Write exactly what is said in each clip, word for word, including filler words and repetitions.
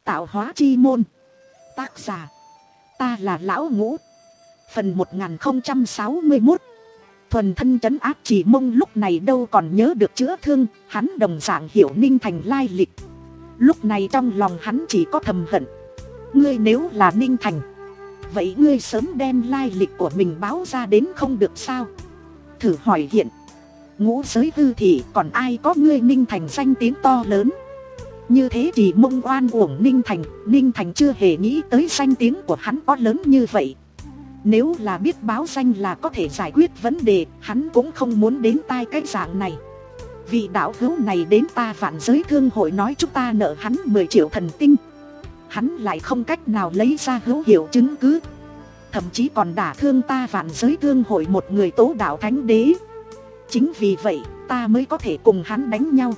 Tạo hóa chi môn. Tác giả, ta là Lão Ngũ. Phần một nghìn không trăm sáu mươi mốt. Thuần thân trấn áp. Chỉ Mông lúc này đâu còn nhớ được chữa thương. Hắn đồng dạng hiểu Ninh Thành lai lịch. Lúc này trong lòng hắn chỉ có thầm hận. Ngươi nếu là Ninh Thành, vậy ngươi sớm đem lai lịch của mình báo ra đến không được sao? Thử hỏi hiện ngũ giới hư thị còn ai có ngươi Ninh Thành danh tiếng to lớn như thế? Chỉ Mông oan uổng Ninh Thành. Ninh Thành chưa hề nghĩ tới danh tiếng của hắn có lớn như vậy. Nếu là biết báo danh là có thể giải quyết vấn đề, hắn cũng không muốn đến tai cái dạng này. Vị đạo hữu này đến ta Vạn Giới Thương Hội nói chúng ta nợ hắn mười triệu thần tinh. Hắn lại không cách nào lấy ra hữu hiệu chứng cứ, thậm chí còn đả thương ta Vạn Giới Thương Hội một người tố đạo thánh đế. Chính vì vậy ta mới có thể cùng hắn đánh nhau.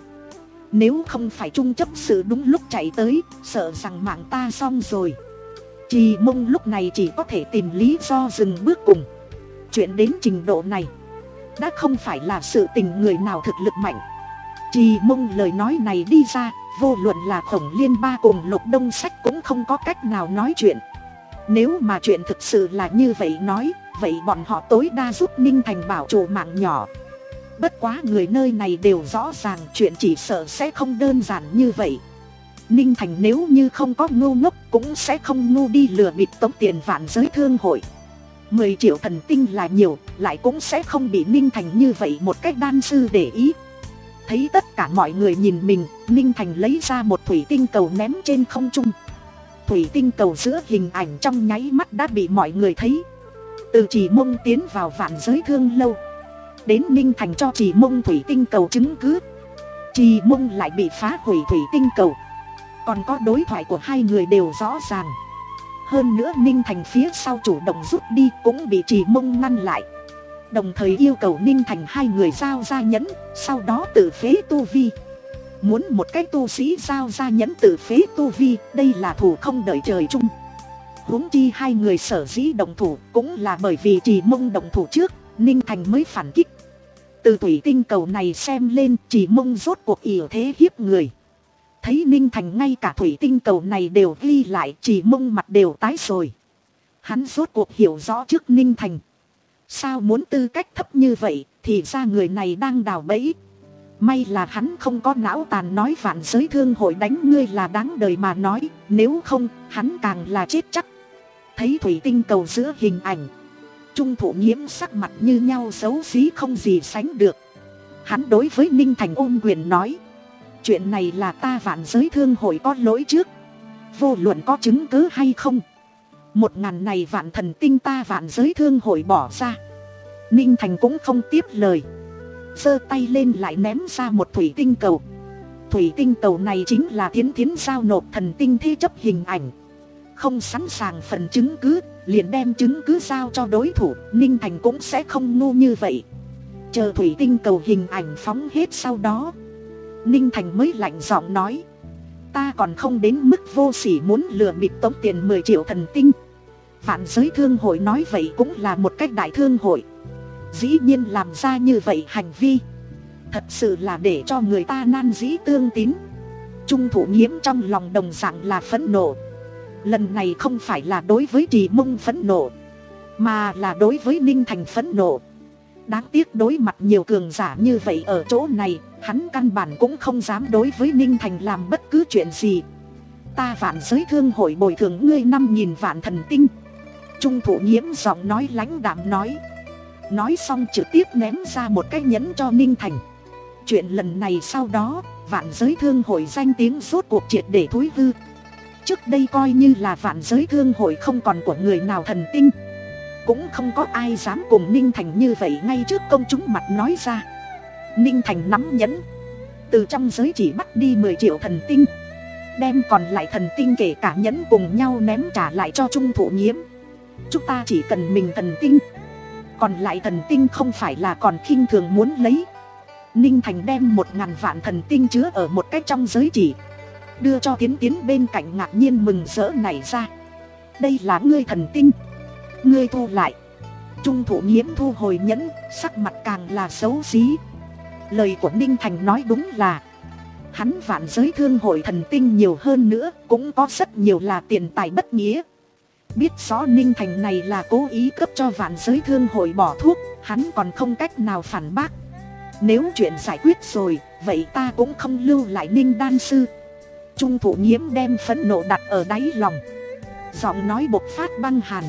Nếu không phải trung chấp sự đúng lúc chạy tới, sợ rằng mạng ta xong rồi. Trì Mông lúc này chỉ có thể tìm lý do dừng bước cùng. Chuyện đến trình độ này đã không phải là sự tình người nào thực lực mạnh. Trì Mông lời nói này đi ra, vô luận là Khổng Liên Ba cùng Lục Đông Sách cũng không có cách nào nói chuyện. Nếu mà chuyện thực sự là như vậy nói, vậy bọn họ tối đa giúp Ninh Thành bảo trụ mạng nhỏ. Bất quá người nơi này đều rõ ràng chuyện chỉ sợ sẽ không đơn giản như vậy. Ninh Thành nếu như không có ngu ngốc cũng sẽ không ngu đi lừa bịp tống tiền Vạn Giới Thương Hội. Mười triệu thần tinh là nhiều, lại cũng sẽ không bị Ninh Thành như vậy một cách đan sư để ý. Thấy tất cả mọi người nhìn mình, Ninh Thành lấy ra một thủy tinh cầu ném trên không trung. Thủy tinh cầu giữa hình ảnh trong nháy mắt đã bị mọi người thấy. Từ Chỉ Mông tiến vào Vạn Giới Thương Lâu đến Ninh Thành cho Chỉ Mông thủy tinh cầu chứng cứ, Chỉ Mông lại bị phá hủy thủy tinh cầu. Còn có đối thoại của hai người đều rõ ràng. Hơn nữa Ninh Thành phía sau chủ động rút đi cũng bị Chỉ Mông ngăn lại, đồng thời yêu cầu Ninh Thành hai người giao ra nhẫn, sau đó tự phế tu vi. Muốn một cái tu sĩ giao ra nhẫn tự phế tu vi, đây là thù không đợi trời chung. Huống chi hai người sở dĩ động thủ cũng là bởi vì Chỉ Mông động thủ trước, Ninh Thành mới phản kích. Từ thủy tinh cầu này xem lên, Chỉ Mông rốt cuộc ỷ thế hiếp người. Thấy Ninh Thành ngay cả thủy tinh cầu này đều ghi lại, Chỉ Mông mặt đều tái rồi. Hắn rốt cuộc hiểu rõ trước Ninh Thành. Sao muốn tư cách thấp như vậy, thì ra người này đang đào bẫy. May là hắn không có não tàn nói Vạn Giới Thương Hội đánh ngươi là đáng đời mà nói, nếu không, hắn càng là chết chắc. Thấy thủy tinh cầu giữa hình ảnh, Trung Thụ Nhiễm sắc mặt như nhau xấu xí không gì sánh được. Hắn đối với Ninh Thành ôm quyền nói, chuyện này là ta Vạn Giới Thương Hội có lỗi trước. Vô luận có chứng cứ hay không, một ngàn này vạn thần tinh ta Vạn Giới Thương Hội bỏ ra. Ninh Thành cũng không tiếp lời, giơ tay lên lại ném ra một thủy tinh cầu. Thủy tinh cầu này chính là Thiến Thiến giao nộp thần tinh thế chấp hình ảnh. Không sẵn sàng phần chứng cứ, liền đem chứng cứ giao cho đối thủ. Ninh Thành cũng sẽ không ngu như vậy. Chờ thủy tinh cầu hình ảnh phóng hết sau đó, Ninh Thành mới lạnh giọng nói, ta còn không đến mức vô sỉ muốn lừa bịp tống tiền mười triệu thần tinh. Vạn Giới Thương Hội nói vậy cũng là một cách đại thương hội, dĩ nhiên làm ra như vậy hành vi, thật sự là để cho người ta nan dĩ tương tín. Trung Thụ Nhiễm trong lòng đồng dạng là phẫn nộ. Lần này không phải là đối với Trì Mông phẫn nộ, mà là đối với Ninh Thành phẫn nộ. Đáng tiếc đối mặt nhiều cường giả như vậy ở chỗ này, hắn căn bản cũng không dám đối với Ninh Thành làm bất cứ chuyện gì. Ta Vạn Giới Thương Hội bồi thường ngươi năm nghìn vạn thần tinh. Trung Thụ Nhiễm giọng nói lãnh đạm nói. Nói xong trực tiếp ném ra một cái nhẫn cho Ninh Thành. Chuyện lần này sau đó, Vạn Giới Thương Hội danh tiếng rốt cuộc triệt để thối hư. Trước đây coi như là Vạn Giới Thương Hội không còn của người nào thần tinh, cũng không có ai dám cùng Ninh Thành như vậy ngay trước công chúng mặt nói ra. Ninh Thành nắm nhẫn, từ trong giới chỉ bắt đi mười triệu thần tinh, đem còn lại thần tinh kể cả nhẫn cùng nhau ném trả lại cho Trung Thụ Nhiễm. Chúng ta chỉ cần mình thần tinh, còn lại thần tinh không phải là còn khinh thường muốn lấy. Ninh Thành đem một ngàn vạn thần tinh chứa ở một cái trong giới chỉ, đưa cho Tiến Tiến bên cạnh ngạc nhiên mừng rỡ này ra. Đây là ngươi thần tinh, ngươi thu lại. Trung Thụ Nhiễm thu hồi nhẫn, sắc mặt càng là xấu xí. Lời của Ninh Thành nói đúng là hắn vạn giới thương hội thần tinh nhiều hơn nữa, cũng có rất nhiều là tiền tài bất nghĩa. Biết rõ Ninh Thành này là cố ý cấp cho vạn giới thương hội bỏ thuốc, hắn còn không cách nào phản bác. Nếu chuyện giải quyết rồi, vậy ta cũng không lưu lại Ninh đan sư. Trung Thụ Nhiễm đem phẫn nộ đặt ở đáy lòng, giọng nói bộc phát băng hàn.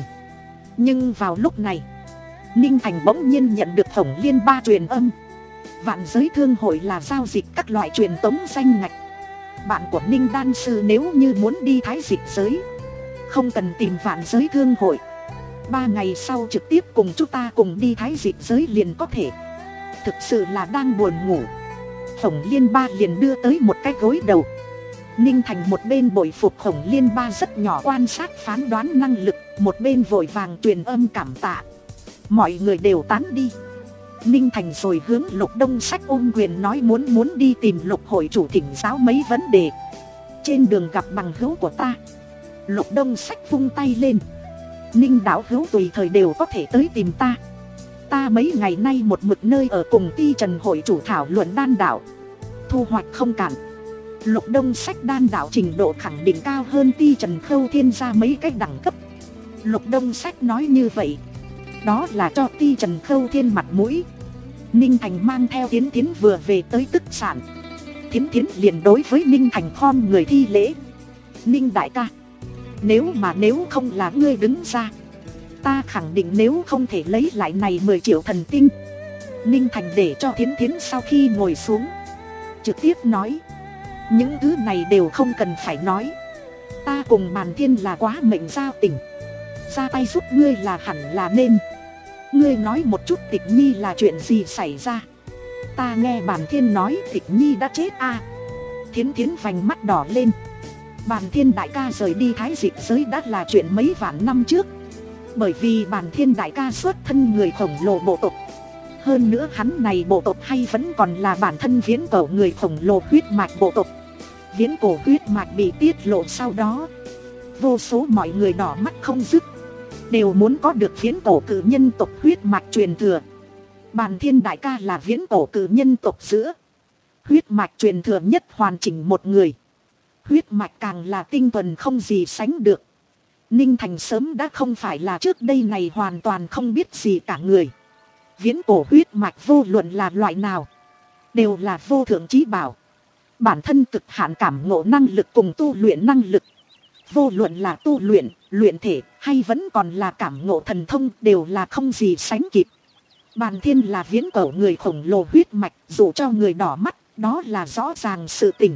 Nhưng vào lúc này, Ninh Thành bỗng nhiên nhận được Khổng Liên Ba truyền âm. Vạn giới thương hội là giao dịch các loại truyền tống danh ngạch. Bạn của Ninh đan sư nếu như muốn đi thái dịch giới, không cần tìm vạn giới thương hội, ba ngày sau trực tiếp cùng chúng ta cùng đi thái dịch giới liền có thể. Thực sự là đang buồn ngủ. Khổng Liên Ba liền đưa tới một cái gối đầu. Ninh Thành một bên bội phục Khổng Liên Ba rất nhỏ quan sát phán đoán năng lực, một bên vội vàng truyền âm cảm tạ. Mọi người đều tán đi. Ninh Thành rồi hướng Lục Đông Sách ôm quyền nói muốn muốn đi tìm Lục hội chủ thỉnh giáo mấy vấn đề. Trên đường gặp bằng hữu của ta. Lục Đông Sách vung tay lên. Ninh đạo hữu tùy thời đều có thể tới tìm ta. Ta mấy ngày nay một mực nơi ở cùng Ti Trần hội chủ thảo luận đan đạo, thu hoạch không cạn. Lục Đông Sách đan đạo trình độ khẳng định cao hơn Ti Trần Khâu Thiên ra mấy cái đẳng cấp. Lục Đông Sách nói như vậy, đó là cho Ti Trần Khâu Thiên mặt mũi. Ninh Thành mang theo Thiến Thiến vừa về tới tức sản. Thiến Thiến liền đối với Ninh Thành khom người thi lễ. Ninh đại ca, nếu mà nếu không là ngươi đứng ra, ta khẳng định nếu không thể lấy lại này mười triệu thần tinh. Ninh Thành để cho Thiến Thiến sau khi ngồi xuống, trực tiếp nói, những thứ này đều không cần phải nói. Ta cùng Bàn Thiên là quá mệnh giao tình, ra tay giúp ngươi là hẳn là nên. Ngươi nói một chút Tịch Nhi là chuyện gì xảy ra. Ta nghe Bàn Thiên nói Tịch Nhi đã chết à. Thiến Thiến vành mắt đỏ lên. Bàn Thiên đại ca rời đi thái dịch giới đã là chuyện mấy vạn năm trước. Bởi vì Bàn Thiên đại ca xuất thân người khổng lồ bộ tộc. Hơn nữa hắn này bộ tộc hay vẫn còn là bản thân viễn cổ người khổng lồ huyết mạch bộ tộc. Viễn cổ huyết mạch bị tiết lộ sau đó, vô số mọi người đỏ mắt không dứt, đều muốn có được viễn cổ cử nhân tộc huyết mạch truyền thừa. Bàn Thiên đại ca là viễn cổ cử nhân tộc giữa huyết mạch truyền thừa nhất hoàn chỉnh một người. Huyết mạch càng là tinh thuần không gì sánh được. Ninh Thành sớm đã không phải là trước đây này hoàn toàn không biết gì cả người. Viễn cổ huyết mạch vô luận là loại nào, đều là vô thượng chí bảo. Bản thân cực hạn cảm ngộ năng lực cùng tu luyện năng lực, vô luận là tu luyện, luyện thể hay vẫn còn là cảm ngộ thần thông đều là không gì sánh kịp. Bàn Thiên là viễn cổ người khổng lồ huyết mạch, dù cho người đỏ mắt, đó là rõ ràng sự tình.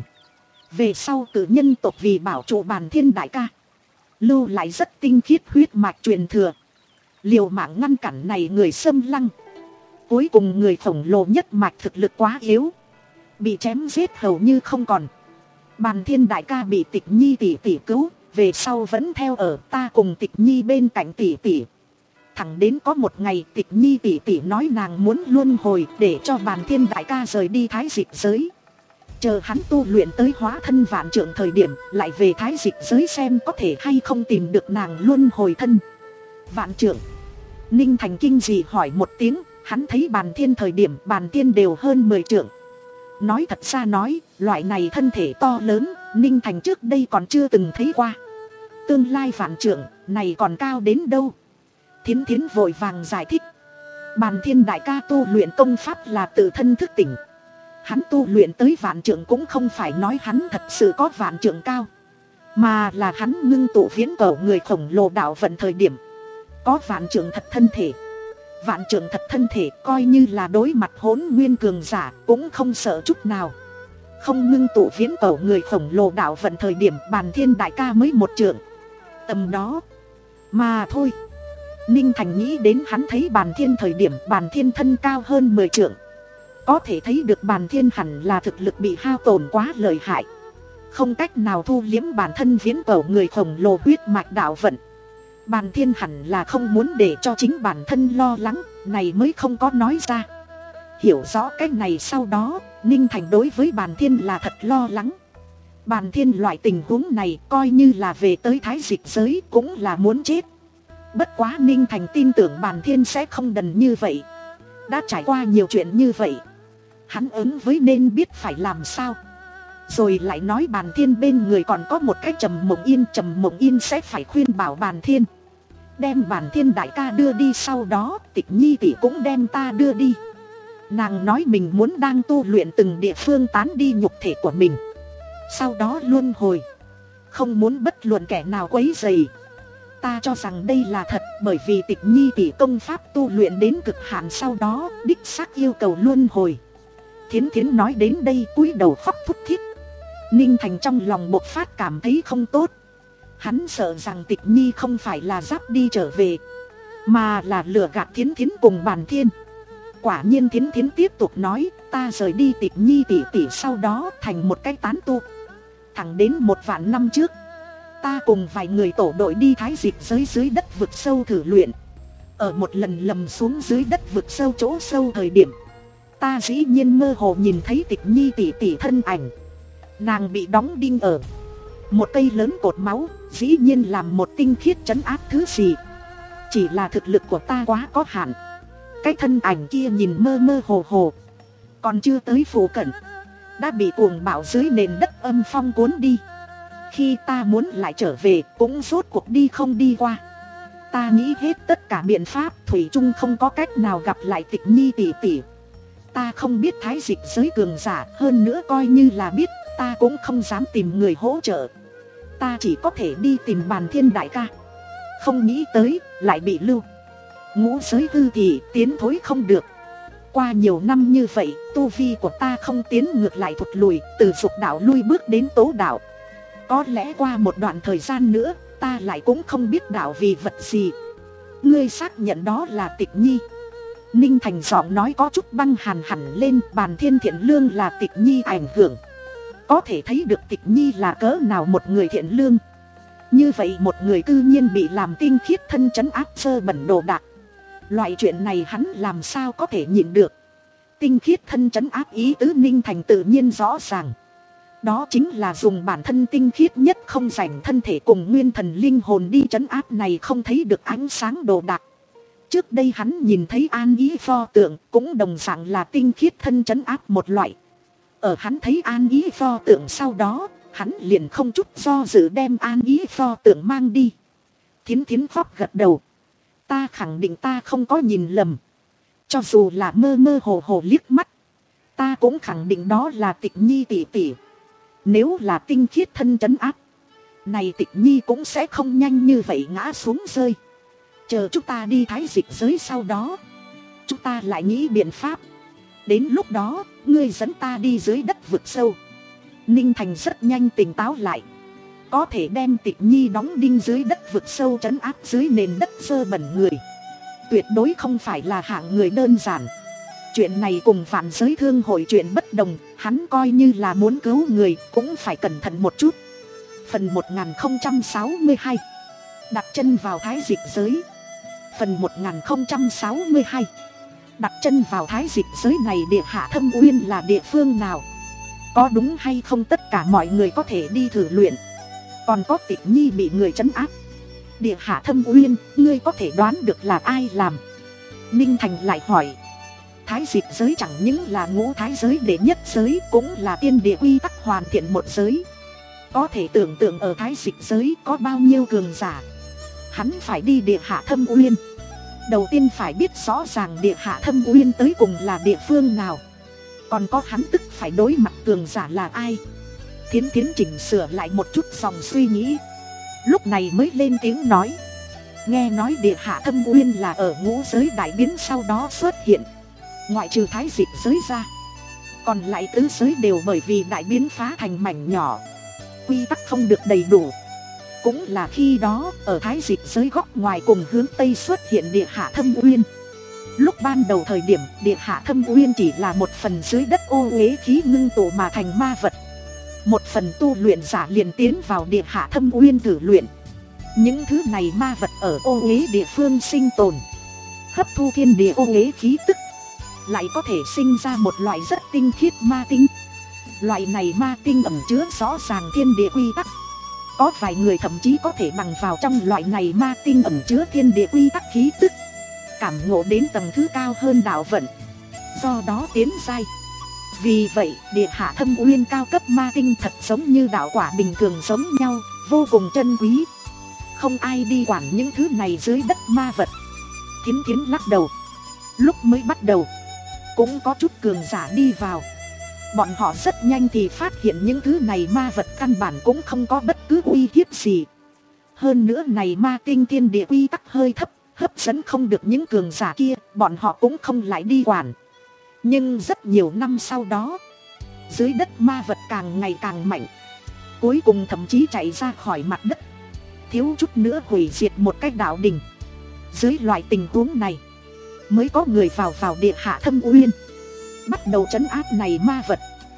Về sau cử nhân tộc vì bảo trụ Bàn Thiên đại ca, lưu lại rất tinh khiết huyết mạch truyền thừa, liều mạng ngăn cản này người xâm lăng. Cuối cùng người khổng lồ nhất mạch thực lực quá yếu, bị chém giết hầu như không còn. Bàn Thiên đại ca bị Tịch Nhi tỷ tỷ cứu, về sau vẫn theo ở ta cùng Tịch Nhi bên cạnh tỷ tỷ. Thẳng đến có một ngày Tịch Nhi tỷ tỷ nói nàng muốn luân hồi để cho Bàn Thiên đại ca rời đi thái dịch giới. Chờ hắn tu luyện tới hóa thân vạn trượng thời điểm, lại về thái dịch giới xem có thể hay không tìm được nàng luân hồi thân. Vạn trượng. Ninh Thành kinh dị hỏi một tiếng, hắn thấy Bàn Thiên thời điểm Bàn Thiên đều hơn mười trượng. Nói thật ra nói, loại này thân thể to lớn, Ninh Thành trước đây còn chưa từng thấy qua. Tương lai vạn trượng, này còn cao đến đâu. Thiến Thiến vội vàng giải thích. Bàn Thiên đại ca tu luyện công pháp là tự thân thức tỉnh. Hắn tu luyện tới vạn trượng cũng không phải nói hắn thật sự có vạn trượng cao, mà là hắn ngưng tụ viễn cổ người khổng lồ đạo vận thời điểm, có vạn trượng thật thân thể. Vạn trượng thật thân thể coi như là đối mặt hỗn nguyên cường giả cũng không sợ chút nào. Không ngưng tụ viễn cổ người khổng lồ đạo vận thời điểm Bàn Thiên đại ca mới một trượng tầm đó mà thôi. Ninh Thành nghĩ đến hắn thấy Bàn Thiên thời điểm Bàn Thiên thân cao hơn mười trượng, có thể thấy được Bàn Thiên hẳn là thực lực bị hao tổn quá lợi hại, không cách nào thu liếm bản thân viễn cổ người khổng lồ huyết mạch đạo vận. Bàn Thiên hẳn là không muốn để cho chính bản thân lo lắng, này mới không có nói ra. Hiểu rõ cái này sau đó, Ninh Thành đối với Bàn Thiên là thật lo lắng. Bàn Thiên loại tình huống này coi như là về tới thái dịch giới cũng là muốn chết. Bất quá Ninh Thành tin tưởng Bàn Thiên sẽ không đần như vậy. Đã trải qua nhiều chuyện như vậy, hắn ứng với nên biết phải làm sao. Rồi lại nói Bàn Thiên bên người còn có một cái Trầm Mộng Yên. Trầm Mộng Yên sẽ phải khuyên bảo Bàn Thiên đem Bàn Thiên đại ca đưa đi. Sau đó Tịch Nhi tỷ cũng đem ta đưa đi. Nàng nói mình muốn đang tu luyện từng địa phương tán đi nhục thể của mình, sau đó luân hồi, không muốn bất luận kẻ nào quấy rầy. Ta cho rằng đây là thật, bởi vì Tịch Nhi tỷ công pháp tu luyện đến cực hạn, sau đó đích xác yêu cầu luân hồi. Thiến Thiến nói đến đây cúi đầu khóc thút thít. Ninh Thành trong lòng bộc phát cảm thấy không tốt. Hắn sợ rằng Tịch Nhi không phải là giáp đi trở về, mà là lừa gạt Thiến Thiến cùng Bàn Thiên. Quả nhiên Thiến Thiến tiếp tục nói, ta rời đi Tịch Nhi tỷ tỷ sau đó thành một cái tán tu. Thẳng đến một vạn năm trước, ta cùng vài người tổ đội đi Thái Dịch giới dưới đất vực sâu thử luyện. Ở một lần lầm xuống dưới đất vực sâu chỗ sâu thời điểm, ta dĩ nhiên mơ hồ nhìn thấy Tịch Nhi tỷ tỷ thân ảnh. Nàng bị đóng đinh ở một cây lớn cột máu, dĩ nhiên làm một tinh khiết trấn áp thứ gì. Chỉ là thực lực của ta quá có hạn, cái thân ảnh kia nhìn mơ mơ hồ hồ, còn chưa tới phủ cận đã bị cuồng bạo dưới nền đất âm phong cuốn đi. Khi ta muốn lại trở về cũng rốt cuộc đi không đi qua. Ta nghĩ hết tất cả biện pháp, thủy chung không có cách nào gặp lại Tịch Nhi tỷ tỷ. Ta không biết Thái Dịch giới cường giả, hơn nữa coi như là biết, ta cũng không dám tìm người hỗ trợ. Ta chỉ có thể đi tìm Bàn Thiên đại ca. Không nghĩ tới lại bị lưu ngũ giới hư thì tiến thối không được. Qua nhiều năm như vậy, tu vi của ta không tiến ngược lại thụt lùi, từ dục đạo lui bước đến tố đạo. Có lẽ qua một đoạn thời gian nữa, ta lại cũng không biết đạo vì vật gì. Ngươi xác nhận đó là Tịch Nhi? Ninh Thành giọng nói có chút băng hàn hẳn lên. Bàn Thiên thiện lương là Tịch Nhi ảnh hưởng, có thể thấy được Tịch Nhi là cỡ nào một người thiện lương. Như vậy một người cư nhiên bị làm tinh khiết thân trấn áp sơ bẩn đồ đạc, loại chuyện này hắn làm sao có thể nhịn được. Tinh khiết thân trấn áp ý tứ Ninh Thành tự nhiên rõ ràng, đó chính là dùng bản thân tinh khiết nhất không rảnh thân thể cùng nguyên thần linh hồn đi trấn áp này không thấy được ánh sáng đồ đạc. Trước đây hắn nhìn thấy An Ý pho tượng cũng đồng dạng là tinh khiết thân trấn áp một loại. Ở hắn thấy An Ý pho tượng sau đó, hắn liền không chút do dự đem An Ý pho tượng mang đi. Thiến Thiến khóc gật đầu. Ta khẳng định ta không có nhìn lầm. Cho dù là mơ mơ hồ hồ liếc mắt, ta cũng khẳng định đó là Tịch Nhi tỷ tỷ. Nếu là tinh khiết thân trấn áp, này Tịch Nhi cũng sẽ không nhanh như vậy ngã xuống rơi. Chờ chúng ta đi Thái Dịch giới sau đó, chúng ta lại nghĩ biện pháp. Đến lúc đó, ngươi dẫn ta đi dưới đất vực sâu. Ninh Thành rất nhanh tỉnh táo lại. Có thể đem Tịch Nhi đóng đinh dưới đất vực sâu trấn áp dưới nền đất dơ bẩn người, tuyệt đối không phải là hạng người đơn giản. Chuyện này cùng Vạn Giới Thương hội chuyện bất đồng, hắn coi như là muốn cứu người cũng phải cẩn thận một chút. Phần một nghìn không trăm sáu mươi hai, đặt chân vào Thái Dịch giới. Phần một nghìn không trăm sáu mươi hai, đặt chân vào Thái Dịch giới này. Địa Hạ Thâm Uyên là địa phương nào? Có đúng hay không tất cả mọi người có thể đi thử luyện. Còn có Tịch Nhi bị người trấn áp. Địa Hạ Thâm Uyên, ngươi có thể đoán được là ai làm? Ninh Thành lại hỏi. Thái Dịch giới chẳng những là ngũ thái giới đệ nhất giới, cũng là tiên địa quy tắc hoàn thiện một giới. Có thể tưởng tượng ở Thái Dịch giới có bao nhiêu cường giả. Hắn phải đi Địa Hạ Thâm Uyên, đầu tiên phải biết rõ ràng Địa Hạ Thâm Uyên tới cùng là địa phương nào. Còn có hắn tức phải đối mặt cường giả là ai. Thiến Thiến chỉnh sửa lại một chút dòng suy nghĩ, lúc này mới lên tiếng nói. Nghe nói Địa Hạ Thâm Uyên là ở ngũ giới đại biến sau đó xuất hiện. Ngoại trừ Thái Dịch giới ra, còn lại tứ giới đều bởi vì đại biến phá thành mảnh nhỏ, quy tắc không được đầy đủ. Cũng là khi đó ở Thái Dịch giới góc ngoài cùng hướng Tây xuất hiện Địa Hạ Thâm Uyên. Lúc ban đầu thời điểm, Địa Hạ Thâm Uyên chỉ là một phần dưới đất ô uế khí ngưng tụ mà thành ma vật. Một phần tu luyện giả liền tiến vào Địa Hạ Thâm Uyên thử luyện. Những thứ này ma vật ở ô uế địa phương sinh tồn, hấp thu thiên địa ô uế khí tức, lại có thể sinh ra một loại rất tinh khiết ma tinh. Loại này ma tinh ẩn chứa rõ ràng thiên địa quy tắc. Có vài người thậm chí có thể bằng vào trong loại này ma tinh ẩn chứa thiên địa quy tắc khí tức, cảm ngộ đến tầng thứ cao hơn đạo vận, do đó tiến giai. Vì vậy địa hạ thâm uyên cao cấp ma tinh thật giống như đạo quả bình thường giống nhau, vô cùng chân quý. Không ai đi quản những thứ này dưới đất ma vật. Thiến Thiến lắc đầu. Lúc mới bắt đầu cũng có chút cường giả đi vào. Bọn họ rất nhanh thì phát hiện những thứ này ma vật căn bản cũng không có bất cứ uy hiếp gì. Hơn nữa này ma tinh thiên địa quy tắc hơi thấp, hấp dẫn không được những cường giả kia, bọn họ cũng không lại đi quản. Nhưng rất nhiều năm sau đó, dưới đất ma vật càng ngày càng mạnh, cuối cùng thậm chí chạy ra khỏi mặt đất, thiếu chút nữa hủy diệt một cái đạo đình. Dưới loại tình huống này mới có người vào vào địa hạ thâm uyên, bắt đầu trấn áp này ma vật.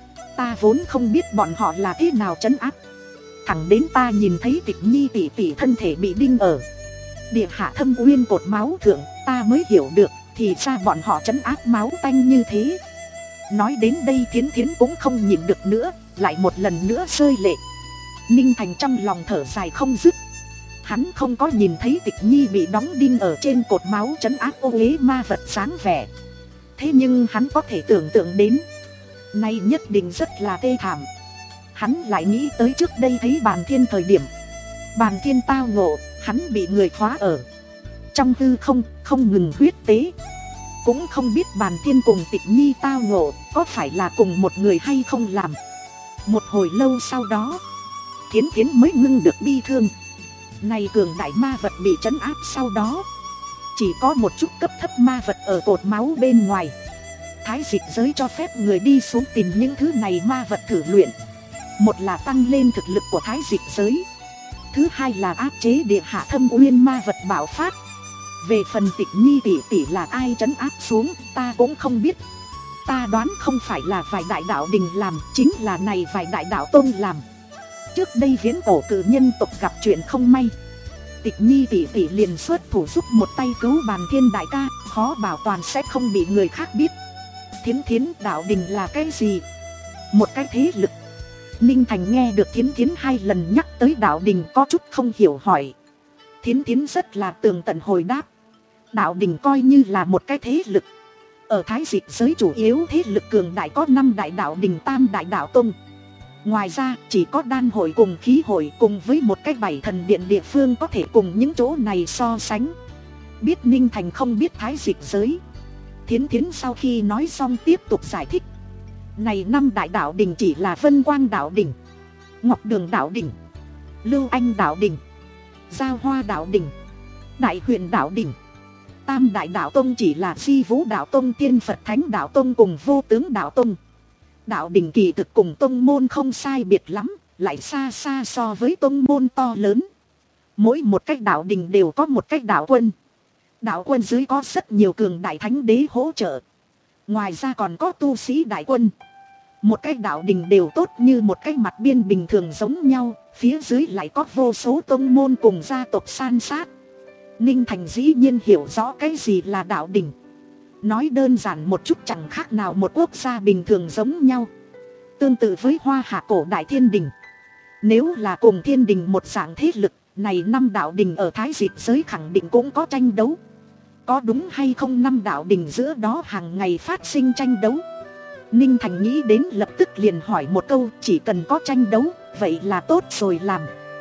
Ta vốn không biết bọn họ là thế nào trấn áp, thẳng đến ta nhìn thấy Tịch Nhi tỷ tỷ thân thể bị đinh ở địa hạ thâm uyên cột máu thượng, ta mới hiểu được thì ra bọn họ trấn áp máu tanh như thế. Nói đến đây Thiến Thiến cũng không nhịn được nữa, lại một lần nữa rơi lệ. Ninh Thành trong lòng thở dài không dứt. Hắn không có nhìn thấy Tịch Nhi bị đóng đinh ở trên cột máu trấn áp ô uế ma vật sáng vẻ. Thế nhưng hắn có thể tưởng tượng đến, nay nhất định rất là tê thảm. Hắn lại nghĩ tới trước đây thấy Bàn Thiên thời điểm, Bàn Thiên tao ngộ, hắn bị người khóa ở trong hư không, không ngừng huyết tế. Cũng không biết Bàn Thiên cùng Tịch Nhi tao ngộ có phải là cùng một người hay không làm. Một hồi lâu sau đó, Thiến Thiến mới ngưng được bi thương. Này cường đại ma vật bị trấn áp sau đó, chỉ có một chút cấp thấp ma vật ở cột máu bên ngoài. Thái dịch giới cho phép người đi xuống tìm những thứ này ma vật thử luyện. Một là tăng lên thực lực của thái dịch giới, thứ hai là áp chế địa hạ thâm uyên ma vật bạo phát. Về phần Tịch Nhi tỷ tỷ là ai trấn áp xuống, ta cũng không biết. Ta đoán không phải là vài đại đạo đình làm, chính là này vài đại đạo tôn làm. Trước đây viễn cổ cử nhân tộc gặp chuyện không may, Tịch Nhi tỷ tỷ liền xuất thủ giúp một tay cứu Bàn Thiên đại ca, khó bảo toàn sẽ không bị người khác biết. Thiến Thiến, đạo đình là cái gì? Một cái thế lực. Ninh Thành nghe được Thiến Thiến hai lần nhắc tới đạo đình có chút không hiểu hỏi. Thiến Thiến rất là tường tận hồi đáp. Đạo đình coi như là một cái thế lực. Ở thái dịch giới chủ yếu thế lực cường đại có năm đại đạo đình, tam đại đạo tông. Ngoài ra chỉ có đan hội cùng khí hội cùng với một cái bảy thần điện địa phương có thể cùng những chỗ này so sánh. Biết Ninh Thành không biết thái dịch giới, Thiến Thiến sau khi nói xong tiếp tục giải thích. Này năm đại đạo đình chỉ là Vân Quang đạo đình, Ngọc Đường đạo đình, Lưu Anh đạo đình, Giao Hoa đạo đình, Đại Huyền đạo đình. Tam đại đạo tông chỉ là Di Vũ đạo tông, Tiên Phật Thánh đạo tông cùng Vô Tướng đạo tông. Đạo đình kỳ thực cùng tông môn không sai biệt lắm, lại xa xa so với tông môn to lớn. Mỗi một cách đạo đình đều có một cách đạo quân. Đạo quân dưới có rất nhiều cường đại thánh đế hỗ trợ. Ngoài ra còn có tu sĩ đại quân. Một cái đạo đình đều tốt như một cái mặt biên bình thường giống nhau, phía dưới lại có vô số tông môn cùng gia tộc san sát. Ninh Thành dĩ nhiên hiểu rõ cái gì là đạo đình. Nói đơn giản một chút chẳng khác nào một quốc gia bình thường giống nhau. Tương tự với Hoa Hạ cổ đại thiên đình. Nếu là cùng thiên đình một dạng thế lực, này năm đạo đình ở thái dịch giới khẳng định cũng có tranh đấu. Có đúng hay không năm đạo đình giữa đó hàng ngày phát sinh tranh đấu? Ninh Thành nghĩ đến lập tức liền hỏi một câu, chỉ cần có tranh đấu, vậy là tốt rồi làm.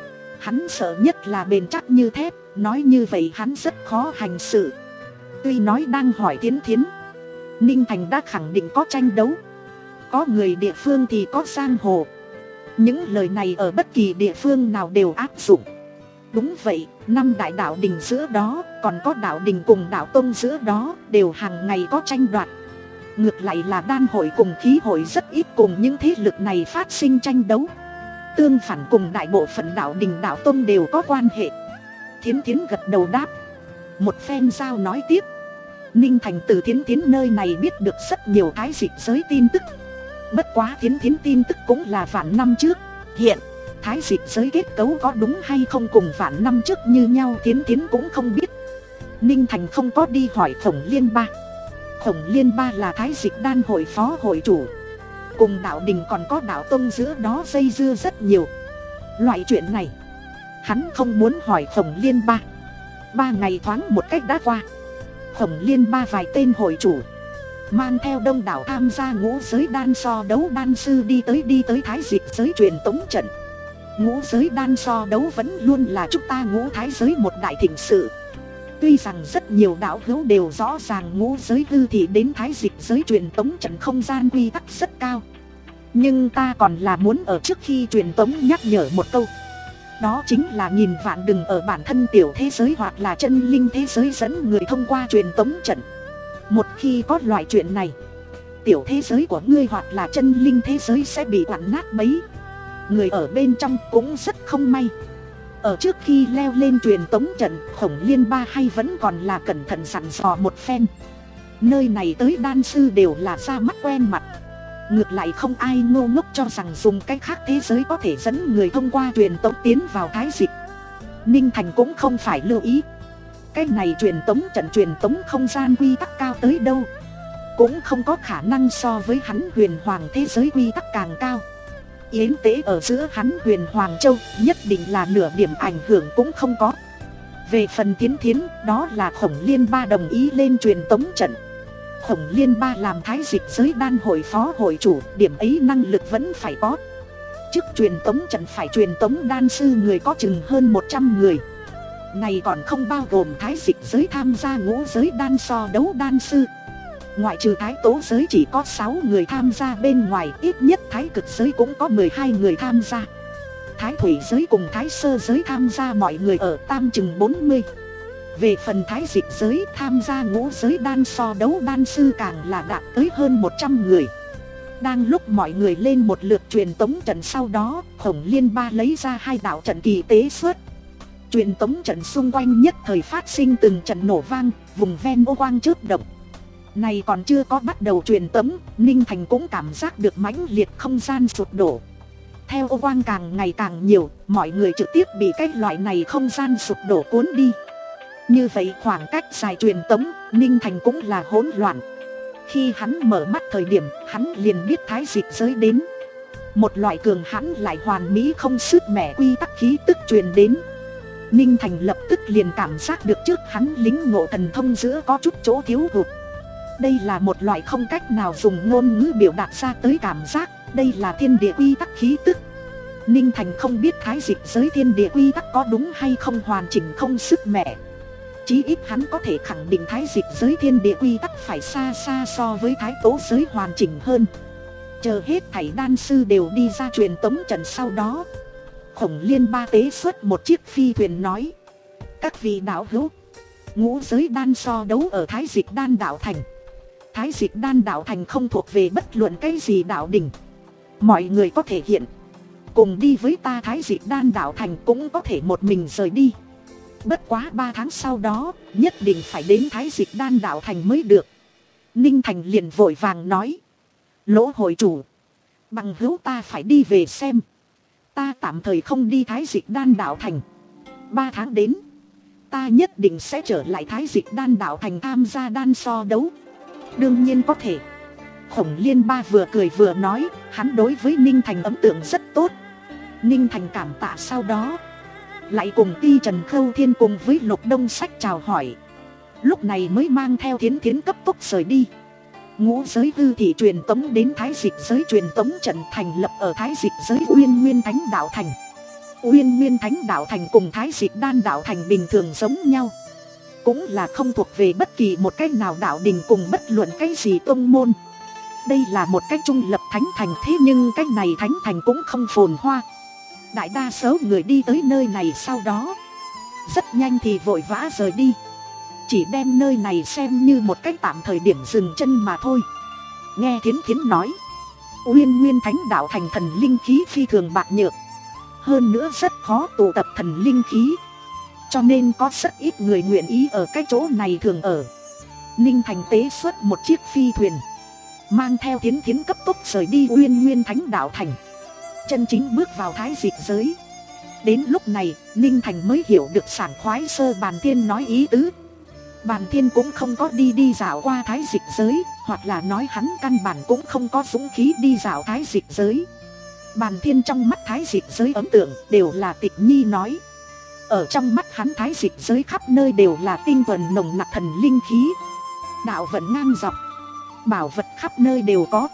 Hắn sợ nhất là bền chắc như thép, nói như vậy hắn rất khó hành sự. Tuy nói đang hỏi Thiến Thiến, Ninh Thành đã khẳng định có tranh đấu. Có người địa phương thì có giang hồ. Những lời này ở bất kỳ địa phương nào đều áp dụng. Đúng vậy, năm đại đạo đình giữa đó, còn có đạo đình cùng đạo tông giữa đó, đều hàng ngày có tranh đoạt. Ngược lại là đan hội cùng khí hội rất ít cùng những thế lực này phát sinh tranh đấu. Tương phản cùng đại bộ phận đạo đình đạo tông đều có quan hệ. Thiến Thiến gật đầu đáp. Một phen giao nói tiếp. Ninh Thành từ Thiến Thiến nơi này biết được rất nhiều thái dịch giới tin tức. Bất quá Thiến Thiến tin tức cũng là vạn năm trước. Hiện thái dịch giới kết cấu có đúng hay không cùng vạn năm trước như nhau Thiến Thiến cũng không biết. Ninh Thành không có đi hỏi Khổng Liên Ba. Khổng Liên Ba là thái dịch đan hội phó hội chủ. Cùng đạo đình còn có đạo tông giữa đó dây dưa rất nhiều. Loại chuyện này hắn không muốn hỏi Khổng Liên Ba. Ba ngày thoáng một cách đã qua. Khổng Liên Ba vài tên hội chủ mang theo đông đảo tham gia ngũ giới đan so đấu đan sư đi tới đi tới thái dịch giới truyền tống trận. Ngũ giới đan so đấu vẫn luôn là chúng ta ngũ thái giới một đại thịnh sự. Tuy rằng rất nhiều đạo hữu đều rõ ràng ngũ giới hư thì đến thái dịch giới truyền tống trận không gian quy tắc rất cao, nhưng ta còn là muốn ở trước khi truyền tống nhắc nhở một câu. Đó chính là nghìn vạn đừng ở bản thân tiểu thế giới hoặc là chân linh thế giới dẫn người thông qua truyền tống trận. Một khi có loại chuyện này, tiểu thế giới của ngươi hoặc là chân linh thế giới sẽ bị quặn nát bấy. Người ở bên trong cũng rất không may. Ở trước khi leo lên truyền tống trận, Khổng Liên Ba hay vẫn còn là cẩn thận dặn dò một phen. Nơi này tới đan sư đều là ra mắt quen mặt. Ngược lại không ai ngô ngốc cho rằng dùng cách khác thế giới có thể dẫn người thông qua truyền tống tiến vào thái dịch. Ninh Thành cũng không phải lưu ý. Cái này truyền tống trận truyền tống không gian quy tắc cao tới đâu, cũng không có khả năng so với hắn huyền hoàng thế giới quy tắc càng cao. Yến tế ở giữa hắn huyền hoàng châu nhất định là nửa điểm ảnh hưởng cũng không có. Về phần Thiến Thiến, đó là Khổng Liên Ba đồng ý lên truyền tống trận. Khổng Liên Ba làm thái dịch giới đan hội phó hội chủ, điểm ấy năng lực vẫn phải có. Trước truyền tống trận phải truyền tống đan sư người có chừng hơn một trăm người. Này còn không bao gồm thái dịch giới tham gia ngũ giới đan so đấu đan sư. Ngoại trừ thái tố giới chỉ có sáu người tham gia bên ngoài, ít nhất thái cực giới cũng có mười hai người tham gia. Thái thủy giới cùng thái sơ giới tham gia mọi người ở tam chừng bốn mươi. Về phần thái dịch giới tham gia ngũ giới đan so đấu đan sư càng là đạt tới hơn một trăm người. Đang lúc mọi người lên một lượt truyền tống trận sau đó, Khổng Liên Ba lấy ra hai đạo trận kỳ tế xuất. Truyền tống trận xung quanh nhất thời phát sinh từng trận nổ vang, vùng ven ô quang chớp động. Này còn chưa có bắt đầu truyền tống, Ninh Thành cũng cảm giác được mãnh liệt không gian sụp đổ. Theo ô quang càng ngày càng nhiều, mọi người trực tiếp bị cái loại này không gian sụp đổ cuốn đi. Như vậy khoảng cách dài truyền tống, Ninh Thành cũng là hỗn loạn. Khi hắn mở mắt thời điểm, hắn liền biết thái dịch giới đến. Một loại cường hãn lại hoàn mỹ không sứt mẻ quy tắc khí tức truyền đến. Ninh Thành lập tức liền cảm giác được trước hắn lính ngộ thần thông giữa có chút chỗ thiếu hụt. Đây là một loại không cách nào dùng ngôn ngữ biểu đạt ra tới cảm giác, đây là thiên địa quy tắc khí tức. Ninh Thành không biết thái dịch giới thiên địa quy tắc có đúng hay không hoàn chỉnh không sức mẻ. Chí ít hắn có thể khẳng định thái dịch giới thiên địa quy tắc phải xa xa so với thái tố giới hoàn chỉnh hơn. Chờ hết thảy đan sư đều đi ra truyền tống trận sau đó, Khổng Liên Ba tế xuất một chiếc phi thuyền nói: các vị đạo hữu, ngũ giới đan so đấu ở thái dịch đan đạo thành. Thái dịch đan đạo thành không thuộc về bất luận cái gì đạo đình. Mọi người có thể hiện cùng đi với ta thái dịch đan đạo thành, cũng có thể một mình rời đi. Bất quá ba tháng sau đó, nhất định phải đến thái dịch đan đạo thành mới được. Ninh Thành liền vội vàng nói: Lỗ hội chủ, bằng hữu ta phải đi về xem. Ta tạm thời không đi thái dịch đan đạo thành. Ba tháng đến, ta nhất định sẽ trở lại thái dịch đan đạo thành tham gia đan so đấu. Đương nhiên có thể. Khổng Liên Ba vừa cười vừa nói, hắn đối với Ninh Thành ấn tượng rất tốt. Ninh Thành cảm tạ sau đó, lại cùng Ti Trần Khâu Thiên cùng với Lục Đông Sách chào hỏi. Lúc này mới mang theo Thiến Thiến cấp tốc rời đi. Ngũ giới hư thị truyền tống đến thái dịch giới truyền tống trận thành lập ở thái dịch giới Uyên Nguyên Thánh Đạo Thành. Uyên Nguyên Thánh Đạo Thành cùng thái dịch đan đạo thành bình thường giống nhau, cũng là không thuộc về bất kỳ một cách nào đạo đình cùng bất luận cái gì tông môn. Đây là một cách trung lập thánh thành, thế nhưng cách này thánh thành cũng không phồn hoa. Đại đa số người đi tới nơi này sau đó rất nhanh thì vội vã rời đi, chỉ đem nơi này xem như một cách tạm thời điểm dừng chân mà thôi. Nghe Thiến Thiến nói, Uyên Nguyên Thánh Đạo Thành thần linh khí phi thường bạc nhược, hơn nữa rất khó tụ tập thần linh khí, cho nên có rất ít người nguyện ý ở cái chỗ này thường ở. Ninh Thành tế xuất một chiếc phi thuyền, mang theo Thiến Thiến cấp tốc rời đi Uyên Nguyên Thánh Đạo Thành, chân chính bước vào thái dịch giới. Đến lúc này, Ninh Thành mới hiểu được sảng khoái sơ Bàn Thiên nói ý tứ. Bàn Thiên cũng không có đi đi dạo qua thái dịch giới, hoặc là nói hắn căn bản cũng không có dũng khí đi dạo thái dịch giới. Bàn Thiên trong mắt thái dịch giới ấn tượng đều là Tịch Nhi nói. Ở trong mắt hắn thái dịch giới khắp nơi đều là tinh thuần nồng nặc thần linh khí, đạo vận ngang dọc. bảo vật khắp nơi đều có,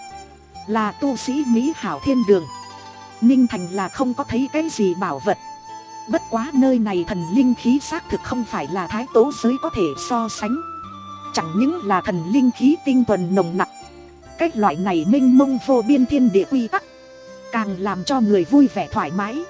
là tu sĩ mỹ hảo thiên đường. Ninh Thành là không có thấy cái gì bảo vật. Bất quá nơi này thần linh khí xác thực không phải là thái tố giới có thể so sánh. Chẳng những là thần linh khí tinh thuần nồng nặc, cái loại này mênh mông vô biên thiên địa quy tắc càng làm cho người vui vẻ thoải mái.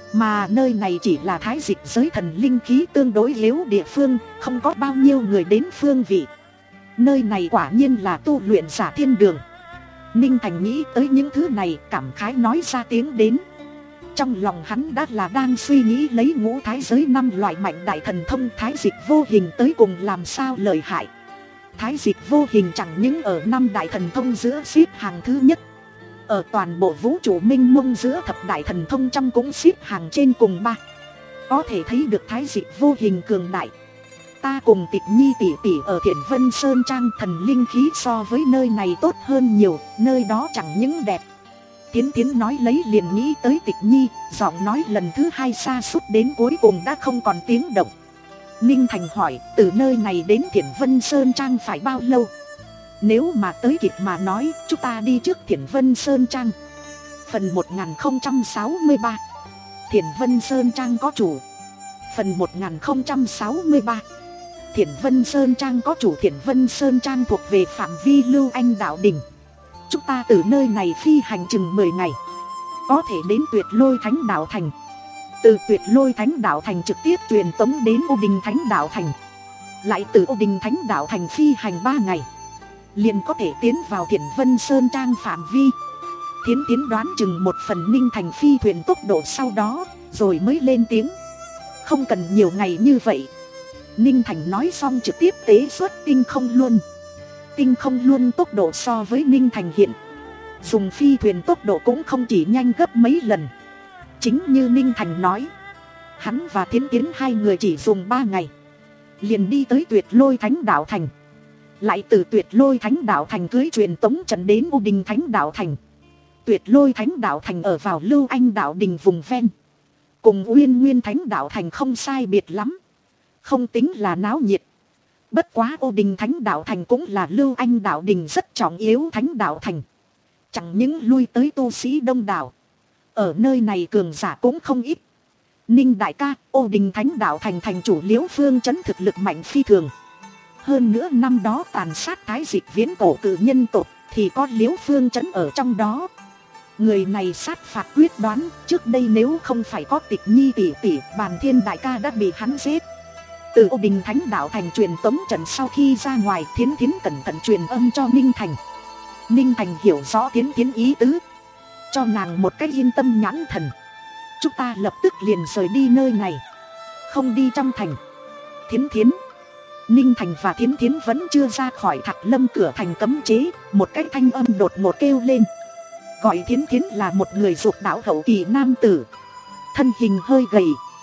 Mà nơi này chỉ là thái dịch giới thần linh khí tương đối yếu địa phương, không có bao nhiêu người đến phương vị. Nơi này quả nhiên là tu luyện giả thiên đường. Ninh Thành nghĩ tới những thứ này, cảm khái nói ra tiếng đến. Trong lòng hắn đã là đang suy nghĩ lấy ngũ thái giới năm loại mạnh đại thần thông thái dịch vô hình tới cùng làm sao lợi hại. Thái dịch vô hình chẳng những ở năm đại thần thông giữa xếp hàng thứ nhất, ở toàn bộ vũ trụ minh mông giữa thập đại thần thông trong cũng xếp hàng trên cùng ba. Có thể thấy được thái dịch vô hình cường đại. Ta cùng Tịch Nhi tỷ tỷ ở Thiện Vân Sơn Trang, thần linh khí so với nơi này tốt hơn nhiều, nơi đó chẳng những đẹp. Tiến Tiến nói lấy liền nghĩ tới Tịch Nhi, giọng nói lần thứ hai sa sút đến cuối cùng đã không còn tiếng động. Ninh Thành hỏi, từ nơi này đến Thiện Vân Sơn Trang phải bao lâu? Nếu mà tới kịp mà nói, chúng ta đi trước Thiện Vân Sơn Trang. Phần một nghìn không trăm sáu mươi ba. Thiện Vân Sơn Trang có chủ. Phần một nghìn không trăm sáu mươi ba. Thiện Vân Sơn Trang có chủ. Thiện Vân Sơn Trang thuộc về phạm vi Lưu Anh Đạo Đình. Chúng ta từ nơi này phi hành chừng mười ngày, có thể đến Tuyệt Lôi Thánh Đạo Thành. Từ Tuyệt Lôi Thánh Đạo Thành trực tiếp truyền tống đến Ô Đình Thánh Đạo Thành. Lại từ Ô Đình Thánh Đạo Thành phi hành ba ngày, liền có thể tiến vào Thiện Vân Sơn Trang phạm vi. Thiến Tiến đoán chừng một phần Ninh Thành phi thuyền tốc độ sau đó, rồi mới lên tiếng. Không cần nhiều ngày như vậy. Ninh Thành nói xong trực tiếp tế xuất tinh không luân. Tinh không luân tốc độ so với Ninh Thành hiện dùng phi thuyền tốc độ cũng không chỉ nhanh gấp mấy lần. Chính như Ninh Thành nói, hắn và Thiến Tiến hai người chỉ dùng ba ngày, liền đi tới Tuyệt Lôi Thánh Đạo Thành. Lại từ Tuyệt Lôi Thánh Đạo Thành cưới truyền tống trận đến U Đình Thánh Đạo Thành. Tuyệt Lôi Thánh Đạo Thành ở vào Lưu Anh Đạo Đình vùng ven, cùng Uyên Nguyên Thánh Đạo Thành không sai biệt lắm, không tính là náo nhiệt. Bất quá Ô Đình Thánh Đạo Thành cũng là Lưu Anh Đạo Đình rất trọng yếu Thánh Đạo Thành. Chẳng những lui tới tu sĩ đông đảo, ở nơi này cường giả cũng không ít. Ninh đại ca, Ô Đình Thánh Đạo Thành thành chủ Liễu Phương Chấn thực lực mạnh phi thường. Hơn nữa năm đó tàn sát thái dịch viễn cổ cự nhân tộc thì có Liễu Phương Chấn ở trong đó. Người này sát phạt quyết đoán, trước đây nếu không phải có Tịch Nhi tỷ tỷ, Bàn Thiên đại ca đã bị hắn giết. Từ Ô Đình Thánh Đạo Thành truyền tống trận sau khi ra ngoài, Thiến Thiến cẩn thận truyền âm cho Ninh Thành. Ninh Thành hiểu rõ Thiến Thiến ý tứ, cho nàng một cách yên tâm nhãn thần. Chúng ta lập tức liền rời đi nơi này, không đi trong thành. Thiến Thiến. Ninh Thành và Thiến Thiến vẫn chưa ra khỏi Thạc Lâm cửa thành cấm chế, một cái thanh âm đột ngột kêu lên. Gọi Thiến Thiến là một người dục đạo hậu kỳ nam tử, thân hình hơi gầy,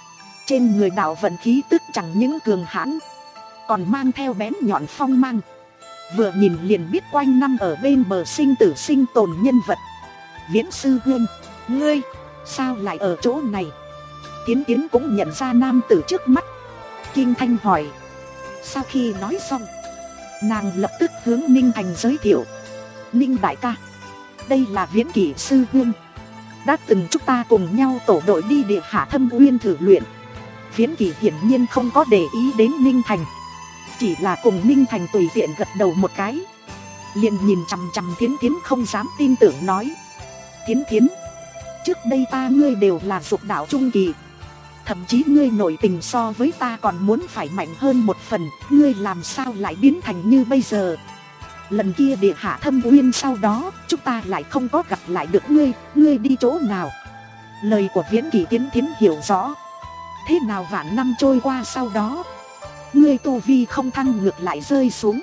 trên người đạo vận khí tức chẳng những cường hãn, còn mang theo bén nhọn phong mang. Vừa nhìn liền biết quanh năm ở bên bờ sinh tử sinh tồn nhân vật. Viễn sư huynh, ngươi sao lại ở chỗ này? Tiến Tiến cũng nhận ra nam tử trước mắt, kinh thanh hỏi. Sau khi nói xong, nàng lập tức hướng Ninh Thành giới thiệu. Ninh đại ca, đây là Viễn Kỷ sư huynh, đã từng chúng ta cùng nhau tổ đội đi địa hạ thâm uyên thử luyện. Viễn Kỷ hiển nhiên không có để ý đến Ninh Thành, chỉ là cùng Ninh Thành tùy tiện gật đầu một cái, liền nhìn chằm chằm Thiến Thiến không dám tin tưởng nói. Thiến Thiến, trước đây ta ngươi đều là dục đạo trung kỳ, thậm chí ngươi nội tình so với ta còn muốn phải mạnh hơn một phần, ngươi làm sao lại biến thành như bây giờ? Lần kia địa hạ thâm uyên sau đó, chúng ta lại không có gặp lại được ngươi, ngươi đi chỗ nào? Lời của Viễn Kỷ Thiến Thiến hiểu rõ. Thế nào vạn năm trôi qua sau đó, ngươi tu vi không thăng ngược lại rơi xuống,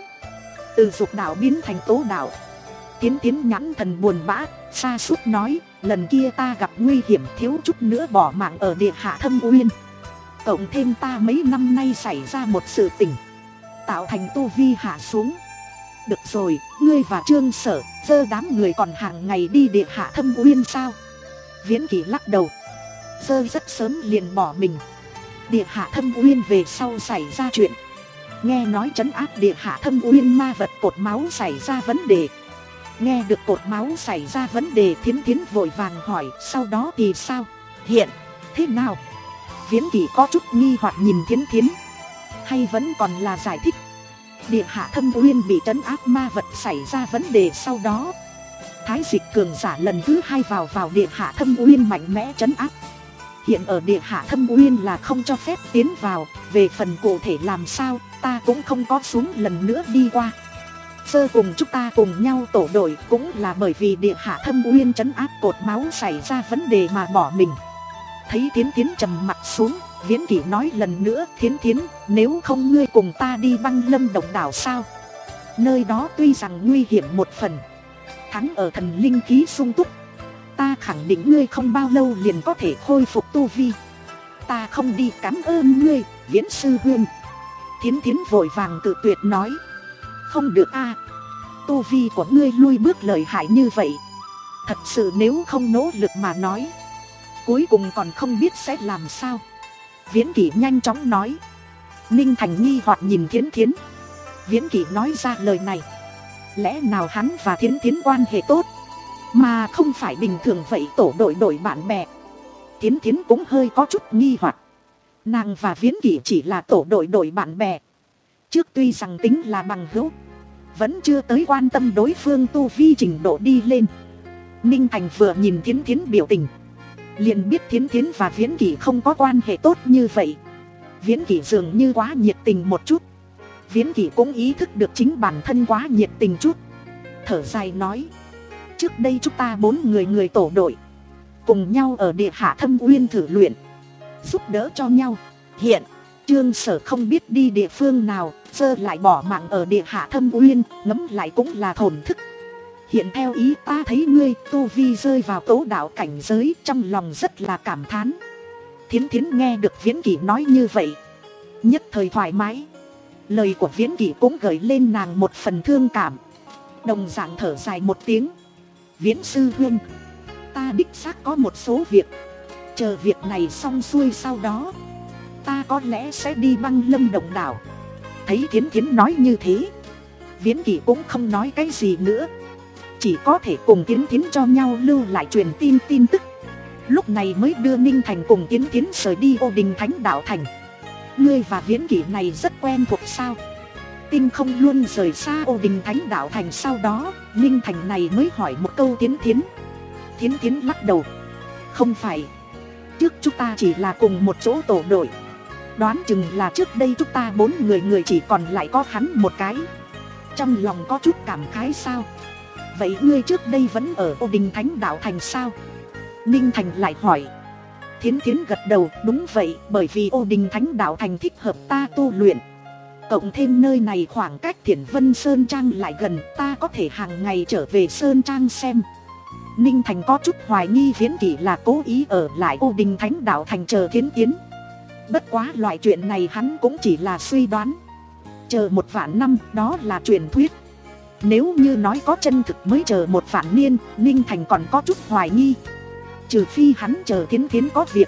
từ dục đạo biến thành tố đạo. Tiến Tiến nhãn thần buồn bã, sa sút nói, lần kia ta gặp nguy hiểm thiếu chút nữa bỏ mạng ở địa hạ thâm uyên, cộng thêm ta mấy năm nay xảy ra một sự tình, tạo thành tu vi hạ xuống. Được rồi, ngươi và Trương Sở, dơ đám người còn hàng ngày đi địa hạ thâm uyên sao? Viễn Kỷ lắc đầu. Dơ rất sớm liền bỏ mình. Địa hạ thâm uyên về sau xảy ra chuyện, nghe nói trấn áp địa hạ thâm uyên ma vật cột máu xảy ra vấn đề. Nghe được cột máu xảy ra vấn đề, Thiến Thiến vội vàng hỏi sau đó thì sao, hiện thế nào? Viễn Kỷ có chút nghi hoặc nhìn Thiến Thiến, hay vẫn còn là giải thích. Địa hạ thâm uyên bị trấn áp ma vật xảy ra vấn đề, sau đó Thái Dịch cường giả lần thứ hai vào vào địa hạ thâm uyên mạnh mẽ trấn áp. Hiện ở địa hạ thâm uyên là không cho phép tiến vào, về phần cụ thể làm sao ta cũng không có xuống lần nữa đi qua. Sơ cùng chúng ta cùng nhau tổ đội cũng là bởi vì địa hạ thâm uyên trấn áp cột máu xảy ra vấn đề mà bỏ mình. Thấy Thiến Thiến trầm mặt xuống, Viễn Kỷ nói lần nữa, Thiến Thiến, nếu không ngươi cùng ta đi Băng Lâm Động Đảo sao? Nơi đó tuy rằng nguy hiểm một phần, thắng ở thần linh khí sung túc, ta khẳng định ngươi không bao lâu liền có thể khôi phục tu vi. Ta không đi, cảm ơn ngươi, Viễn sư huynh. Thiến Thiến vội vàng cự tuyệt nói, không được a, tu vi của ngươi lui bước lợi hại như vậy, thật sự nếu không nỗ lực mà nói, cuối cùng còn không biết sẽ làm sao. Viễn Kỷ nhanh chóng nói. Ninh Thành nghi hoặc nhìn Thiến Thiến. Viễn Kỷ nói ra lời này, lẽ nào hắn và Thiến Thiến quan hệ tốt, mà không phải bình thường vậy tổ đội đội bạn bè? Thiến Thiến cũng hơi có chút nghi hoặc. Nàng và Viễn Kỷ chỉ là tổ đội đội bạn bè, trước tuy rằng tính là bằng hữu, vẫn chưa tới quan tâm đối phương tu vi trình độ đi lên. Ninh Thành vừa nhìn Thiến Thiến biểu tình, liền biết Thiến Thiến và Viễn Kỷ không có quan hệ tốt như vậy. Viễn Kỷ dường như quá nhiệt tình một chút. Viễn Kỷ cũng ý thức được chính bản thân quá nhiệt tình chút, thở dài nói, trước đây chúng ta bốn người người tổ đội, cùng nhau ở địa hạ thâm uyên thử luyện, giúp đỡ cho nhau. Hiện Trương Sở không biết đi địa phương nào, giờ lại bỏ mạng ở địa hạ thâm uyên, ngẫm lại cũng là thổn thức. Hiện theo ý ta thấy ngươi tu vi rơi vào tố đạo cảnh giới, trong lòng rất là cảm thán. Thiến Thiến nghe được Viễn Kỷ nói như vậy, nhất thời thoải mái. Lời của Viễn Kỷ cũng gợi lên nàng một phần thương cảm, đồng dạng thở dài một tiếng. Viễn sư huynh, ta đích xác có một số việc, chờ việc này xong xuôi sau đó, ta có lẽ sẽ đi Băng Lâm Động Đảo. Thấy Thiến Thiến nói như thế, Viễn Kỷ cũng không nói cái gì nữa, chỉ có thể cùng Thiến Thiến cho nhau lưu lại truyền tin tin tức. Lúc này mới đưa Ninh Thành cùng Thiến Thiến rời đi Ô Đình Thánh Đạo Thành. Ngươi và Viễn Kỷ này rất quen thuộc sao? Tinh không luôn rời xa Ô Đình Thánh Đạo Thành. Sau đó Ninh Thành này mới hỏi một câu Thiến Thiến. Thiến Thiến lắc đầu, không phải, trước chúng ta chỉ là cùng một chỗ tổ đội, đoán chừng là trước đây chúng ta bốn người người chỉ còn lại có hắn một cái. Trong lòng có chút cảm khái sao? Vậy ngươi trước đây vẫn ở Ô Đình Thánh Đạo Thành sao? Ninh Thành lại hỏi. Thiến Thiến gật đầu, đúng vậy, bởi vì Ô Đình Thánh Đạo Thành thích hợp ta tu luyện, cộng thêm nơi này khoảng cách Thiển Vân Sơn Trang lại gần, ta có thể hàng ngày trở về Sơn Trang xem. Ninh Thành có chút hoài nghi Viễn Kỷ là cố ý ở lại Ô Đình Thánh Đạo Thành chờ Thiến Thiến. Bất quá loại chuyện này hắn cũng chỉ là suy đoán. Chờ một vạn năm đó là truyền thuyết, nếu như nói có chân thực mới chờ một vạn niên, Ninh Thành còn có chút hoài nghi. Trừ phi hắn chờ Thiến Thiến có việc,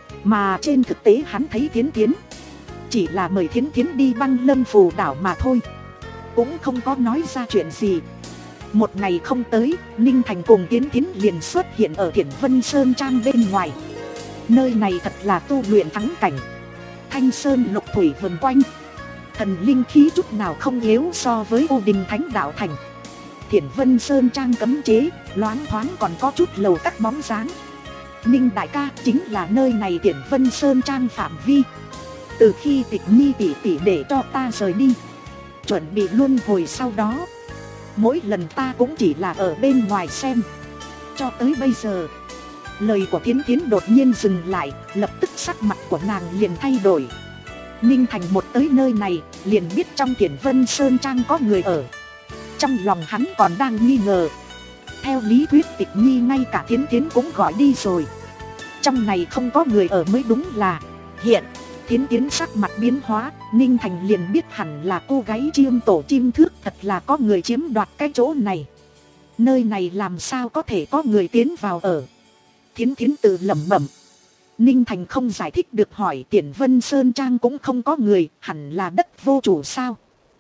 mà trên thực tế hắn thấy Thiến Thiến chỉ là mời Thiến Thiến đi Băng Lâm Phù Đảo mà thôi, cũng không có nói ra chuyện gì. Một ngày không tới, Ninh Thành cùng Thiến Thiến liền xuất hiện ở Thiển Vân Sơn Trang bên ngoài. Nơi này thật là tu luyện thắng cảnh, thanh sơn lục thủy vần quanh, thần linh khí chút nào không yếu so với Ô Đình Thánh Đạo Thành. Thiển Vân Sơn Trang cấm chế, loáng thoáng còn có chút lầu các bóng dáng. Ninh đại ca, chính là nơi này Thiển Vân Sơn Trang phạm vi. Từ khi Tịch Nhi tỷ tỷ để cho ta rời đi, chuẩn bị luân hồi sau đó, mỗi lần ta cũng chỉ là ở bên ngoài xem. Cho tới bây giờ. Lời của Thiến Thiến đột nhiên dừng lại, lập tức sắc mặt của nàng liền thay đổi. Ninh Thành một tới nơi này, liền biết trong Thiển Vân Sơn Trang có người ở. Trong lòng hắn còn đang nghi ngờ. Theo lý thuyết Tịch Nhi ngay cả Thiến Thiến cũng gọi đi rồi, trong này không có người ở mới đúng là. Hiện Thiến Thiến sắc mặt biến hóa, Ninh Thành liền biết hẳn là cô gái chiêm tổ chim thước, thật là có người chiếm đoạt cái chỗ này. Nơi này làm sao có thể có người tiến vào ở. Thiến Thiến tự lẩm bẩm. Ninh Thành không giải thích được hỏi Tiễn Vân Sơn Trang cũng không có người, hẳn là đất vô chủ sao?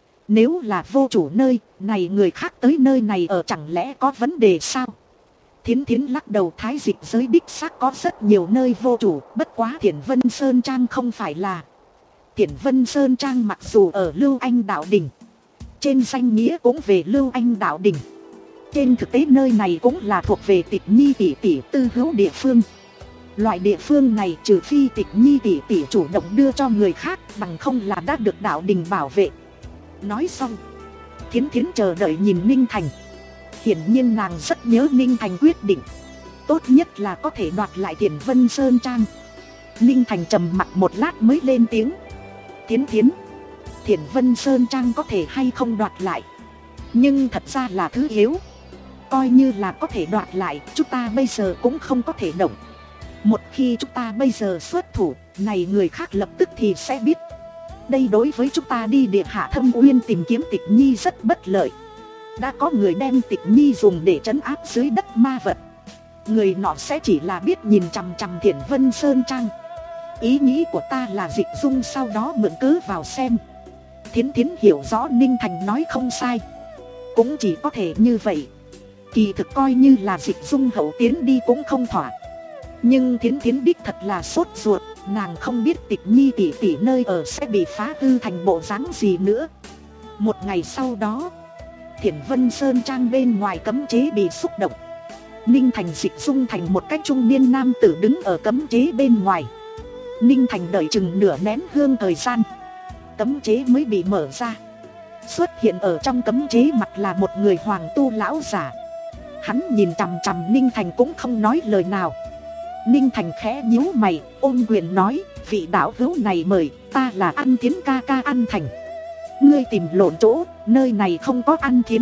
Nếu là vô chủ nơi này, người khác tới nơi này ở chẳng lẽ có vấn đề sao? Thiến Thiến lắc đầu, thái dịch giới đích xác có rất nhiều nơi vô chủ, bất quá Tiễn Vân Sơn Trang không phải là. Tiễn Vân Sơn Trang mặc dù ở Lưu Anh Đạo Đình, trên danh nghĩa cũng về Lưu Anh Đạo Đình, trên thực tế nơi này cũng là thuộc về Tịch Nhi tỷ tỷ tư hữu địa phương. Loại địa phương này trừ phi Tịch Nhi tỷ tỷ chủ động đưa cho người khác, bằng không là đã được Đạo Đình bảo vệ. Nói xong, Thiến Thiến chờ đợi nhìn Ninh Thành. Hiển nhiên nàng rất nhớ Ninh Thành quyết định tốt nhất là có thể đoạt lại Tiễn Vân Sơn Trang. Ninh Thành trầm mặc một lát mới lên tiếng. Thiến Thiến, Tiễn Vân Sơn Trang có thể hay không đoạt lại, nhưng thật ra là thứ yếu. Coi như là có thể đoạt lại, chúng ta bây giờ cũng không có thể động. Một khi chúng ta bây giờ xuất thủ, này người khác lập tức thì sẽ biết. Đây đối với chúng ta đi địa hạ thâm uyên tìm kiếm Tịch Nhi rất bất lợi. Đã có người đem Tịch Nhi dùng để trấn áp dưới đất ma vật, người nọ sẽ chỉ là biết nhìn chằm chằm Tiễn Vân Sơn Trang. Ý nghĩ của ta là Dịch Dung sau đó mượn cớ vào xem. Thiến Thiến hiểu rõ Ninh Thành nói không sai, cũng chỉ có thể như vậy. Kỳ thực coi như là Dịch Dung hậu tiến đi cũng không thỏa. Nhưng Thiến Thiến đích thật là sốt ruột, nàng không biết Tịch Nhi tỷ tỷ nơi ở sẽ bị phá hư thành bộ dáng gì nữa. Một ngày sau đó, Tiễn Vân Sơn Trang bên ngoài cấm chế bị xúc động. Ninh Thành Dịch Dung thành một cách trung niên nam tử đứng ở cấm chế bên ngoài. Ninh Thành đợi chừng nửa nén hương thời gian, cấm chế mới bị mở ra. Xuất hiện ở trong cấm chế mặt là một người hoàng tu lão giả. Hắn nhìn chằm chằm Ninh Thành cũng không nói lời nào. Ninh Thành khẽ nhíu mày, ôn quyền nói, vị đạo hữu này mời, ta là Ăn Thiến ca ca Ăn Thành. Ngươi tìm lộn chỗ, nơi này không có Ăn Thiến.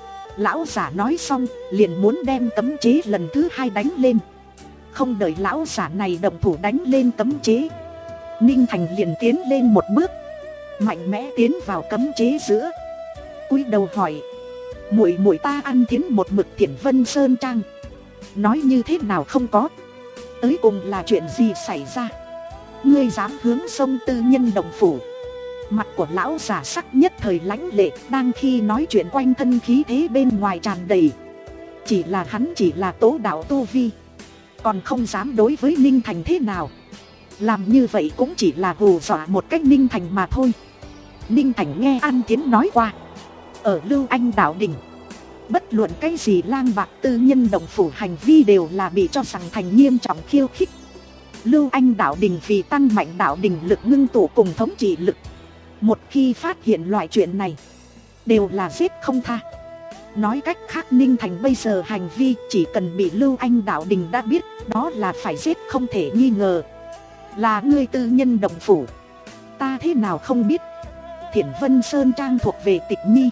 Lão giả nói xong, liền muốn đem cấm chế lần thứ hai đánh lên. Không đợi lão giả này động thủ đánh lên cấm chế, Ninh Thành liền tiến lên một bước, mạnh mẽ tiến vào cấm chế giữa. Cúi đầu hỏi, muội muội ta Ăn Thiến một mực Tiễn Vân Sơn Trang, nói như thế nào không có? Tới cùng là chuyện gì xảy ra? Ngươi dám hướng sông tư nhân động phủ? Mặt của lão giả sắc nhất thời lãnh lệ, đang khi nói chuyện quanh thân khí thế bên ngoài tràn đầy. Chỉ là hắn chỉ là tố đạo tu vi, còn không dám đối với Ninh Thành thế nào. Làm như vậy cũng chỉ là hù dọa một cách Ninh Thành mà thôi. Ninh Thành nghe Ăn Thiến nói qua, ở Lưu Anh Đạo Đình, bất luận cái gì lang bạc tư nhân động phủ hành vi đều là bị cho rằng thành nghiêm trọng khiêu khích. Lưu Anh Đạo Đình vì tăng mạnh đạo đình lực ngưng tụ cùng thống trị lực, một khi phát hiện loại chuyện này đều là giết không tha. Nói cách khác, Ninh Thành bây giờ hành vi chỉ cần bị Lưu Anh Đạo Đình đã biết, đó là phải giết không thể nghi ngờ. Là ngươi tư nhân động phủ, ta thế nào không biết. Tiễn Vân Sơn Trang thuộc về Tịch Nhi,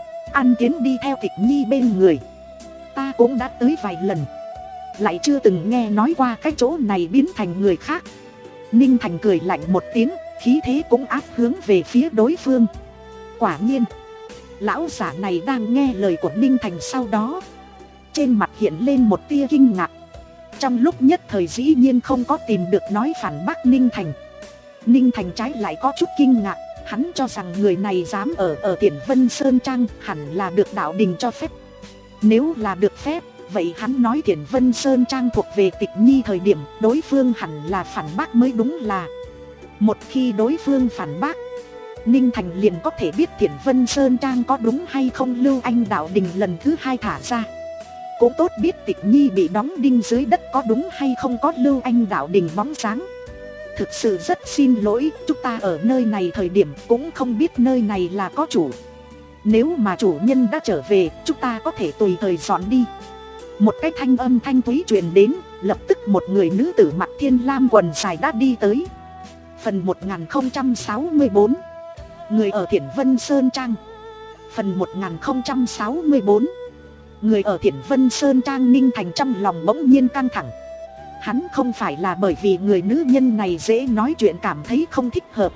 Ăn Thiến đi theo Tịch Nhi bên người, ta cũng đã tới vài lần, lại chưa từng nghe nói qua cái chỗ này biến thành người khác. Ninh Thành cười lạnh một tiếng, khí thế cũng áp hướng về phía đối phương. Quả nhiên, lão giả này đang nghe lời của Ninh Thành, sau đó trên mặt hiện lên một tia kinh ngạc. Trong lúc nhất thời dĩ nhiên không có tìm được nói phản bác Ninh Thành. Ninh Thành trái lại có chút kinh ngạc, hắn cho rằng người này dám ở ở Tiễn Vân Sơn Trang hẳn là được đạo đình cho phép. Nếu là được phép, vậy hắn nói Tiễn Vân Sơn Trang thuộc về Tịch Nhi thời điểm, đối phương hẳn là phản bác mới đúng là. Một khi đối phương phản bác, Ninh Thành liền có thể biết Tiễn Vân Sơn Trang có đúng hay không Lưu Anh Đạo Đình lần thứ hai thả ra. Cũng tốt biết Tịch Nhi bị đóng đinh dưới đất có đúng hay không có Lưu Anh Đạo Đình bóng dáng. Thực sự rất xin lỗi, chúng ta ở nơi này thời điểm cũng không biết nơi này là có chủ. Nếu mà chủ nhân đã trở về, chúng ta có thể tùy thời dọn đi. Một cái thanh âm thanh thúy truyền đến, lập tức một người nữ tử mặc thiên lam quần dài đã đi tới. Phần một nghìn không trăm sáu mươi bốn, người ở Tiễn Vân Sơn Trang. Phần một nghìn không trăm sáu mươi bốn, người ở Tiễn Vân Sơn Trang. Ninh Thành trong lòng bỗng nhiên căng thẳng. Hắn không phải là bởi vì người nữ nhân này dễ nói chuyện cảm thấy không thích hợp,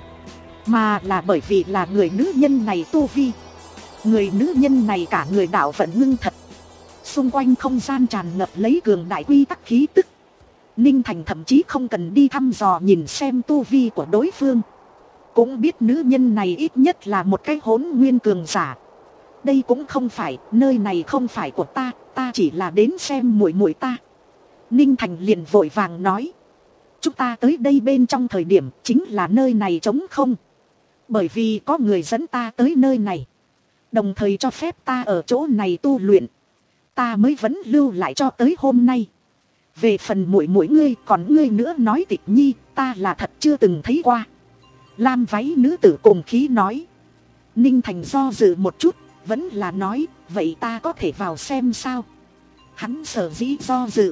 mà là bởi vì là người nữ nhân này tu vi. Người nữ nhân này cả người đạo vận ngưng thật, xung quanh không gian tràn ngập lấy cường đại quy tắc khí tức. Ninh Thành thậm chí không cần đi thăm dò nhìn xem tu vi của đối phương, cũng biết nữ nhân này ít nhất là một cái hỗn nguyên cường giả. Đây cũng không phải, nơi này không phải của ta, ta chỉ là đến xem muội muội ta. Ninh Thành liền vội vàng nói. Chúng ta tới đây bên trong thời điểm chính là nơi này trống không. Bởi vì có người dẫn ta tới nơi này, đồng thời cho phép ta ở chỗ này tu luyện, ta mới vẫn lưu lại cho tới hôm nay. Về phần muội muội ngươi, còn ngươi nữa nói Tịch Nhi, ta là thật chưa từng thấy qua. Lam váy nữ tử cùng khí nói. Ninh Thành do dự một chút, vẫn là nói, vậy ta có thể vào xem sao? Hắn sở dĩ do dự,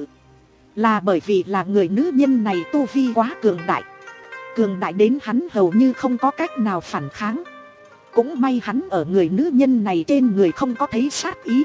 là bởi vì là người nữ nhân này tu vi quá cường đại. Cường đại đến hắn hầu như không có cách nào phản kháng. Cũng may hắn ở người nữ nhân này trên người không có thấy sát ý.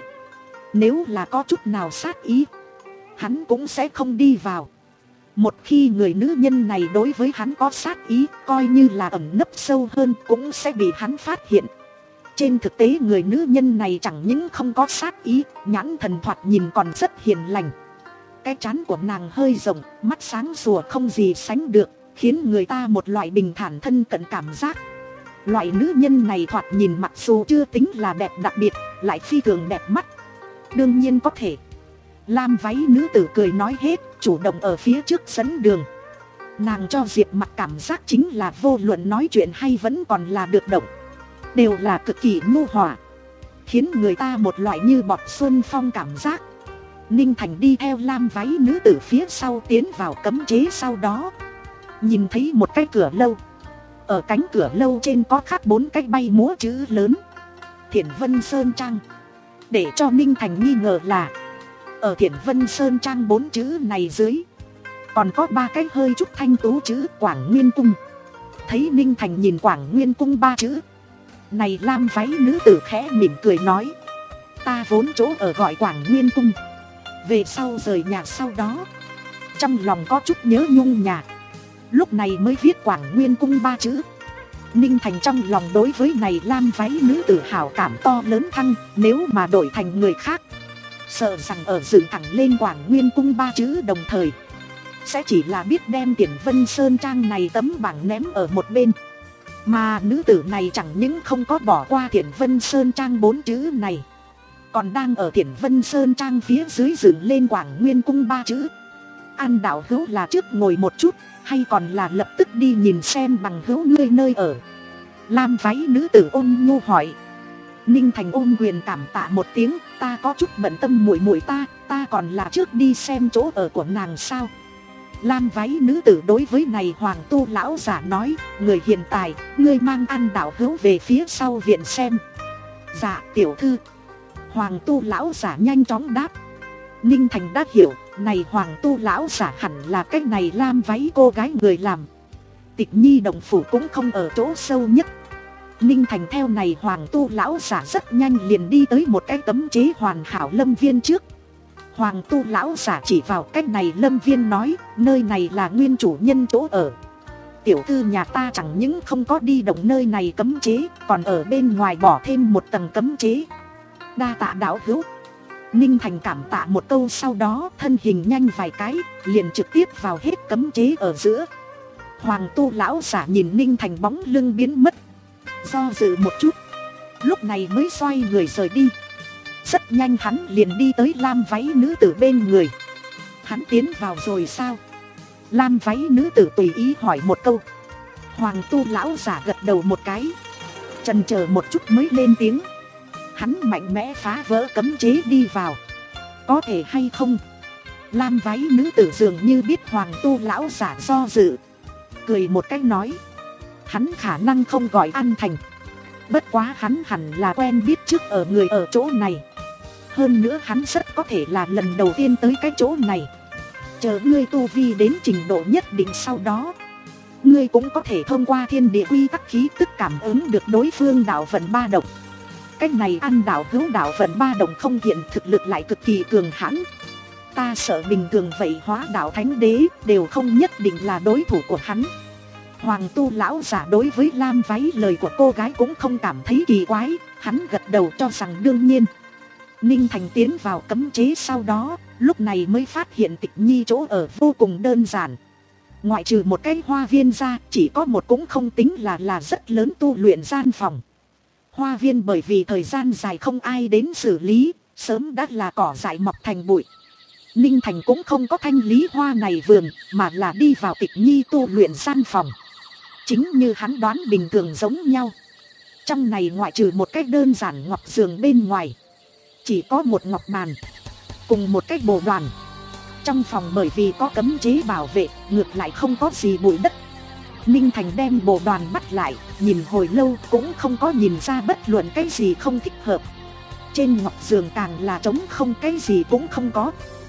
Nếu là có chút nào sát ý, hắn cũng sẽ không đi vào. Một khi người nữ nhân này đối với hắn có sát ý, coi như là ẩn nấp sâu hơn cũng sẽ bị hắn phát hiện. Trên thực tế người nữ nhân này chẳng những không có sát ý, nhãn thần thoạt nhìn còn rất hiền lành. Cái trán của nàng hơi rộng, mắt sáng sủa không gì sánh được, khiến người ta một loại bình thản thân cận cảm giác. Loại nữ nhân này thoạt nhìn mặc dù chưa tính là đẹp đặc biệt, lại phi thường đẹp mắt. Đương nhiên có thể. Lam váy nữ tử cười nói hết, chủ động ở phía trước dẫn đường. Nàng cho Diệp Mặc cảm giác chính là vô luận nói chuyện hay vẫn còn là được động, đều là cực kỳ nhu hòa, khiến người ta một loại như bọt xuân phong cảm giác. Ninh Thành đi theo Lam váy nữ tử phía sau tiến vào cấm chế sau đó, nhìn thấy một cái cửa lâu. Ở cánh cửa lâu trên có khắc bốn cái bay múa chữ lớn Thiển Vân Sơn Trang. Để cho Ninh Thành nghi ngờ là ở Thiển Vân Sơn Trang bốn chữ này dưới còn có ba cái hơi chút thanh tú chữ Quảng Nguyên Cung. Thấy Ninh Thành nhìn Quảng Nguyên Cung ba chữ này, Lam váy nữ tử khẽ mỉm cười nói. Ta vốn chỗ ở gọi Quảng Nguyên Cung, về sau rời nhà sau đó, trong lòng có chút nhớ nhung nhà, lúc này mới viết Quảng Nguyên Cung ba chữ. Ninh Thành trong lòng đối với này Lam váy nữ tử hảo cảm to lớn thăng. Nếu mà đổi thành người khác, sợ rằng ở dựng thẳng lên Quảng Nguyên Cung ba chữ đồng thời, sẽ chỉ là biết đem Thiển Vân Sơn Trang này tấm bảng ném ở một bên. Mà nữ tử này chẳng những không có bỏ qua Thiển Vân Sơn Trang bốn chữ này, còn đang ở Thiển Vân Sơn Trang phía dưới dựng lên Quảng Nguyên Cung ba chữ. An đạo hữu là trước ngồi một chút, hay còn là lập tức đi nhìn xem bằng hữu ngươi nơi ở? Lam váy nữ tử ôn nhu hỏi. Ninh Thành ôm quyền cảm tạ một tiếng. Ta có chút bận tâm muội muội ta, ta còn là trước đi xem chỗ ở của nàng sao? Lam váy nữ tử đối với này Hoàng tu lão giả nói. Người hiện tại, ngươi mang An đạo hữu về phía sau viện xem. Dạ tiểu thư. Hoàng tu lão giả nhanh chóng đáp. Ninh Thành đã hiểu, này Hoàng tu lão giả hẳn là cái này Lam váy cô gái người làm. Tịch Nhi động phủ cũng không ở chỗ sâu nhất. Ninh Thành theo này Hoàng tu lão giả rất nhanh liền đi tới một cái cấm chế hoàn hảo lâm viên trước. Hoàng tu lão giả chỉ vào cái này lâm viên nói, nơi này là nguyên chủ nhân chỗ ở. Tiểu thư nhà ta chẳng những không có đi động nơi này cấm chế, còn ở bên ngoài bỏ thêm một tầng cấm chế. Đa tạ đạo hữu. Ninh Thành cảm tạ một câu sau đó thân hình nhanh vài cái, liền trực tiếp vào hết cấm chế ở giữa. Hoàng tu lão giả nhìn Ninh Thành bóng lưng biến mất, do dự một chút, lúc này mới xoay người rời đi. Rất nhanh hắn liền đi tới Lam váy nữ tử bên người. Hắn tiến vào rồi sao? Lam váy nữ tử tùy ý hỏi một câu. Hoàng tu lão giả gật đầu một cái, chần chờ một chút mới lên tiếng. Hắn mạnh mẽ phá vỡ cấm chế đi vào. Có thể hay không? Lam váy nữ tử dường như biết Hoàng tu lão giả do dự, cười một cách nói. Hắn khả năng không gọi An Thành, bất quá hắn hẳn là quen biết trước ở người ở chỗ này. Hơn nữa hắn rất có thể là lần đầu tiên tới cái chỗ này. Chờ ngươi tu vi đến trình độ nhất định sau đó, ngươi cũng có thể thông qua thiên địa quy tắc khí tức cảm ứng được đối phương đạo vận ba động. Cái này An đạo hữu đạo vận ba động không hiện, thực lực lại cực kỳ cường hãn. Ta sợ bình thường vậy hóa đạo thánh đế đều không nhất định là đối thủ của hắn. Hoàng tu lão giả đối với Lam váy lời của cô gái cũng không cảm thấy kỳ quái, hắn gật đầu cho rằng đương nhiên. Ninh Thành tiến vào cấm chế sau đó, lúc này mới phát hiện Tịch Nhi chỗ ở vô cùng đơn giản. Ngoại trừ một cái hoa viên ra, chỉ có một cũng không tính là là rất lớn tu luyện gian phòng. Hoa viên bởi vì thời gian dài không ai đến xử lý, sớm đã là cỏ dại mọc thành bụi. Ninh Thành cũng không có thanh lý hoa này vườn, mà là đi vào Tịch Nhi tu luyện gian phòng. Chính như hắn đoán bình thường giống nhau. Trong này ngoại trừ một cái đơn giản ngọc giường bên ngoài, chỉ có một ngọc bàn cùng một cái bồ đoàn. Trong phòng bởi vì có cấm chế bảo vệ, ngược lại không có gì bụi đất. Ninh Thành đem bồ đoàn bắt lại, nhìn hồi lâu cũng không có nhìn ra bất luận cái gì không thích hợp. Trên ngọc giường càng là trống không, cái gì cũng không có.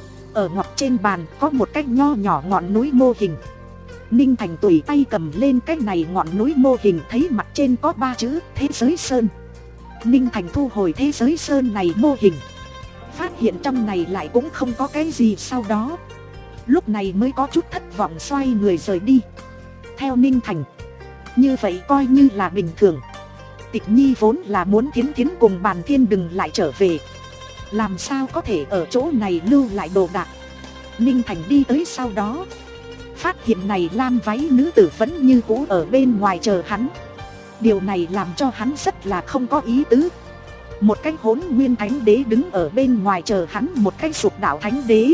Ở ngọc trên bàn có một cái nho nhỏ ngọn núi mô hình. Ninh Thành tùy tay cầm lên cái này ngọn núi mô hình, thấy mặt trên có ba chữ Thế Giới Sơn. Ninh Thành thu hồi Thế Giới Sơn này mô hình, phát hiện trong này lại cũng không có cái gì. Sau đó lúc này mới có chút thất vọng, xoay người rời đi. Theo Ninh Thành, như vậy coi như là bình thường. Tịch Nhi vốn là muốn Thiến Thiến cùng Bàn Thiên đừng lại trở về, làm sao có thể ở chỗ này lưu lại đồ đạc. Ninh Thành đi tới sau đó, phát hiện này lam váy nữ tử vẫn như cũ ở bên ngoài chờ hắn. Điều này làm cho hắn rất là không có ý tứ. Một cái Hỗn Nguyên Thánh Đế đứng ở bên ngoài chờ hắn, một cái Sụp Đạo Thánh Đế.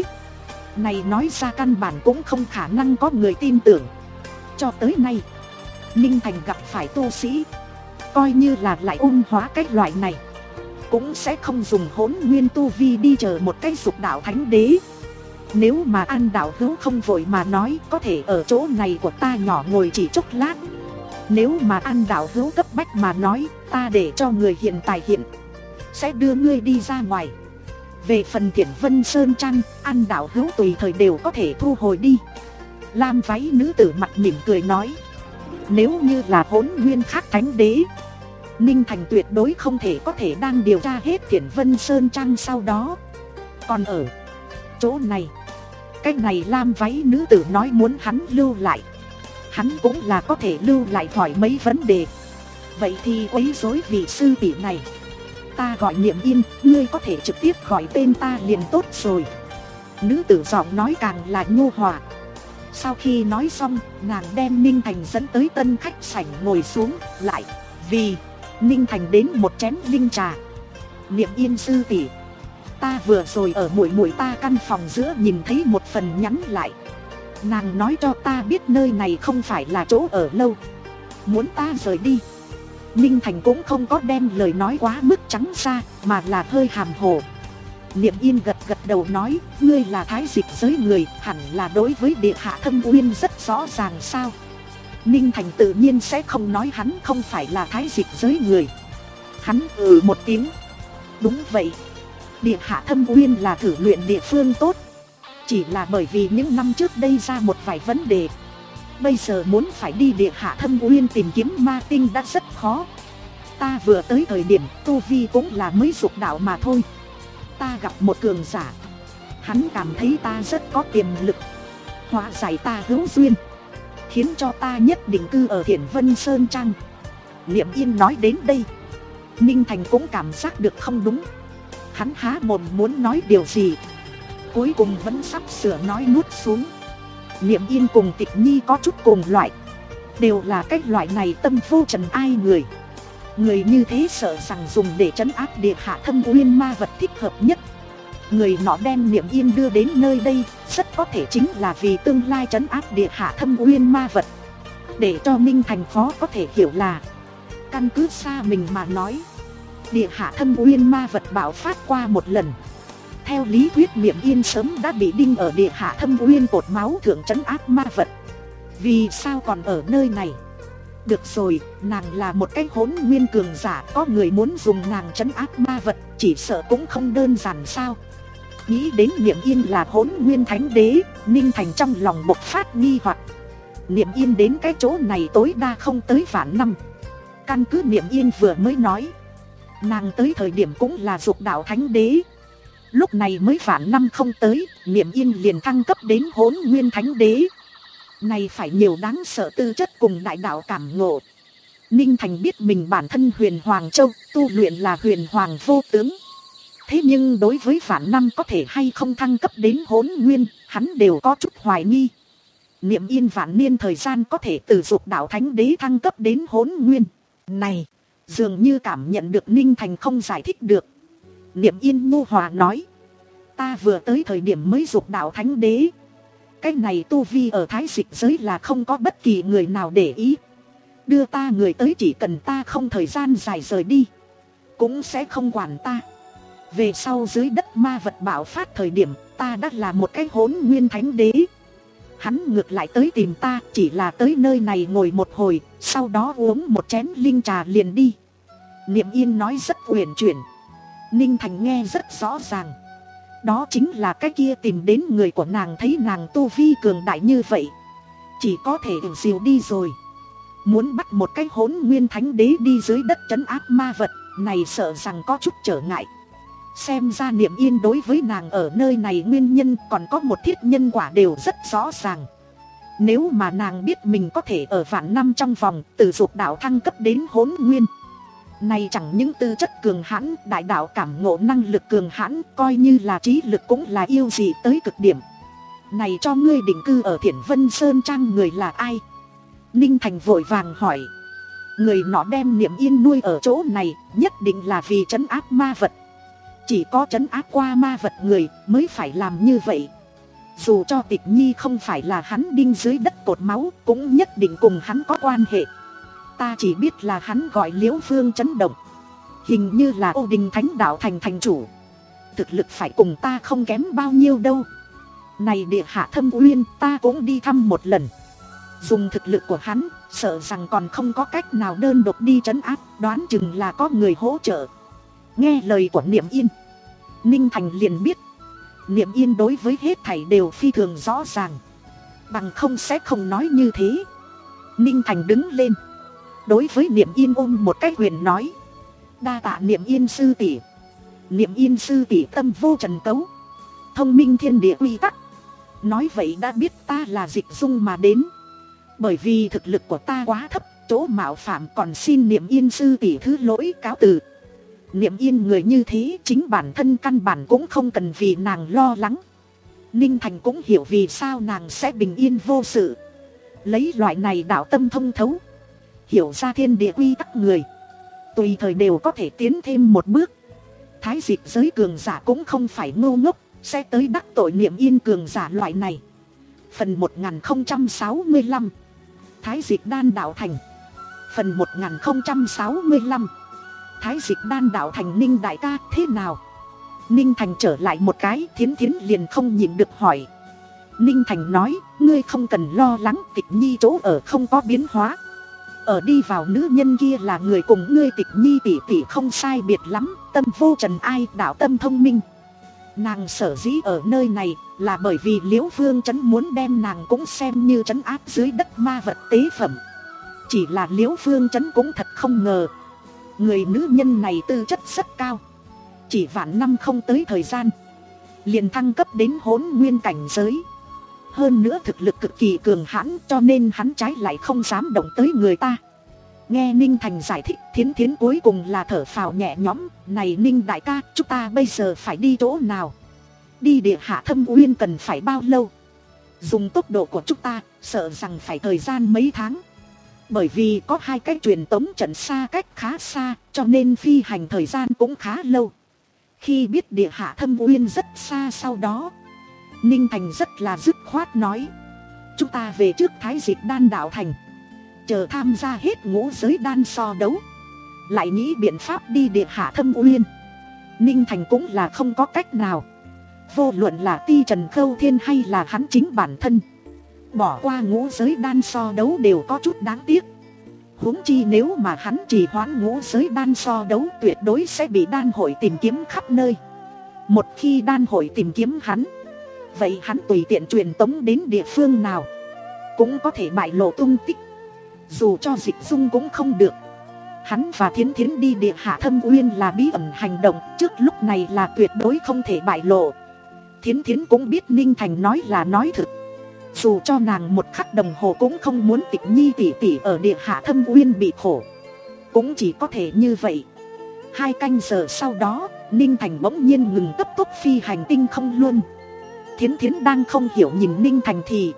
Này nói ra căn bản cũng không khả năng có người tin tưởng. Cho tới nay, Ninh Thành gặp phải tu sĩ, coi như là lại ôn hóa cái loại này, cũng sẽ không dùng Hỗn Nguyên tu vi đi chờ một cái Sụp Đạo Thánh Đế. Nếu mà An đạo hữu không vội mà nói, có thể ở chỗ này của ta nhỏ ngồi chỉ chốc lát. Nếu mà An đạo hữu cấp bách mà nói, ta để cho người hiện tại hiện, sẽ đưa ngươi đi ra ngoài. Về phần Thiển Vân Sơn Trang, An đạo hữu tùy thời đều có thể thu hồi đi. Lam váy nữ tử mặt mỉm cười nói. Nếu như là Hỗn Nguyên khác Thánh Đế, Ninh Thành tuyệt đối không thể có thể đang điều tra hết Thiển Vân Sơn Trang sau đó. Còn ở chỗ này, cái này lam váy nữ tử nói muốn hắn lưu lại, hắn cũng là có thể lưu lại hỏi mấy vấn đề. Vậy thì quấy rối vị sư tỷ này, ta gọi Niệm Yên, ngươi có thể trực tiếp gọi tên ta liền tốt rồi. Nữ tử giọng nói càng là nhu hòa. Sau khi nói xong, nàng đem Ninh Thành dẫn tới tân khách sảnh ngồi xuống, lại vì Ninh Thành đến một chén linh trà. Niệm Yên sư tỷ, ta vừa rồi ở muội muội ta căn phòng giữa nhìn thấy một phần nhắn lại. Nàng nói cho ta biết nơi này không phải là chỗ ở lâu, muốn ta rời đi. Ninh Thành cũng không có đem lời nói quá mức trắng ra, mà là hơi hàm hồ. Niệm Yên gật gật đầu nói, ngươi là Thái Dịch giới người, hẳn là đối với địa hạ thâm uyên rất rõ ràng sao. Ninh Thành tự nhiên sẽ không nói hắn không phải là Thái Dịch giới người. Hắn ừ một tiếng, đúng vậy, địa hạ thâm uyên là thử luyện địa phương tốt. Chỉ là bởi vì những năm trước đây ra một vài vấn đề, bây giờ muốn phải đi địa hạ thâm uyên tìm kiếm ma tinh đã rất khó. Ta vừa tới thời điểm tu vi cũng là mới dục đạo mà thôi. Ta gặp một cường giả, hắn cảm thấy ta rất có tiềm lực, hóa giải ta hữu duyên, khiến cho ta nhất định cư ở Thiển Vân Sơn Trang. Niệm Yên nói đến đây, Ninh Thành cũng cảm giác được không đúng. Hắn há mồm muốn nói điều gì, cuối cùng vẫn sắp sửa nói nuốt xuống. Niệm Yên cùng Tịch Nhi có chút cùng loại, đều là cái loại này tâm vô trần ai người. Người như thế sợ rằng dùng để trấn áp địa hạ thâm uyên ma vật thích hợp nhất. Người nọ đem Niệm Yên đưa đến nơi đây, rất có thể chính là vì tương lai trấn áp địa hạ thâm uyên ma vật. Để cho Ninh Thành khó có thể hiểu là, căn cứ xa mình mà nói, địa hạ thâm uyên ma vật bạo phát qua một lần. Theo lý thuyết Niệm Yên sớm đã bị đinh ở địa hạ thâm uyên cột máu thượng trấn áp ma vật. Vì sao còn ở nơi này? Được rồi, nàng là một cái hỗn nguyên cường giả, có người muốn dùng nàng trấn áp ma vật, chỉ sợ cũng không đơn giản sao. Nghĩ đến Niệm Yên là hỗn nguyên thánh đế, Ninh Thành trong lòng bộc phát nghi hoặc. Niệm Yên đến cái chỗ này tối đa không tới vạn năm. Căn cứ Niệm Yên vừa mới nói, nàng tới thời điểm cũng là dục đạo thánh đế. Lúc này mới vạn năm không tới, Niệm Yên liền thăng cấp đến hỗn nguyên thánh đế. Này phải nhiều đáng sợ tư chất cùng đại đạo cảm ngộ. Ninh Thành biết mình bản thân huyền Hoàng Châu, tu luyện là huyền Hoàng vô tướng. Thế nhưng đối với vạn năm có thể hay không thăng cấp đến hỗn nguyên, hắn đều có chút hoài nghi. Niệm Yên vạn niên thời gian có thể từ dục đạo thánh đế thăng cấp đến hỗn nguyên. Này, dường như cảm nhận được Ninh Thành không giải thích được. Niệm Yên nhu hòa nói. Ta vừa tới thời điểm mới dục đạo thánh đế. Cái này tu vi ở thái dịch giới là không có bất kỳ người nào để ý. Đưa ta người tới chỉ cần ta không thời gian dài rời đi, cũng sẽ không quản ta. Về sau dưới đất ma vật bạo phát thời điểm, ta đã là một cái hỗn nguyên thánh đế. Hắn ngược lại tới tìm ta, chỉ là tới nơi này ngồi một hồi, sau đó uống một chén linh trà liền đi. Niệm Yên nói rất uyển chuyển. Ninh Thành nghe rất rõ ràng. Đó chính là cái kia tìm đến người của nàng, thấy nàng tu vi cường đại như vậy, chỉ có thể ửng xìu đi rồi. Muốn bắt một cái hỗn nguyên thánh đế đi dưới đất trấn áp ma vật, này sợ rằng có chút trở ngại. Xem ra Niệm Yên đối với nàng ở nơi này nguyên nhân còn có một thiết nhân quả đều rất rõ ràng. Nếu mà nàng biết mình có thể ở vạn năm trong vòng từ dục đạo thăng cấp đến hỗn nguyên, này chẳng những tư chất cường hãn, đại đạo cảm ngộ năng lực cường hãn, coi như là trí lực cũng là yêu dị tới cực điểm. Này cho ngươi định cư ở Thiển Vân Sơn Trang người là ai? Ninh Thành vội vàng hỏi. Người nọ đem Niệm Yên nuôi ở chỗ này nhất định là vì trấn áp ma vật. Chỉ có trấn áp qua ma vật người mới phải làm như vậy. Dù cho Tịch Nhi không phải là hắn đinh dưới đất cột máu, cũng nhất định cùng hắn có quan hệ. Ta chỉ biết là hắn gọi Liễu Vương chấn động, hình như là Ô Đình Thánh Đạo thành thành chủ. Thực lực phải cùng ta không kém bao nhiêu đâu. Này địa hạ thâm uyên ta cũng đi thăm một lần. Dùng thực lực của hắn, sợ rằng còn không có cách nào đơn độc đi trấn áp, đoán chừng là có người hỗ trợ. Nghe lời của Niệm Yên, Ninh Thành liền biết Niệm Yên đối với hết thảy đều phi thường rõ ràng, bằng không sẽ không nói như thế. Ninh Thành đứng lên, đối với Niệm Yên ôm một cái quyền nói. Đa tạ Niệm Yên sư tỷ. Niệm Yên sư tỷ tâm vô trần cấu, thông minh thiên địa quy tắc. Nói vậy đã biết ta là Dịch Dung mà đến. Bởi vì thực lực của ta quá thấp, chỗ mạo phạm, còn xin Niệm Yên sư tỷ thứ lỗi, cáo từ. Niệm Yên người như thế, chính bản thân căn bản cũng không cần vì nàng lo lắng. Ninh Thành cũng hiểu vì sao nàng sẽ bình yên vô sự. Lấy loại này đạo tâm thông thấu, hiểu ra thiên địa quy tắc người, tùy thời đều có thể tiến thêm một bước. Thái dịch giới cường giả cũng không phải ngu ngốc, sẽ tới đắc tội Niệm Yên cường giả loại này. Phần một nghìn không trăm sáu mươi lăm Thái dịch đan đạo thành. Phần một nghìn không trăm sáu mươi lăm Thái dịch đan đạo thành. Ninh đại ca thế nào? Ninh Thành trở lại một cái, Thiến Thiến liền không nhịn được hỏi. Ninh Thành nói, ngươi không cần lo lắng, Tịch Nhi chỗ ở không có biến hóa. Ở đi vào nữ nhân kia là người cùng ngươi Tịch Nhi tỷ tỷ không sai biệt lắm, tâm vô trần ai, đạo tâm thông minh. Nàng sở dĩ ở nơi này là bởi vì Liễu Vương trấn muốn đem nàng cũng xem như trấn áp dưới đất ma vật tế phẩm. Chỉ là Liễu Vương trấn cũng thật không ngờ, người nữ nhân này tư chất rất cao, chỉ vạn năm không tới thời gian liền thăng cấp đến hỗn nguyên cảnh giới. Hơn nữa thực lực cực kỳ cường hãn, cho nên hắn trái lại không dám động tới người ta. Nghe Ninh Thành giải thích, Thiến Thiến cuối cùng là thở phào nhẹ nhõm. Này Ninh đại ca, chúng ta bây giờ phải đi chỗ nào? Đi địa hạ thâm uyên cần phải bao lâu? Dùng tốc độ của chúng ta, sợ rằng phải thời gian mấy tháng. Bởi vì có hai cái truyền tống trận xa cách khá xa, cho nên phi hành thời gian cũng khá lâu. Khi biết địa hạ thâm uyên rất xa sau đó, Ninh Thành rất là dứt khoát nói. Chúng ta về trước Thái dịch đan đạo thành, chờ tham gia hết ngũ giới đan so đấu, lại nghĩ biện pháp đi địa hạ thâm uyên. Ninh Thành cũng là không có cách nào. Vô luận là Ti Trần Khâu Thiên hay là hắn chính bản thân, bỏ qua ngũ giới đan so đấu đều có chút đáng tiếc. Huống chi nếu mà hắn trì hoãn ngũ giới đan so đấu, tuyệt đối sẽ bị đan hội tìm kiếm khắp nơi. Một khi đan hội tìm kiếm hắn, vậy hắn tùy tiện truyền tống đến địa phương nào cũng có thể bại lộ tung tích. Dù cho Dịch Dung cũng không được. Hắn và Thiến Thiến đi địa hạ thâm uyên là bí ẩn hành động, trước lúc này là tuyệt đối không thể bại lộ. Thiến Thiến cũng biết Ninh Thành nói là nói thực. Dù cho nàng một khắc đồng hồ cũng không muốn Tịch Nhi tỷ tỷ ở địa hạ thâm uyên bị khổ, cũng chỉ có thể như vậy. Hai canh giờ sau đó, Ninh Thành bỗng nhiên ngừng cấp tốc phi hành tinh không luân. Thiến Thiến đang không hiểu nhìn Ninh Thành thì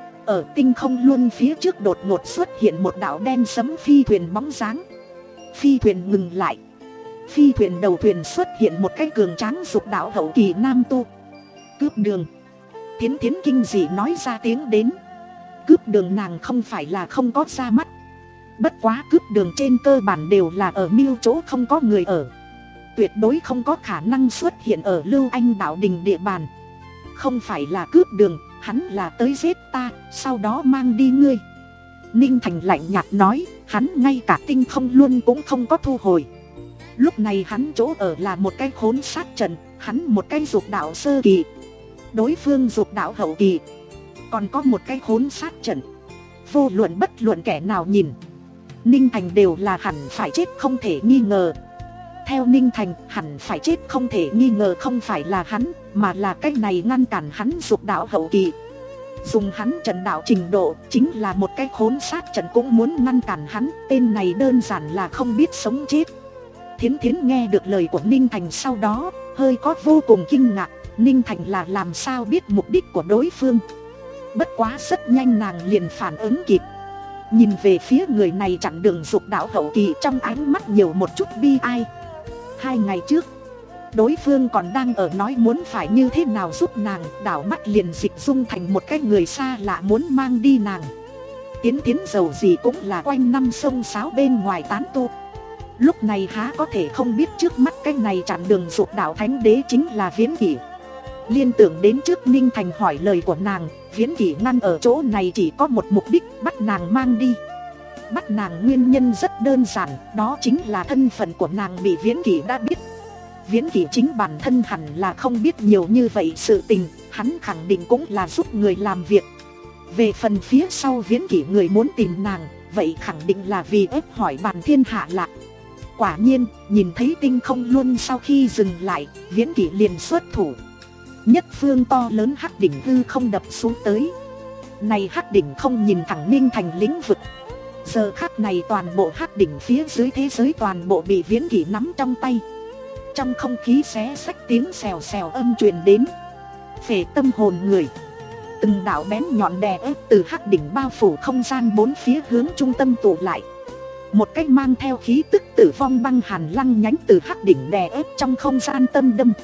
ở tinh không luân phía trước đột ngột xuất hiện một đạo đen sấm phi thuyền bóng dáng. Phi thuyền ngừng lại. Phi thuyền đầu thuyền xuất hiện một cái cường tráng dục đạo hậu kỳ nam tu. Cướp đường. Thiến Thiến kinh dị nói ra tiếng đến. Cướp đường nàng không phải là không có ra mắt. Bất quá cướp đường trên cơ bản đều là ở miêu chỗ không có người ở. Tuyệt đối không có khả năng xuất hiện ở Lưu Anh đạo đình địa bàn. Không phải là cướp đường, hắn là tới giết ta, sau đó mang đi ngươi. Ninh Thành lạnh nhạt nói, hắn ngay cả tinh không luôn cũng không có thu hồi. Lúc này hắn chỗ ở là một cái khốn sát trận, hắn một cái dục đạo sơ kỳ, đối phương dục đạo hậu kỳ, còn có một cái khốn sát trận. Vô luận bất luận kẻ nào nhìn Ninh Thành đều là hẳn phải chết không thể nghi ngờ. Theo Ninh Thành, hẳn phải chết không thể nghi ngờ không phải là hắn, mà là cái này ngăn cản hắn dục đạo hậu kỳ. Dùng hắn trận đạo trình độ, chính là một cái khốn sát trận cũng muốn ngăn cản hắn. Tên này đơn giản là không biết sống chết. Thiến Thiến nghe được lời của Ninh Thành sau đó, hơi có vô cùng kinh ngạc. Ninh Thành là làm sao biết mục đích của đối phương. Bất quá rất nhanh nàng liền phản ứng kịp. Nhìn về phía người này chặn đường dục đạo hậu kỳ, trong ánh mắt nhiều một chút bi ai. Hai ngày trước, đối phương còn đang ở nói muốn phải như thế nào giúp nàng, đảo mắt liền dịch dung thành một cái người xa lạ muốn mang đi nàng. Tiến tiến dầu gì cũng là quanh năm sông sáo bên ngoài tán tu. Lúc này há có thể không biết trước mắt cái này chặn đường dục đạo thánh đế chính là Viễn Kỷ. Liên tưởng đến trước Ninh Thành hỏi lời của nàng, Viễn Kỷ ngăn ở chỗ này chỉ có một mục đích, bắt nàng mang đi. Bắt nàng nguyên nhân rất đơn giản, đó chính là thân phận của nàng bị Viễn Kỷ đã biết. Viễn Kỷ chính bản thân hẳn là không biết nhiều như vậy sự tình, hắn khẳng định cũng là giúp người làm việc. Về phần phía sau Viễn Kỷ người muốn tìm nàng, vậy khẳng định là vì ép hỏi bàn thiên hạ lạc. Quả nhiên, nhìn thấy tinh không luân sau khi dừng lại, Viễn Kỷ liền xuất thủ. Nhất phương to lớn hắc đỉnh hư không đập xuống tới. Này hắc đỉnh không nhìn thẳng Ninh Thành lĩnh vực. Giờ khắc này toàn bộ hắc đỉnh phía dưới thế giới toàn bộ bị Viễn Kỷ nắm trong tay. Trong không khí xé xách tiếng xèo xèo âm truyền đến, phệ tâm hồn người. Từng đạo bén nhọn đè ép từ hắc đỉnh bao phủ không gian bốn phía hướng trung tâm tụ lại. Một cách mang theo khí tức tử vong băng hàn lăng nhánh từ hắc đỉnh đè ép trong không gian tâm đâm.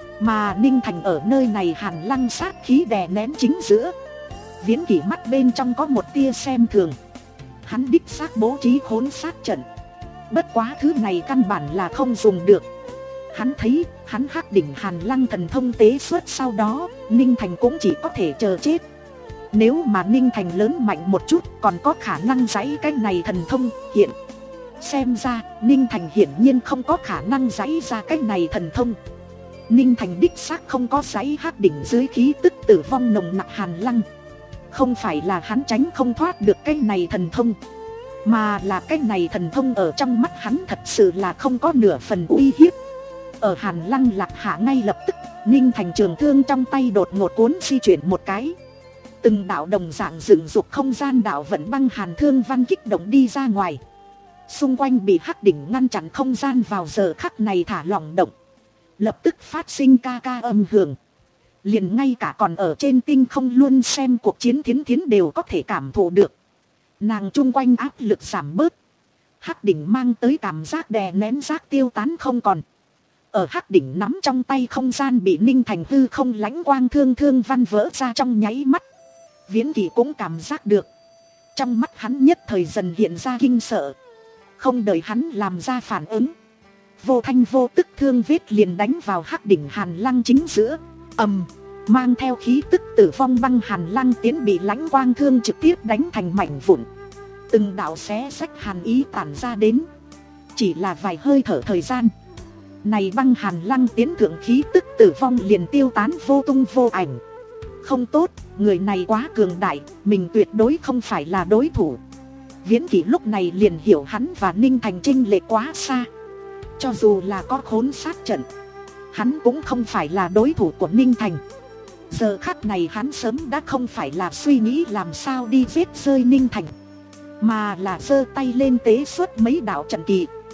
Mà Ninh Thành ở nơi này hàn lăng sát khí đè nén chính giữa. Viễn Kỷ mắt bên trong có một tia xem thường. Hắn đích xác bố trí khốn sát trận, bất quá thứ này căn bản là không dùng được. Hắn thấy, hắn hắc đỉnh hàn lăng thần thông tế xuất sau đó, Ninh Thành cũng chỉ có thể chờ chết. Nếu mà Ninh Thành lớn mạnh một chút, còn có khả năng giãy cái này thần thông hiện. Xem ra, Ninh Thành hiển nhiên không có khả năng giãy ra cái này thần thông. Ninh Thành đích xác không có giãy hắc đỉnh dưới khí tức tử vong nồng nặc hàn lăng. Không phải là hắn tránh không thoát được cái này thần thông, mà là cái này thần thông ở trong mắt hắn thật sự là không có nửa phần uy hiếp. Ở hàn lăng lạc hạ ngay lập tức, Ninh Thành trường thương trong tay đột ngột cuốn di chuyển một cái. Từng đạo đồng dạng dựng dục không gian đạo vận băng hàn thương văn kích động đi ra ngoài. Xung quanh bị hắc đỉnh ngăn chặn không gian vào giờ khắc này thả lỏng động, lập tức phát sinh ca ca âm hưởng. Liền ngay cả còn ở trên tinh không luôn xem cuộc chiến Thiến Thiến đều có thể cảm thụ được. Nàng chung quanh áp lực giảm bớt. Hắc đỉnh mang tới cảm giác đè nén giác tiêu tán không còn. Ở hắc đỉnh nắm trong tay không gian bị Ninh Thành hư không lãnh quang thương thương văn vỡ ra trong nháy mắt. Viễn Kỷ cũng cảm giác được. Trong mắt hắn nhất thời dần hiện ra kinh sợ. Không đợi hắn làm ra phản ứng, vô thanh vô tức thương vết liền đánh vào hắc đỉnh hàn lăng chính giữa. Ầm, mang theo khí tức tử vong băng hàn lăng tiến bị lãnh quang thương trực tiếp đánh thành mảnh vụn. Từng đạo xé xách hàn ý tản ra đến. Chỉ là vài hơi thở thời gian, này băng hàn lăng tiến thượng khí tức tử vong liền tiêu tán vô tung vô ảnh. Không tốt, người này quá cường đại, mình tuyệt đối không phải là đối thủ. Viễn Kỷ lúc này liền hiểu hắn và Ninh Thành chênh lệch quá xa. Cho dù là có khốn sát trận, hắn cũng không phải là đối thủ của Ninh Thành. Giờ khắc này hắn sớm đã không phải là suy nghĩ làm sao đi giết rơi Ninh Thành, mà là giơ tay lên tế xuất mấy đạo trận kỳ.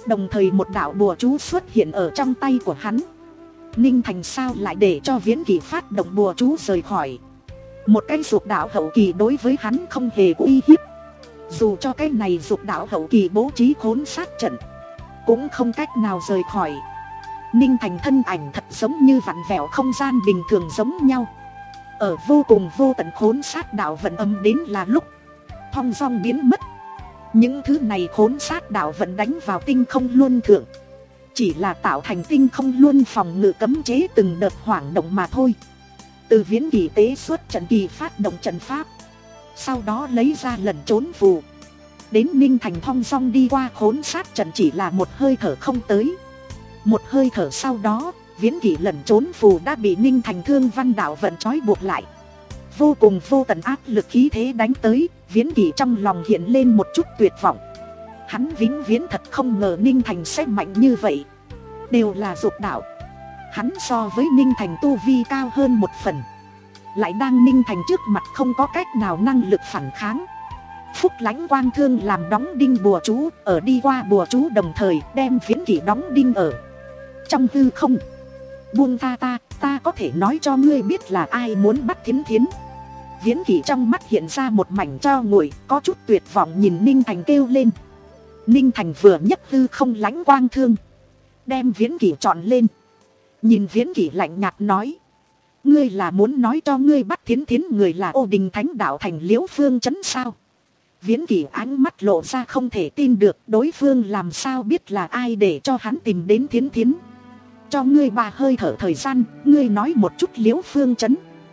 Đồng thời một đạo bùa chú xuất hiện ở trong tay của hắn. Ninh Thành sao lại để cho Viễn Kỷ phát động bùa chú rời khỏi. Một cái dục đạo hậu kỳ đối với hắn không hề uy hiếp. Dù cho cái này dục đạo hậu kỳ bố trí khốn sát trận, cũng không cách nào rời khỏi. Ninh Thành thân ảnh thật giống như vặn vẹo không gian bình thường giống nhau. Ở vô cùng vô tận khốn sát đạo vận âm đến là lúc thong dong biến mất. Những thứ này khốn sát đạo vận đánh vào tinh không luân thượng, chỉ là tạo thành tinh không luân phòng ngự cấm chế từng đợt hoảng động mà thôi. Từ Viễn Kỷ tế xuất trận kỳ phát động trận pháp, sau đó lấy ra lẩn trốn phù. Đến Ninh Thành thong dong đi qua khốn sát trận chỉ là một hơi thở không tới. Một hơi thở sau đó, Viễn Kỷ lẩn trốn phù đã bị Ninh Thành thương văn đạo vận trói buộc lại. Vô cùng vô tận áp lực khí thế đánh tới, Viễn Kỷ trong lòng hiện lên một chút tuyệt vọng. Hắn vĩnh viễn thật không ngờ Ninh Thành sẽ mạnh như vậy. Đều là dục đạo. Hắn so với Ninh Thành tu vi cao hơn một phần, lại đang Ninh Thành trước mặt không có cách nào năng lực phản kháng. Phúc Lãnh Quang Thương làm đóng đinh bùa chú, ở đi qua bùa chú đồng thời đem Viễn Kỷ đóng đinh ở trong hư không. Buông ta ta, ta có thể nói cho ngươi biết là ai muốn bắt Thiến Thiến. Viễn Kỷ trong mắt hiện ra một mảnh tro nguội, có chút tuyệt vọng nhìn Ninh Thành kêu lên. Ninh Thành vừa nhấc hư không Lãnh Quang Thương, đem Viễn Kỷ trọn lên. Nhìn Viễn Kỷ lạnh nhạt nói, ngươi là muốn nói cho ngươi bắt Thiến Thiến người là Ô Đình Thánh Đạo Thành Liễu Phương Trấn sao? Viễn Kỷ ánh mắt lộ ra không thể tin được, đối phương làm sao biết là ai để cho hắn tìm đến Thiến Thiến. Cho ngươi ba hơi thở thời gian, ngươi nói một chút Liễu Phương Trấn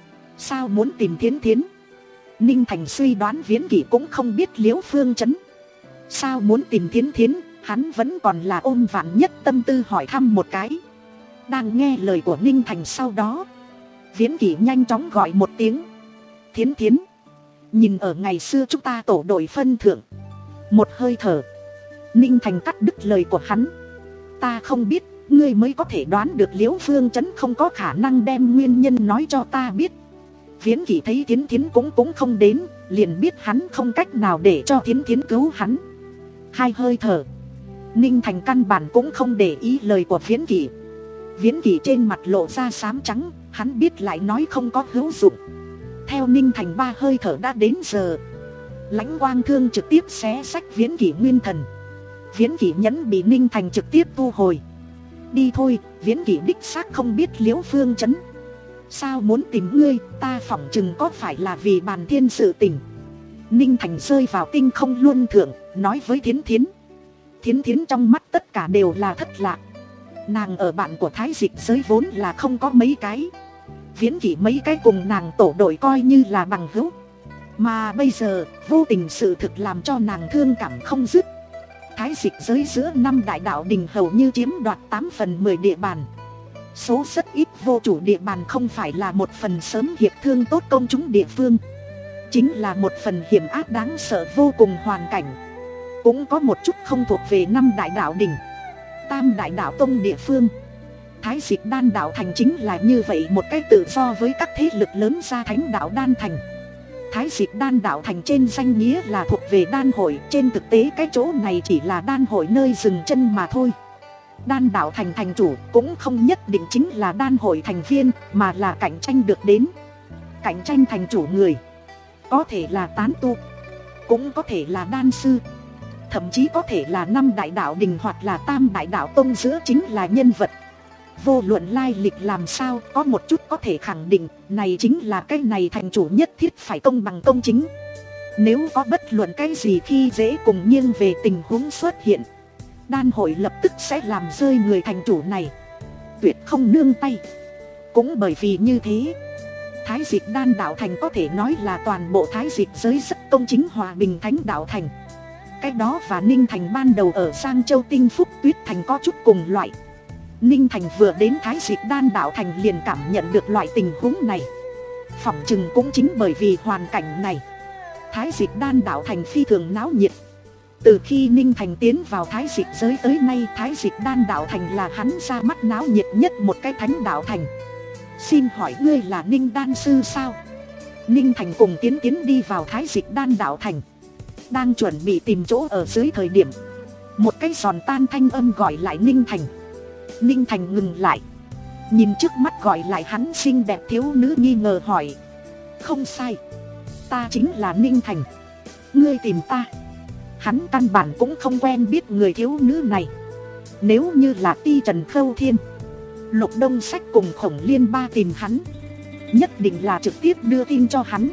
sao muốn tìm Thiến Thiến. Ninh Thành suy đoán Viễn Kỷ cũng không biết Liễu Phương Trấn sao muốn tìm Thiến Thiến, hắn vẫn còn là ôm vạn nhất tâm tư hỏi thăm một cái. Đang nghe lời của Ninh Thành sau đó, Viễn Kỷ nhanh chóng gọi một tiếng Thiến Thiến. Nhìn ở ngày xưa chúng ta tổ đội phân thượng. Một hơi thở, Ninh Thành cắt đứt lời của hắn. Ta không biết, ngươi mới có thể đoán được Liễu Phương Trấn không có khả năng đem nguyên nhân nói cho ta biết. Viễn Kỷ thấy Thiến Thiến cũng cũng không đến, liền biết hắn không cách nào để cho Thiến Thiến cứu hắn. Hai hơi thở, Ninh Thành căn bản cũng không để ý lời của Viễn Kỷ. Viễn Kỷ trên mặt lộ ra xám trắng, hắn biết lại nói không có hữu dụng. Theo Ninh Thành ba hơi thở đã đến giờ, Lãnh Quang Thương trực tiếp xé sách Viễn Kỷ nguyên thần. Viễn Kỷ nhẫn bị Ninh Thành trực tiếp thu hồi. Đi thôi, Viễn Kỷ đích xác không biết Liễu Phương Trấn sao muốn tìm ngươi, ta phỏng chừng có phải là vì bàn thiên sự tình. Ninh Thành rơi vào tinh không luân thượng, nói với Thiến Thiến. Thiến Thiến trong mắt tất cả đều là thất lạc. Nàng ở bạn của Thái Dịch giới vốn là không có mấy cái. Viễn Kỷ mấy cái cùng nàng tổ đội coi như là bằng hữu, mà bây giờ vô tình sự thực làm cho nàng thương cảm không dứt. Thái Dịch giới giữa năm đại đạo đình hầu như chiếm đoạt tám phần mười địa bàn. Số rất ít vô chủ địa bàn không phải là một phần sớm hiệp thương tốt công chúng địa phương, chính là một phần hiểm ác đáng sợ vô cùng hoàn cảnh. Cũng có một chút không thuộc về năm đại đạo đình, tam đại đạo tông địa phương. Thái Dịch Đan Đạo Thành chính là như vậy một cái tự do với các thế lực lớn ra Thánh Đạo Đan Thành. Thái Dịch Đan Đạo Thành trên danh nghĩa là thuộc về đan hội, trên thực tế cái chỗ này chỉ là đan hội nơi dừng chân mà thôi. Đan Đạo Thành thành chủ cũng không nhất định chính là đan hội thành viên, mà là cạnh tranh được đến. Cạnh tranh thành chủ người có thể là tán tu, cũng có thể là đan sư, thậm chí có thể là năm đại đạo đình hoặc là tam đại đạo tông giữa chính là nhân vật. Vô luận lai lịch làm sao, có một chút có thể khẳng định, này chính là cái này thành chủ nhất thiết phải công bằng công chính. Nếu có bất luận cái gì khi dễ cùng nghiêng về tình huống xuất hiện, đan hội lập tức sẽ làm rơi người thành chủ này, tuyệt không nương tay. Cũng bởi vì như thế, Thái Dịch Đan Đạo Thành có thể nói là toàn bộ Thái Dịch giới rất công chính hòa bình Thánh Đạo Thành. Cái đó và Ninh Thành ban đầu ở Giang Châu Tinh Phúc Tuyết Thành có chút cùng loại. Ninh Thành vừa đến Thái Dịch Đan Đạo Thành liền cảm nhận được loại tình huống này. Phỏng chừng cũng chính bởi vì hoàn cảnh này, Thái Dịch Đan Đạo Thành phi thường náo nhiệt. Từ khi Ninh Thành tiến vào Thái Dịch giới tới nay, Thái Dịch Đan Đạo Thành là hắn ra mắt náo nhiệt nhất một cái Thánh Đạo Thành. Xin hỏi ngươi là Ninh Đan Sư sao? Ninh Thành cùng Tiến Tiến đi vào Thái Dịch Đan Đạo Thành, đang chuẩn bị tìm chỗ ở dưới thời điểm, Một cái giòn tan thanh âm gọi lại Ninh Thành. Ninh Thành ngừng lại, nhìn trước mắt gọi lại hắn xinh đẹp thiếu nữ, nghi ngờ hỏi. Không sai, ta chính là Ninh Thành. Ngươi tìm ta? Hắn căn bản cũng không quen biết người thiếu nữ này. Nếu như là Ti Trần Khâu Thiên, Lục Đông Sách cùng Khổng Liên Ba tìm hắn, nhất định là trực tiếp đưa tin cho hắn,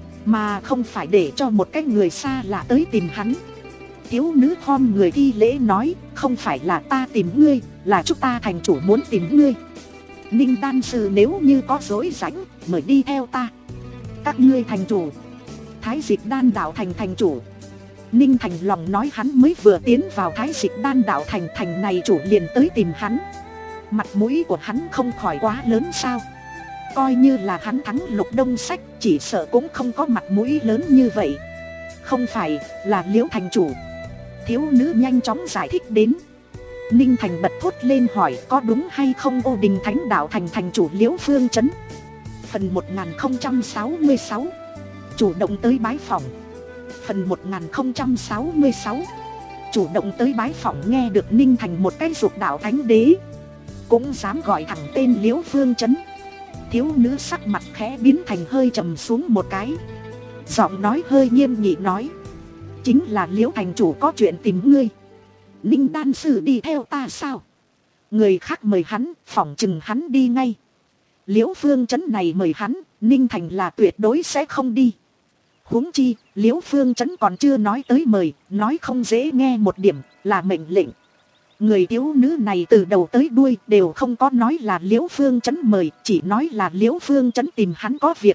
mà không phải để cho một cái người xa lạ tới tìm hắn. Thiếu nữ khom người thi lễ nói, không phải là ta tìm ngươi, là chúng ta thành chủ muốn tìm ngươi. Ninh đan sư nếu như có rỗi rãnh, mời đi theo ta. Các ngươi thành chủ? Thái Dịch Đan Đạo Thành thành chủ. Ninh Thành lòng nói hắn mới vừa tiến vào Thái Dịch Đan Đạo Thành, thành này chủ liền tới tìm hắn. Mặt mũi của hắn không khỏi quá lớn sao? Coi như là hắn thắng Lục Đông Sách, chỉ sợ cũng không có mặt mũi lớn như vậy. Không phải, là Liễu thành chủ. Thiếu nữ nhanh chóng giải thích đến. Ninh Thành bật thốt lên hỏi, có đúng hay không Ô Đình Thánh Đạo Thành thành chủ Liễu Phương Trấn? Phần một nghìn không trăm sáu mươi sáu, chủ động tới bái phỏng. Phần một nghìn không trăm sáu mươi sáu, chủ động tới bái phỏng. Nghe được Ninh Thành một cái dục đạo thánh đế cũng dám gọi thẳng tên Liễu Phương Trấn, thiếu nữ sắc mặt khẽ biến thành hơi trầm xuống một cái, giọng nói hơi nghiêm nghị nói, chính là Liễu thành chủ có chuyện tìm ngươi. Ninh đan sư đi theo ta sao? Người khác mời hắn, phỏng chừng hắn đi ngay. Liễu Phương Trấn này mời hắn, Ninh Thành là tuyệt đối sẽ không đi. Huống chi, Liễu Phương Trấn còn chưa nói tới mời, nói không dễ nghe một điểm, là mệnh lệnh. Người thiếu nữ này từ đầu tới đuôi đều không có nói là Liễu Phương Trấn mời, chỉ nói là Liễu Phương Trấn tìm hắn có việc.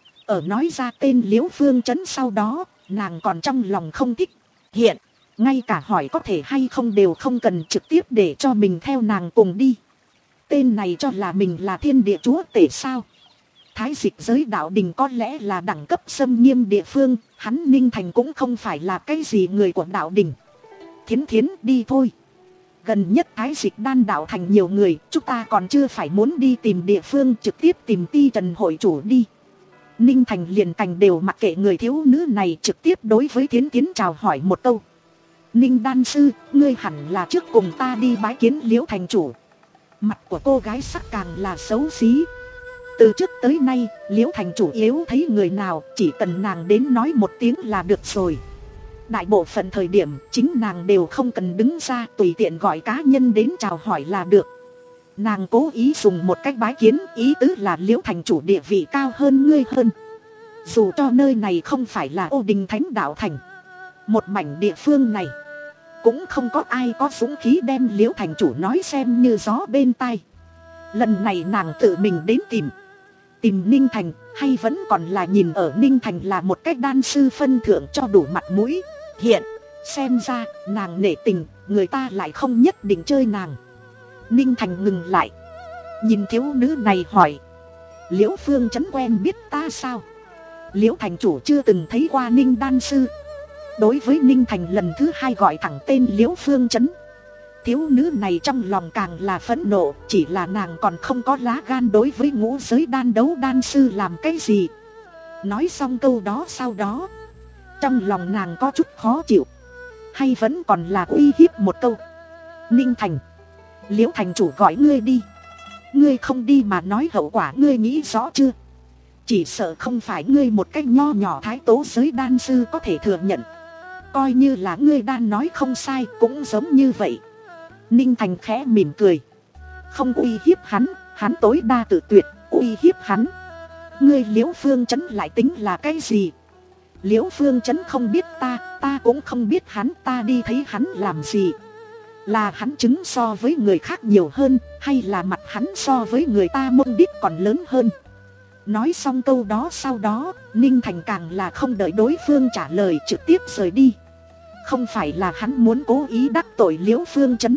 Ở nói ra tên Liễu Phương Trấn sau đó, nàng còn trong lòng không thích. Hiện, ngay cả hỏi có thể hay không đều không cần, trực tiếp để cho mình theo nàng cùng đi. Tên này cho là mình là thiên địa chúa tể sao? Thái Dịch giới đạo đình có lẽ là đẳng cấp xâm nghiêm địa phương, hắn Ninh Thành cũng không phải là cái gì người của đạo đình. Thiến Thiến đi thôi. Gần nhất Thái Dịch Đan Đạo Thành nhiều người, chúng ta còn chưa phải muốn đi tìm địa phương, trực tiếp tìm Ti Trần hội chủ đi. Ninh Thành liền cành đều mặc kệ người thiếu nữ này, trực tiếp đối với Thiến Thiến chào hỏi một câu. Ninh đan sư, ngươi hẳn là trước cùng ta đi bái kiến Liễu thành chủ. Mặt của cô gái sắc càng là xấu xí. Từ trước tới nay, Liễu thành chủ yếu thấy người nào, chỉ cần nàng đến nói một tiếng là được rồi. Đại bộ phận thời điểm, chính nàng đều không cần đứng ra, tùy tiện gọi cá nhân đến chào hỏi là được. Nàng cố ý dùng một cách bái kiến, ý tứ là Liễu thành chủ địa vị cao hơn ngươi hơn. Dù cho nơi này không phải là Ô Đình Thánh Đạo Thành, một mảnh địa phương này cũng không có ai có dũng khí đem Liễu thành chủ nói xem như gió bên tai. Lần này nàng tự mình đến tìm Tìm Ninh Thành, hay vẫn còn là nhìn ở Ninh Thành là một cách đan sư phân thượng cho đủ mặt mũi. Hiện, xem ra, nàng nể tình, người ta lại không nhất định chơi nàng. Ninh Thành ngừng lại, nhìn thiếu nữ này hỏi, Liễu Phương Trấn quen biết ta sao? Liễu thành chủ chưa từng thấy qua Ninh đan sư. Đối với Ninh Thành lần thứ hai gọi thẳng tên Liễu Phương Trấn, thiếu nữ này trong lòng càng là phẫn nộ, chỉ là nàng còn không có lá gan đối với ngũ giới đan đấu đan sư làm cái gì. Nói xong câu đó sau đó, trong lòng nàng có chút khó chịu, hay vẫn còn là uy hiếp một câu. Ninh Thành, Liễu thành chủ gọi ngươi đi, ngươi không đi mà nói hậu quả ngươi nghĩ rõ chưa? Chỉ sợ không phải ngươi một cách nho nhỏ thái tố giới đan sư có thể thừa nhận. Coi như là ngươi đan nói không sai cũng giống như vậy. Ninh Thành khẽ mỉm cười, không uy hiếp hắn, hắn tối đa tự tuyệt. Uy hiếp hắn, ngươi Liễu Phương Trấn lại tính là cái gì? Liễu Phương Trấn không biết ta, ta cũng không biết hắn, ta đi thấy hắn làm gì? Là hắn trứng so với người khác nhiều hơn, hay là mặt hắn so với người ta mông đít còn lớn hơn? Nói xong câu đó sau đó, Ninh Thành càng là không đợi đối phương trả lời, trực tiếp rời đi. Không phải là hắn muốn cố ý đắc tội Liễu Phương Trấn,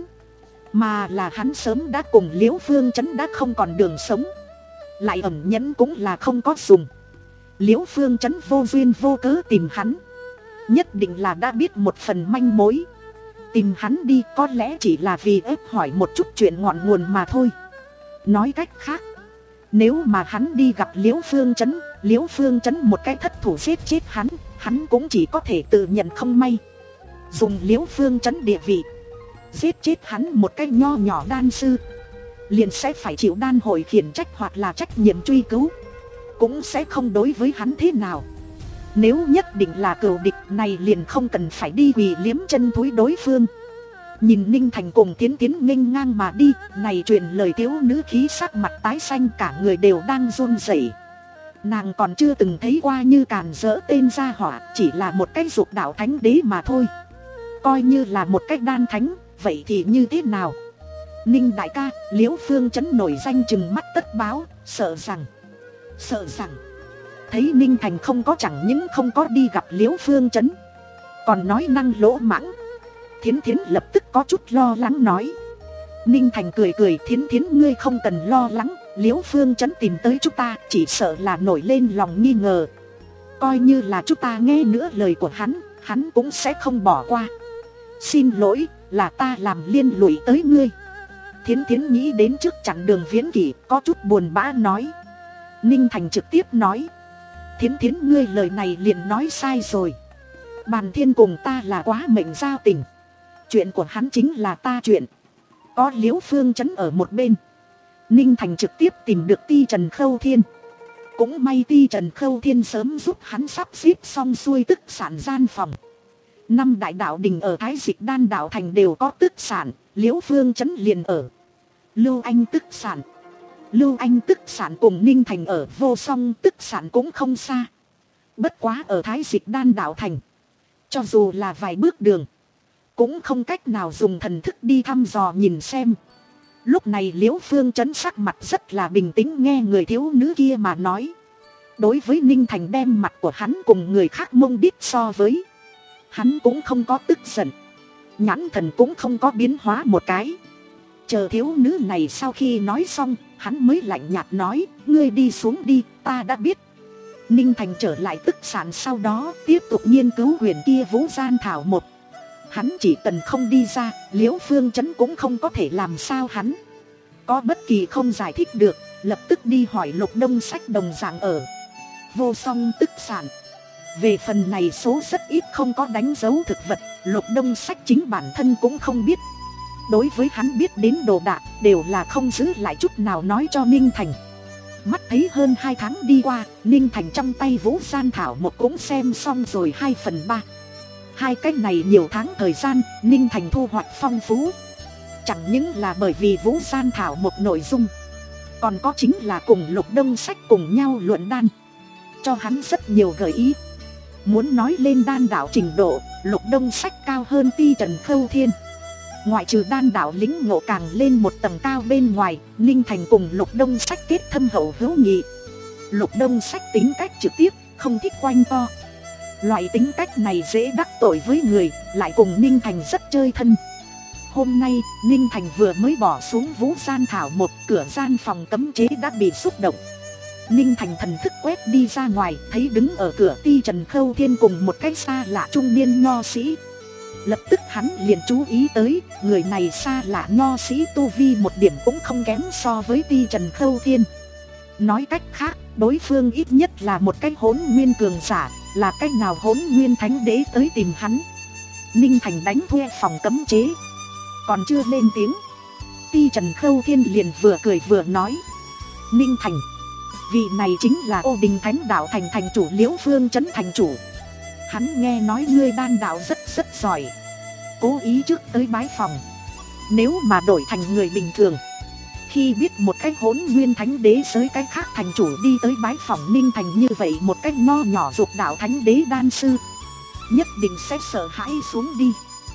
mà là hắn sớm đã cùng Liễu Phương Trấn đã không còn đường sống. Lại ẩn nhẫn cũng là không có dùng. Liễu Phương Trấn vô duyên vô cớ tìm hắn, nhất định là đã biết một phần manh mối. Tìm hắn đi có lẽ chỉ là vì ép hỏi một chút chuyện ngọn nguồn mà thôi. Nói cách khác, nếu mà hắn đi gặp Liễu Phương Trấn, Liễu Phương Trấn một cái thất thủ giết chết hắn, hắn cũng chỉ có thể tự nhận không may. dùng Liễu Phương Trấn địa vị giết chết hắn một cái nho nhỏ đan sư, liền sẽ phải chịu đan hội khiển trách hoặc là trách nhiệm truy cứu, cũng sẽ không đối với hắn thế nào. Nếu nhất định là cừu địch này liền không cần phải đi quỳ liếm chân thúi đối phương. Nhìn Ninh Thành cùng Tiến Tiến nghênh ngang mà đi, này truyền lời thiếu nữ khí sắc mặt tái xanh, cả người đều đang run rẩy. Nàng còn chưa từng thấy qua như càn dỡ tên gia hỏa, chỉ là một cái dục đạo thánh đế mà thôi. Coi như là một cái đan thánh, vậy thì như thế nào? Ninh đại ca, Liễu Phương Trấn nổi danh chừng mắt tất báo, sợ rằng Sợ rằng thấy Ninh Thành không có chẳng những không có đi gặp Liễu Phương Trấn, còn nói năng lỗ mãng. Thiến Thiến lập tức có chút lo lắng nói. Ninh Thành cười cười, Thiến Thiến ngươi không cần lo lắng, Liễu Phương Trấn tìm tới chúng ta chỉ sợ là nổi lên lòng nghi ngờ. Coi như là chúng ta nghe nữa lời của hắn, hắn cũng sẽ không bỏ qua. Xin lỗi, là ta làm liên lụy tới ngươi. Thiến Thiến nghĩ đến trước chặn đường Viễn Kỷ, có chút buồn bã nói. Ninh Thành trực tiếp nói. Thiến Thiến ngươi lời này liền nói sai rồi. Bàn Thiên cùng ta là quá mệnh giao tình, chuyện của hắn chính là ta chuyện. Có Liễu Phương Trấn ở một bên, Ninh Thành trực tiếp tìm được Ti Trần Khâu Thiên. Cũng may Ti Trần Khâu Thiên sớm giúp hắn sắp xếp xong xuôi tức sản gian phòng. Năm đại đạo đình ở Thái Dịch Đan đạo thành đều có tức sản, Liễu Phương Trấn liền ở Lưu Anh tức sản. Lưu Anh tức sản cùng Ninh Thành ở Vô Song tức sản cũng không xa. Bất quá ở Thái Dịch Đan đạo thành, cho dù là vài bước đường, cũng không cách nào dùng thần thức đi thăm dò nhìn xem. Lúc này Liễu Phương Trấn sắc mặt rất là bình tĩnh nghe người thiếu nữ kia mà nói. Đối với Ninh Thành đem mặt của hắn cùng người khác mông đít so với, hắn cũng không có tức giận, nhãn thần cũng không có biến hóa một cái. Chờ thiếu nữ này sau khi nói xong, hắn mới lạnh nhạt nói, ngươi đi xuống đi, ta đã biết. Ninh Thành trở lại tức sản sau đó tiếp tục nghiên cứu huyền kia Vũ Gian Thảo một. Hắn chỉ cần không đi ra, Liễu Phương Trấn cũng không có thể làm sao hắn. Có bất kỳ không giải thích được, lập tức đi hỏi Lục Đông Sách đồng dạng ở Vô Song tức sản. Về phần này số rất ít không có đánh dấu thực vật, Lục Đông Sách chính bản thân cũng không biết. Đối với hắn biết đến đồ đạc đều là không giữ lại chút nào nói cho Ninh Thành. Mắt thấy hơn hai tháng đi qua, Ninh Thành trong tay Vũ Gian Thảo một cũng xem xong rồi hai phần ba. Hai cái này nhiều tháng thời gian, Ninh Thành thu hoạch phong phú. Chẳng những là bởi vì Vũ Gian Thảo một nội dung, còn có chính là cùng Lục Đông Sách cùng nhau luận đan, cho hắn rất nhiều gợi ý. Muốn nói lên đan đạo trình độ, Lục Đông Sách cao hơn Ti Trần Khâu Thiên. Ngoại trừ đan đạo lĩnh ngộ càng lên một tầng cao bên ngoài, Ninh Thành cùng Lục Đông Sách kết thâm hậu hữu nghị. Lục Đông Sách tính cách trực tiếp, không thích quanh co. Loại tính cách này dễ đắc tội với người, lại cùng Ninh Thành rất chơi thân. Hôm nay, Ninh Thành vừa mới bỏ xuống Vũ Gian Thảo một, cửa gian phòng cấm chế đã bị xúc động. Ninh Thành thần thức quét đi ra ngoài, thấy đứng ở cửa Ti Trần Khâu Thiên cùng một cái xa lạ trung niên nho sĩ. Lập tức hắn liền chú ý tới, người này xa lạ nho sĩ tu vi một điểm cũng không kém so với Ti Trần Khâu Thiên. Nói cách khác, đối phương ít nhất là một cái hỗn nguyên cường giả, là cái nào hỗn nguyên thánh đế tới tìm hắn. Ninh Thành đánh thuê phòng cấm chế, còn chưa lên tiếng, Ti Trần Khâu Thiên liền vừa cười vừa nói. Ninh Thành, vị này chính là Ô Đình Thánh Đạo thành thành chủ Liễu Phương Trấn thành chủ. Hắn nghe nói ngươi đan đạo rất rất giỏi, cố ý trước tới bái phòng. Nếu mà đổi thành người bình thường, khi biết một cái hỗn nguyên thánh đế giới cái khác thành chủ đi tới bái phòng Ninh Thành như vậy một cái nho nhỏ dục đạo thánh đế đan sư, nhất định sẽ sợ hãi xuống đi.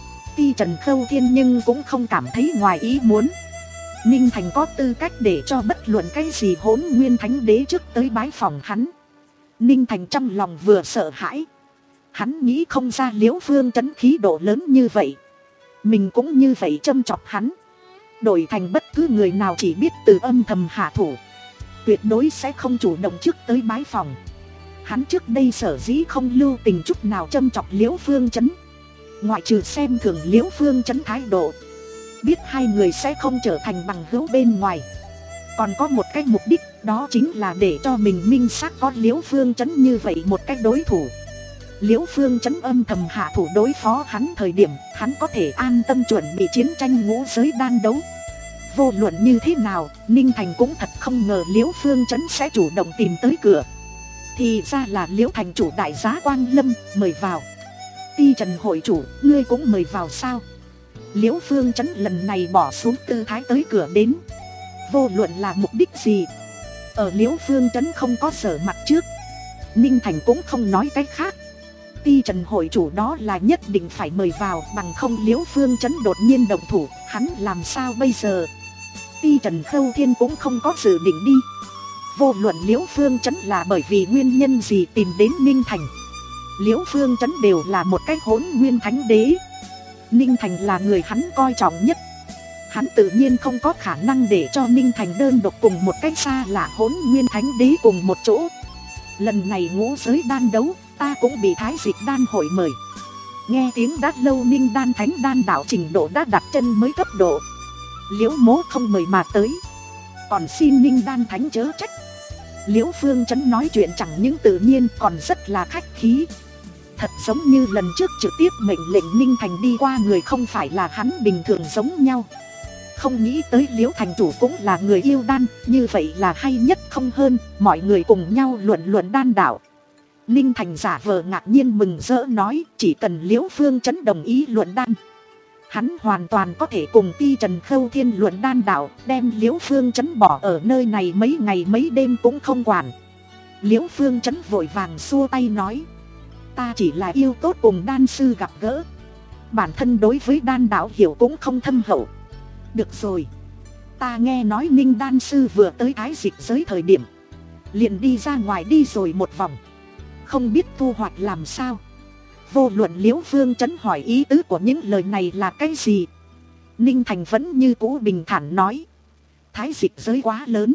Ti Trần Khâu Thiên nhưng cũng không cảm thấy ngoài ý muốn. Ninh Thành có tư cách để cho bất luận cái gì hỗn nguyên thánh đế trước tới bái phòng hắn. Ninh Thành trong lòng vừa sợ hãi, hắn nghĩ không ra Liễu Phương Trấn khí độ lớn như vậy, mình cũng như vậy châm chọc hắn. Đổi thành bất cứ người nào chỉ biết từ âm thầm hạ thủ, tuyệt đối sẽ không chủ động trước tới bái phòng. Hắn trước đây sở dĩ không lưu tình chút nào châm chọc Liễu Phương Trấn, ngoại trừ xem thường Liễu Phương Trấn thái độ, biết hai người sẽ không trở thành bằng hữu bên ngoài, còn có một cái mục đích, đó chính là để cho mình minh xác có Liễu Phương Trấn như vậy một cái đối thủ. Liễu Phương Trấn âm thầm hạ thủ đối phó hắn thời điểm hắn có thể an tâm chuẩn bị chiến tranh ngũ giới đan đấu. Vô luận như thế nào, Ninh Thành cũng thật không ngờ Liễu Phương Trấn sẽ chủ động tìm tới cửa. Thì ra là Liễu thành chủ đại giá Quang Lâm, mời vào. Ti Trần hội chủ, ngươi cũng mời vào sao? Liễu Phương Trấn lần này bỏ xuống tư thái tới cửa đến. Vô luận là mục đích gì, ở Liễu Phương Trấn không có sở mặt trước, Ninh Thành cũng không nói cách khác. Ti Trần hội chủ đó là nhất định phải mời vào, bằng không Liễu Phương Trấn đột nhiên động thủ, hắn làm sao bây giờ? Ti Trần Khâu Thiên cũng không có dự định đi. Vô luận Liễu Phương Trấn là bởi vì nguyên nhân gì tìm đến Ninh Thành, Liễu Phương Trấn đều là một cái hỗn nguyên thánh đế. Ninh Thành là người hắn coi trọng nhất. Hắn tự nhiên không có khả năng để cho Ninh Thành đơn độc cùng một cách xa lạ hỗn nguyên thánh đế cùng một chỗ. Lần này ngũ giới đan đấu, ta cũng bị Thái Dịch đan hội mời. Nghe tiếng đã lâu Ninh đan thánh đan đạo trình độ đã đặt chân mới cấp độ. Liễu mố không mời mà tới, còn xin Ninh đan thánh chớ trách. Liễu Phương Trấn nói chuyện chẳng những tự nhiên còn rất là khách khí. Thật giống như lần trước trực tiếp mệnh lệnh Ninh Thành đi qua người không phải là hắn bình thường giống nhau. Không nghĩ tới Liễu thành chủ cũng là người yêu đan, như vậy là hay nhất không hơn, mọi người cùng nhau luận luận đan đạo. Ninh Thành giả vờ ngạc nhiên mừng rỡ nói, chỉ cần Liễu Phương Trấn đồng ý luận đan, hắn hoàn toàn có thể cùng Ti Trần Khâu Thiên luận đan đạo, đem Liễu Phương Trấn bỏ ở nơi này mấy ngày mấy đêm cũng không quản. Liễu Phương Trấn vội vàng xua tay nói, ta chỉ là yêu tốt cùng đan sư gặp gỡ, bản thân đối với đan đạo hiểu cũng không thâm hậu. Được rồi, ta nghe nói Ninh đan sư vừa tới Thái Dịch giới thời điểm liền đi ra ngoài đi rồi một vòng, không biết thu hoạch làm sao. Vô luận Liễu Phương Trấn hỏi ý tứ của những lời này là cái gì, Ninh Thành vẫn như cũ bình thản nói, Thái Dịch giới quá lớn,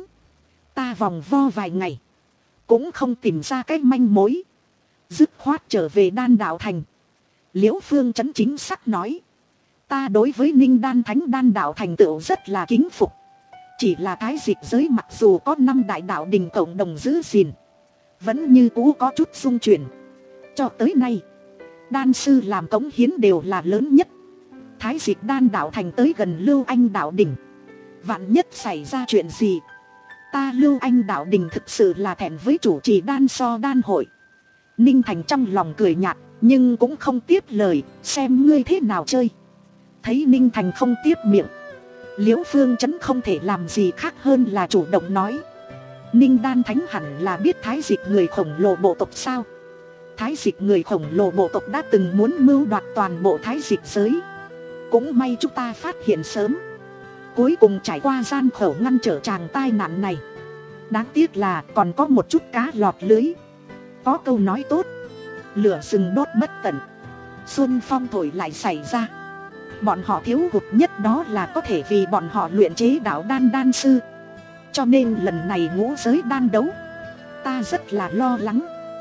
ta vòng vo vài ngày cũng không tìm ra cái manh mối, dứt khoát trở về đan đạo thành. Liễu Phương Trấn chính xác nói, ta đối với Ninh đan thánh đan đạo thành tựu rất là kính phục. Chỉ là Thái Dịch giới mặc dù có năm đại đạo đình cộng đồng giữ gìn, vẫn như cũ có chút xung chuyển. Cho tới nay, đan sư làm cống hiến đều là lớn nhất. Thái Dịch đan đạo thành tới gần Lưu Anh đạo đình, vạn nhất xảy ra chuyện gì, ta Lưu Anh đạo đình thực sự là thẹn với chủ trì đan so đan hội. Ninh Thành trong lòng cười nhạt, nhưng cũng không tiếp lời, xem ngươi thế nào chơi. Thấy Ninh Thành không tiếp miệng, Liễu Phương Trấn không thể làm gì khác hơn là chủ động nói, Ninh đan thánh hẳn là biết Thái Dịch người khổng lồ bộ tộc sao? Thái Dịch người khổng lồ bộ tộc đã từng muốn mưu đoạt toàn bộ Thái Dịch giới, cũng may chúng ta phát hiện sớm, cuối cùng trải qua gian khổ ngăn trở tràng tai nạn này. Đáng tiếc là còn có một chút cá lọt lưới. Có câu nói tốt, lửa rừng đốt bất tận, xuân phong thổi lại xảy ra. Bọn họ thiếu hụt nhất đó là có thể vì bọn họ luyện chế đạo đan đan sư. Cho nên lần này ngũ giới đan đấu, ta rất là lo lắng.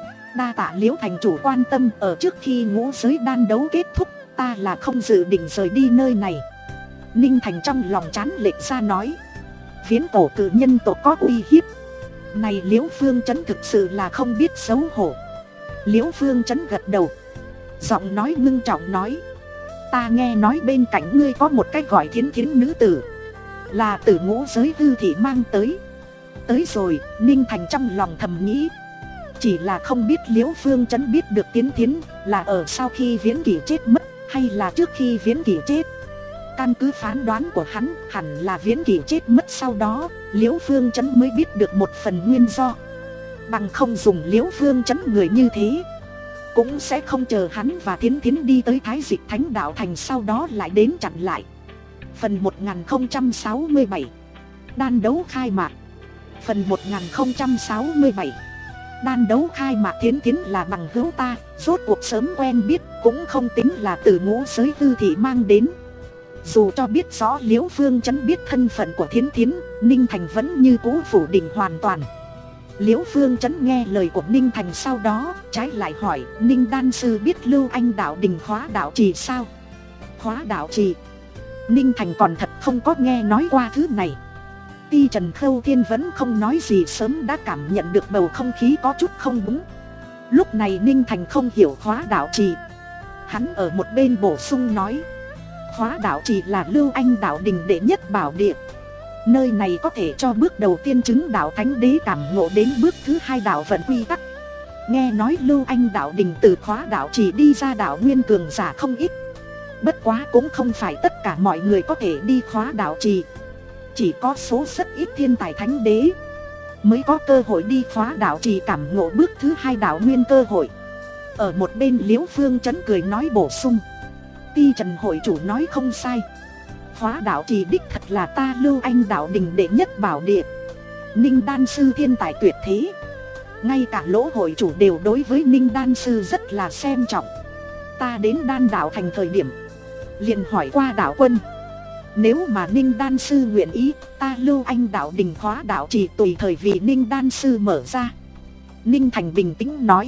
Đa tạ Liễu thành chủ quan tâm, ở trước khi ngũ giới đan đấu kết thúc, ta là không dự định rời đi nơi này. Ninh Thành trong lòng chán lệch ra nói, viễn cổ cử nhân tộc có uy hiếp. Này Liễu Phương Trấn thực sự là không biết xấu hổ. Liễu Phương Trấn gật đầu, giọng nói ngưng trọng nói, ta nghe nói bên cạnh ngươi có một cái gọi Thiến Thiến nữ tử, là từ ngũ giới hư thị mang tới. Tới rồi, Ninh Thành trong lòng thầm nghĩ, chỉ là không biết Liễu Phương Trấn biết được Thiến Thiến là ở sau khi Viễn Kỷ chết mất, hay là trước khi Viễn Kỷ chết. Căn cứ phán đoán của hắn, hẳn là Viễn Kỷ chết mất sau đó, Liễu Phương Trấn mới biết được một phần nguyên do. Bằng không dùng Liễu Phương Trấn người như thế, cũng sẽ không chờ hắn và Thiến Thiến đi tới Thái Dịch thánh đạo thành sau đó lại đến chặn lại. Phần một nghìn không trăm sáu mươi bảy, đan đấu khai mạc. Phần một nghìn không trăm sáu mươi bảy, đan đấu khai mạc. Thiến Thiến là bằng hữu ta, rốt cuộc sớm quen biết, cũng không tính là từ ngũ giới hư thị mang đến. Dù cho biết rõ Liễu Phương Trấn biết thân phận của Thiến Thiến, Ninh Thành vẫn như cũ phủ định hoàn toàn. Liễu Phương Trấn nghe lời của Ninh Thành sau đó, trái lại hỏi, Ninh đan sư biết Lưu Anh đạo đình khóa đạo trì sao? Khóa đạo trì? Ninh Thành còn thật không có nghe nói qua thứ này. Ti Trần Khâu Thiên vẫn không nói gì, sớm đã cảm nhận được bầu không khí có chút không đúng. Lúc này Ninh Thành không hiểu khóa đạo trì, hắn ở một bên bổ sung nói, khóa đạo trì là Lưu Anh đạo đình đệ nhất bảo địa, nơi này có thể cho bước đầu tiên chứng đạo thánh đế cảm ngộ đến bước thứ hai đạo vận quy tắc. Nghe nói Lưu Anh đạo đình từ khóa đạo trì đi ra đạo nguyên cường giả không ít, bất quá cũng không phải tất cả mọi người có thể đi khóa đạo trì, chỉ có số rất ít thiên tài thánh đế mới có cơ hội đi khóa đạo trì cảm ngộ bước thứ hai đạo nguyên cơ hội. Ở một bên Liễu Phương Chấn cười nói bổ sung, Ti Trần hội chủ nói không sai, khóa đạo trì đích thật là ta Lưu Anh đạo đình đệ nhất bảo địa, Ninh đan sư thiên tài tuyệt thế, ngay cả Lỗ hội chủ đều đối với Ninh đan sư rất là xem trọng. Ta đến đan đạo thành thời điểm liền hỏi qua đạo quân, nếu mà Ninh đan sư nguyện ý, ta Lưu Anh đạo đình khóa đạo trì tùy thời vì Ninh đan sư mở ra. Ninh Thành bình tĩnh nói,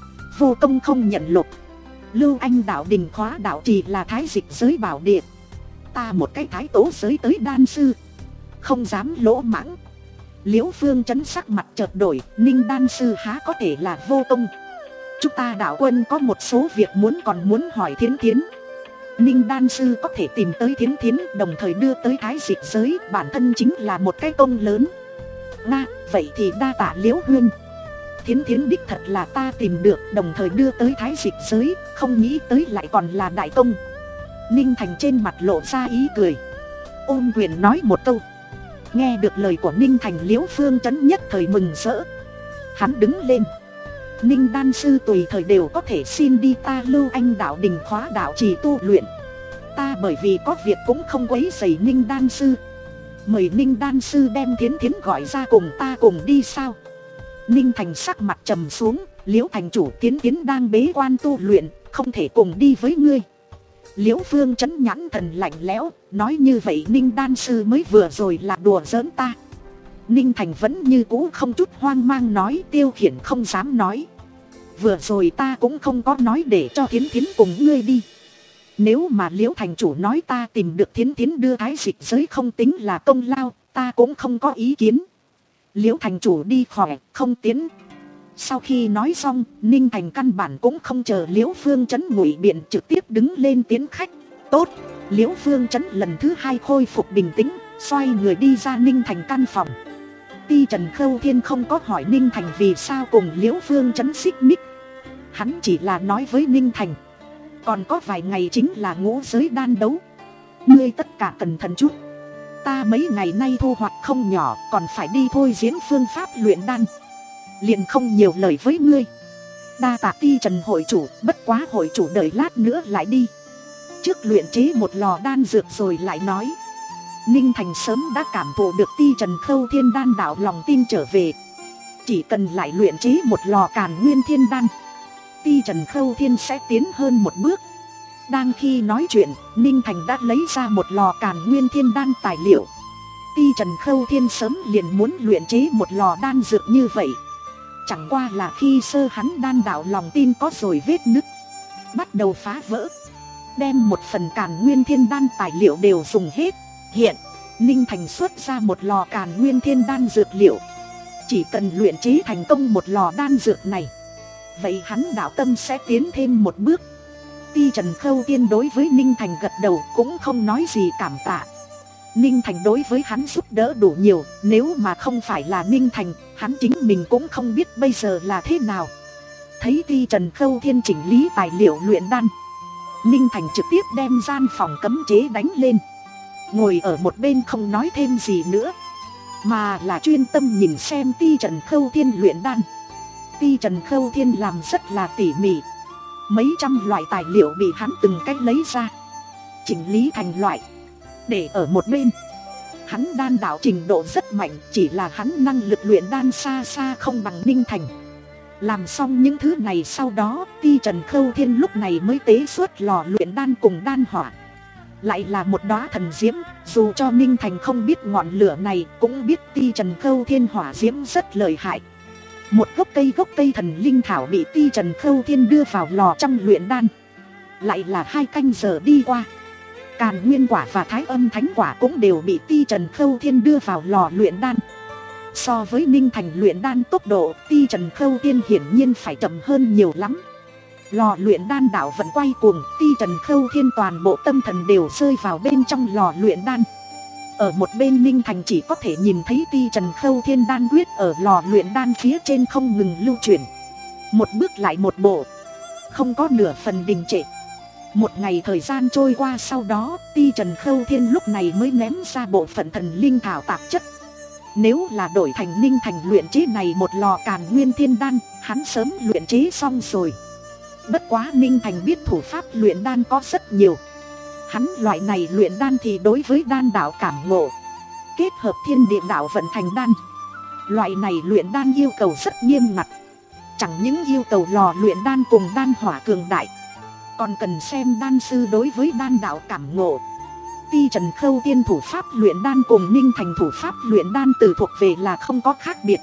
vô công không nhận lục, Lưu Anh đạo đình khóa đạo trì là thái dịch giới bảo địa, ta một cái thái tố giới tới đan sư, không dám lỗ mãng. Liễu Phương Chấn sắc mặt chợt đổi, Ninh đan sư há có thể là vô công. Chúng ta đạo quân có một số việc muốn còn muốn hỏi Thiến Thiến. Ninh đan sư có thể tìm tới Thiến Thiến đồng thời đưa tới thái dịch giới, bản thân chính là một cái công lớn. Nga, vậy thì đa tạ Liễu huynh. Thiến Thiến đích thật là ta tìm được, đồng thời đưa tới thái dịch giới, không nghĩ tới lại còn là đại công. Ninh Thành trên mặt lộ ra ý cười, ôm quyền nói một câu. Nghe được lời của Ninh Thành, Liễu Phương Chấn nhất thời mừng rỡ. Hắn đứng lên, Ninh đan sư tùy thời đều có thể xin đi ta Lưu Anh đạo đình khóa đạo trì tu luyện, ta bởi vì có việc cũng không quấy rầy Ninh đan sư, mời Ninh đan sư đem Thiến Thiến gọi ra cùng ta cùng đi sao? Ninh Thành sắc mặt trầm xuống, Liễu thành chủ Thiến Thiến đang bế quan tu luyện, không thể cùng đi với ngươi. Liễu Phương Chấn nhãn thần lạnh lẽo, nói như vậy Ninh đan sư mới vừa rồi là đùa giỡn ta. Ninh Thành vẫn như cũ không chút hoang mang nói, Tiêu Khiển không dám nói, vừa rồi ta cũng không có nói để cho Thiến Thiến cùng ngươi đi. Nếu mà Liễu thành chủ nói ta tìm được Thiến Thiến đưa thái dịch giới không tính là công lao, ta cũng không có ý kiến. Liễu thành chủ đi khỏe, không tiến. Sau khi nói xong, Ninh Thành căn bản cũng không chờ Liễu Phương Chấn ngụy biện, trực tiếp đứng lên tiến khách. Tốt. Liễu Phương Chấn lần thứ hai khôi phục bình tĩnh, xoay người đi ra Ninh Thành căn phòng. Ti Trần Khâu Thiên không có hỏi Ninh Thành vì sao cùng Liễu Phương Chấn xích mích, hắn chỉ là nói với Ninh Thành, còn có vài ngày chính là ngũ giới đan đấu, ngươi tất cả cẩn thận chút, ta mấy ngày nay thu hoạch không nhỏ, còn phải đi thôi diễn phương pháp luyện đan, liền không nhiều lời với ngươi. Đa tạ Ti Trần hội chủ, bất quá hội chủ đợi lát nữa lại đi, trước luyện chế một lò đan dược rồi lại nói. Ninh Thành sớm đã cảm thụ được Ti Trần Khâu Thiên đan đạo lòng tin trở về, chỉ cần lại luyện chế một lò Càn Nguyên Thiên đan, Ti Trần Khâu Thiên sẽ tiến hơn một bước. Đang khi nói chuyện, Ninh Thành đã lấy ra một lò Càn Nguyên Thiên đan tài liệu. Ti Trần Khâu Thiên sớm liền muốn luyện chế một lò đan dược như vậy, chẳng qua là khi sơ hắn đan đạo lòng tin có rồi vết nứt, bắt đầu phá vỡ, đem một phần Càn Nguyên Thiên đan tài liệu đều dùng hết. Hiện, Ninh Thành xuất ra một lò Càn Nguyên Thiên đan dược liệu, chỉ cần luyện chế thành công một lò đan dược này, vậy hắn đạo tâm sẽ tiến thêm một bước. Ti Trần Khâu Thiên đối với Ninh Thành gật đầu, cũng không nói gì cảm tạ. Ninh Thành đối với hắn giúp đỡ đủ nhiều, nếu mà không phải là Ninh Thành, hắn chính mình cũng không biết bây giờ là thế nào. Thấy Ti Trần Khâu Thiên chỉnh lý tài liệu luyện đan, Ninh Thành trực tiếp đem gian phòng cấm chế đánh lên, ngồi ở một bên không nói thêm gì nữa, mà là chuyên tâm nhìn xem Ti Trần Khâu Thiên luyện đan. Ti Trần Khâu Thiên làm rất là tỉ mỉ, mấy trăm loại tài liệu bị hắn từng cách lấy ra, chỉnh lý thành loại, để ở một bên. Hắn đan đạo trình độ rất mạnh, chỉ là hắn năng lực luyện đan xa xa không bằng Ninh Thành. Làm xong những thứ này sau đó, Ti Trần Khâu Thiên lúc này mới tế xuất lò luyện đan cùng đan hỏa. Lại là một đóa thần diễm, dù cho Ninh Thành không biết ngọn lửa này, cũng biết Ti Trần Khâu Thiên hỏa diễm rất lợi hại. Một gốc cây gốc cây thần linh thảo bị Ti Trần Khâu Thiên đưa vào lò trong luyện đan. Lại là hai canh giờ đi qua, Càn Nguyên quả và Thái Âm Thánh quả cũng đều bị Ti Trần Khâu Thiên đưa vào lò luyện đan. So với Ninh Thành luyện đan tốc độ, Ti Trần Khâu Tiên hiển nhiên phải chậm hơn nhiều lắm. Lò luyện đan đảo vẫn quay cuồng, Ti Trần Khâu Thiên toàn bộ tâm thần đều rơi vào bên trong lò luyện đan. Ở một bên Ninh Thành chỉ có thể nhìn thấy Ti Trần Khâu Thiên đan quyết ở lò luyện đan phía trên không ngừng lưu chuyển. Một bước lại một bộ, không có nửa phần đình trệ. Một ngày thời gian trôi qua sau đó, Ti Trần Khâu Thiên lúc này mới ném ra bộ phận thần linh thảo tạp chất. Nếu là đổi thành Ninh Thành luyện chế này một lò Càn Nguyên Thiên đan, hắn sớm luyện chế xong rồi. Bất quá Ninh Thành biết thủ pháp luyện đan có rất nhiều. Hắn loại này luyện đan thì đối với đan đạo cảm ngộ, kết hợp thiên địa đạo vận thành đan. Loại này luyện đan yêu cầu rất nghiêm ngặt. Chẳng những yêu cầu lò luyện đan cùng đan hỏa cường đại, còn cần xem đan sư đối với đan đạo cảm ngộ. Ti Trần Khâu Tiên thủ pháp luyện đan cùng Ninh Thành thủ pháp luyện đan từ thuộc về là không có khác biệt.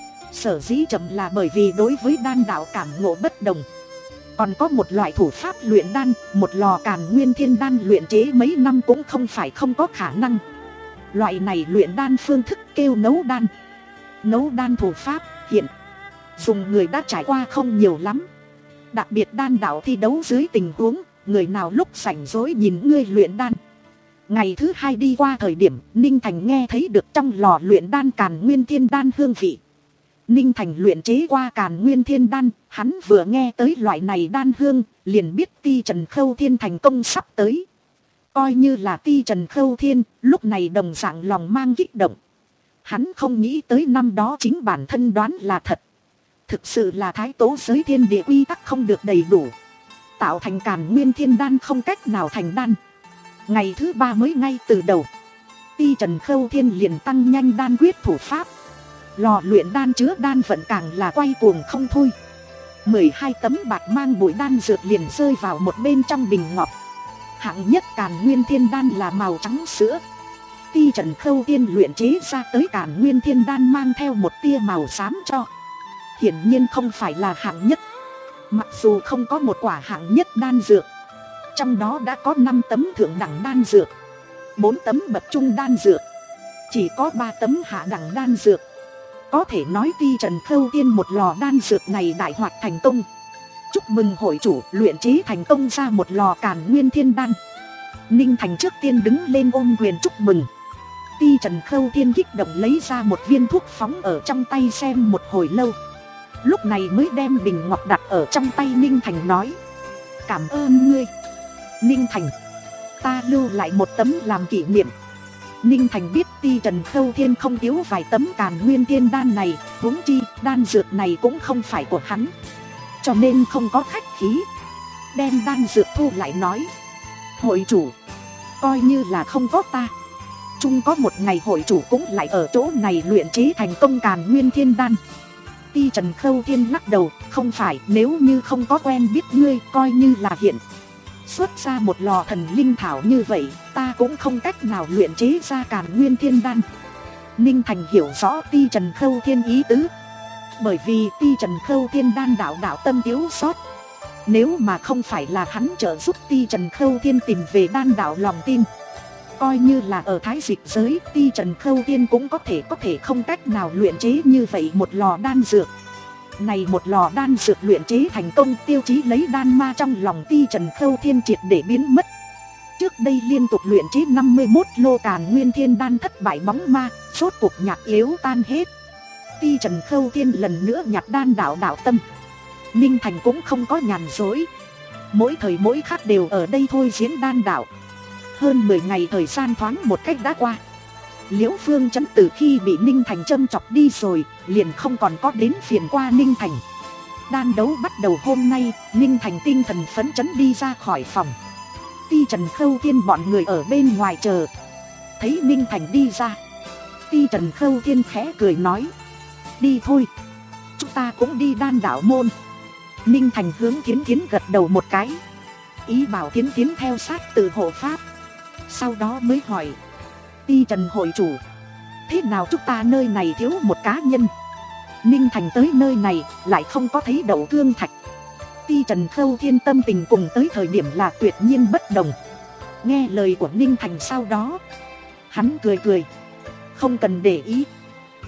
Sở dĩ chậm là bởi vì đối với đan đạo cảm ngộ bất đồng. Còn có một loại thủ pháp luyện đan, một lò Càn Nguyên Thiên đan luyện chế mấy năm cũng không phải không có khả năng. Loại này luyện đan phương thức kêu nấu đan. Nấu đan thủ pháp hiện dùng người đã trải qua không nhiều lắm. Đặc biệt đan đạo thi đấu dưới tình huống, người nào lúc rảnh rỗi nhìn ngươi luyện đan. Ngày thứ hai đi qua thời điểm, Ninh Thành nghe thấy được trong lò luyện đan Càn Nguyên Thiên đan hương vị. Ninh Thành luyện chế qua Càn Nguyên Thiên đan, hắn vừa nghe tới loại này đan hương, liền biết Ti Trần Khâu Thiên thành công sắp tới. Coi như là Ti Trần Khâu Thiên, lúc này đồng dạng lòng mang kích động. Hắn không nghĩ tới năm đó chính bản thân đoán là thật. Thực sự là thái tố giới thiên địa quy tắc không được đầy đủ, tạo thành Càn Nguyên Thiên đan không cách nào thành đan. Ngày thứ ba mới ngay từ đầu, Ti Trần Khâu Thiên liền tăng nhanh đan quyết thủ pháp. Lò luyện đan chứa đan vận càng là quay cuồng không thôi. Mười hai tấm bạc mang bụi đan dược liền rơi vào một bên trong bình ngọc. Hạng nhất Càn Nguyên Thiên đan là màu trắng sữa. Ti Trần Khâu Thiên luyện chế ra tới Càn Nguyên Thiên đan mang theo một tia màu xám cho. Hiển nhiên không phải là hạng nhất. Mặc dù không có một quả hạng nhất đan dược, trong đó đã có năm tấm thượng đẳng đan dược, bốn tấm bậc trung đan dược, chỉ có ba tấm hạ đẳng đan dược. Có thể nói Ti Trần Khâu Thiên một lò đan dược này đại hoạt thành công. Chúc mừng hội chủ luyện chế thành công ra một lò Càn Nguyên Thiên đan. Ninh Thành trước tiên đứng lên ôm quyền chúc mừng. Ti Trần Khâu Thiên kích động lấy ra một viên thuốc phóng ở trong tay xem một hồi lâu. Lúc này mới đem bình ngọc đặt ở trong tay Ninh Thành nói: cảm ơn ngươi Ninh Thành, ta lưu lại một tấm làm kỷ niệm. Ninh Thành biết Ti Trần Khâu Thiên không thiếu vài tấm Càn Nguyên Thiên đan này, huống chi đan dược này cũng không phải của hắn, cho nên không có khách khí, đem đan dược thu lại nói: hội chủ, coi như là không có ta, chung có một ngày hội chủ cũng lại ở chỗ này luyện chế thành công Càn Nguyên Thiên đan. Ti Trần Khâu Thiên lắc đầu: không phải, nếu như không có quen biết ngươi, coi như là hiện xuất ra một lò thần linh thảo như vậy, ta cũng không cách nào luyện chế ra Càn Nguyên Thiên đan. Ninh Thành hiểu rõ Ti Trần Khâu Thiên ý tứ, bởi vì Ti Trần Khâu Thiên đan đạo đạo tâm thiếu sót. Nếu mà không phải là hắn trợ giúp Ti Trần Khâu Thiên tìm về đan đạo lòng tin, coi như là ở thái dịch giới, Ti Trần Khâu Thiên cũng có thể có thể không cách nào luyện chế như vậy một lò đan dược. Này một lò đan dược luyện chế thành công, tiêu chí lấy đan ma trong lòng Ti Trần Khâu Thiên triệt để biến mất. Trước đây liên tục luyện chế năm mươi mốt lô Càn Nguyên Thiên đan thất bại bóng ma, rốt cuộc nhạt yếu tan hết. Ti Trần Khâu Thiên lần nữa nhặt đan đạo đạo tâm. Ninh Thành cũng không có nhàn dối, mỗi thời mỗi khắc đều ở đây thôi diễn đan đạo. Hơn mười ngày thời gian thoáng một cách đã qua. Liễu Phương Chấn từ khi bị Ninh Thành châm chọc đi rồi, liền không còn có đến phiền qua Ninh Thành. Đan đấu bắt đầu hôm nay, Ninh Thành tinh thần phấn chấn đi ra khỏi phòng. Ti Trần Khâu Thiên bọn người ở bên ngoài chờ. Thấy Ninh Thành đi ra, Ti Trần Khâu Thiên khẽ cười nói: đi thôi, chúng ta cũng đi đan đạo môn. Ninh Thành hướng Thiến Thiến gật đầu một cái, ý bảo Thiến Thiến theo sát từ hộ pháp. Sau đó mới hỏi: Ti Trần hội chủ, thế nào chúng ta nơi này thiếu một cá nhân? Ninh Thành tới nơi này lại không có thấy Đậu Cương Thạch. Ti Trần Khâu Thiên tâm tình cùng tới thời điểm là tuyệt nhiên bất đồng. Nghe lời của Ninh Thành sau đó, hắn cười cười: không cần để ý,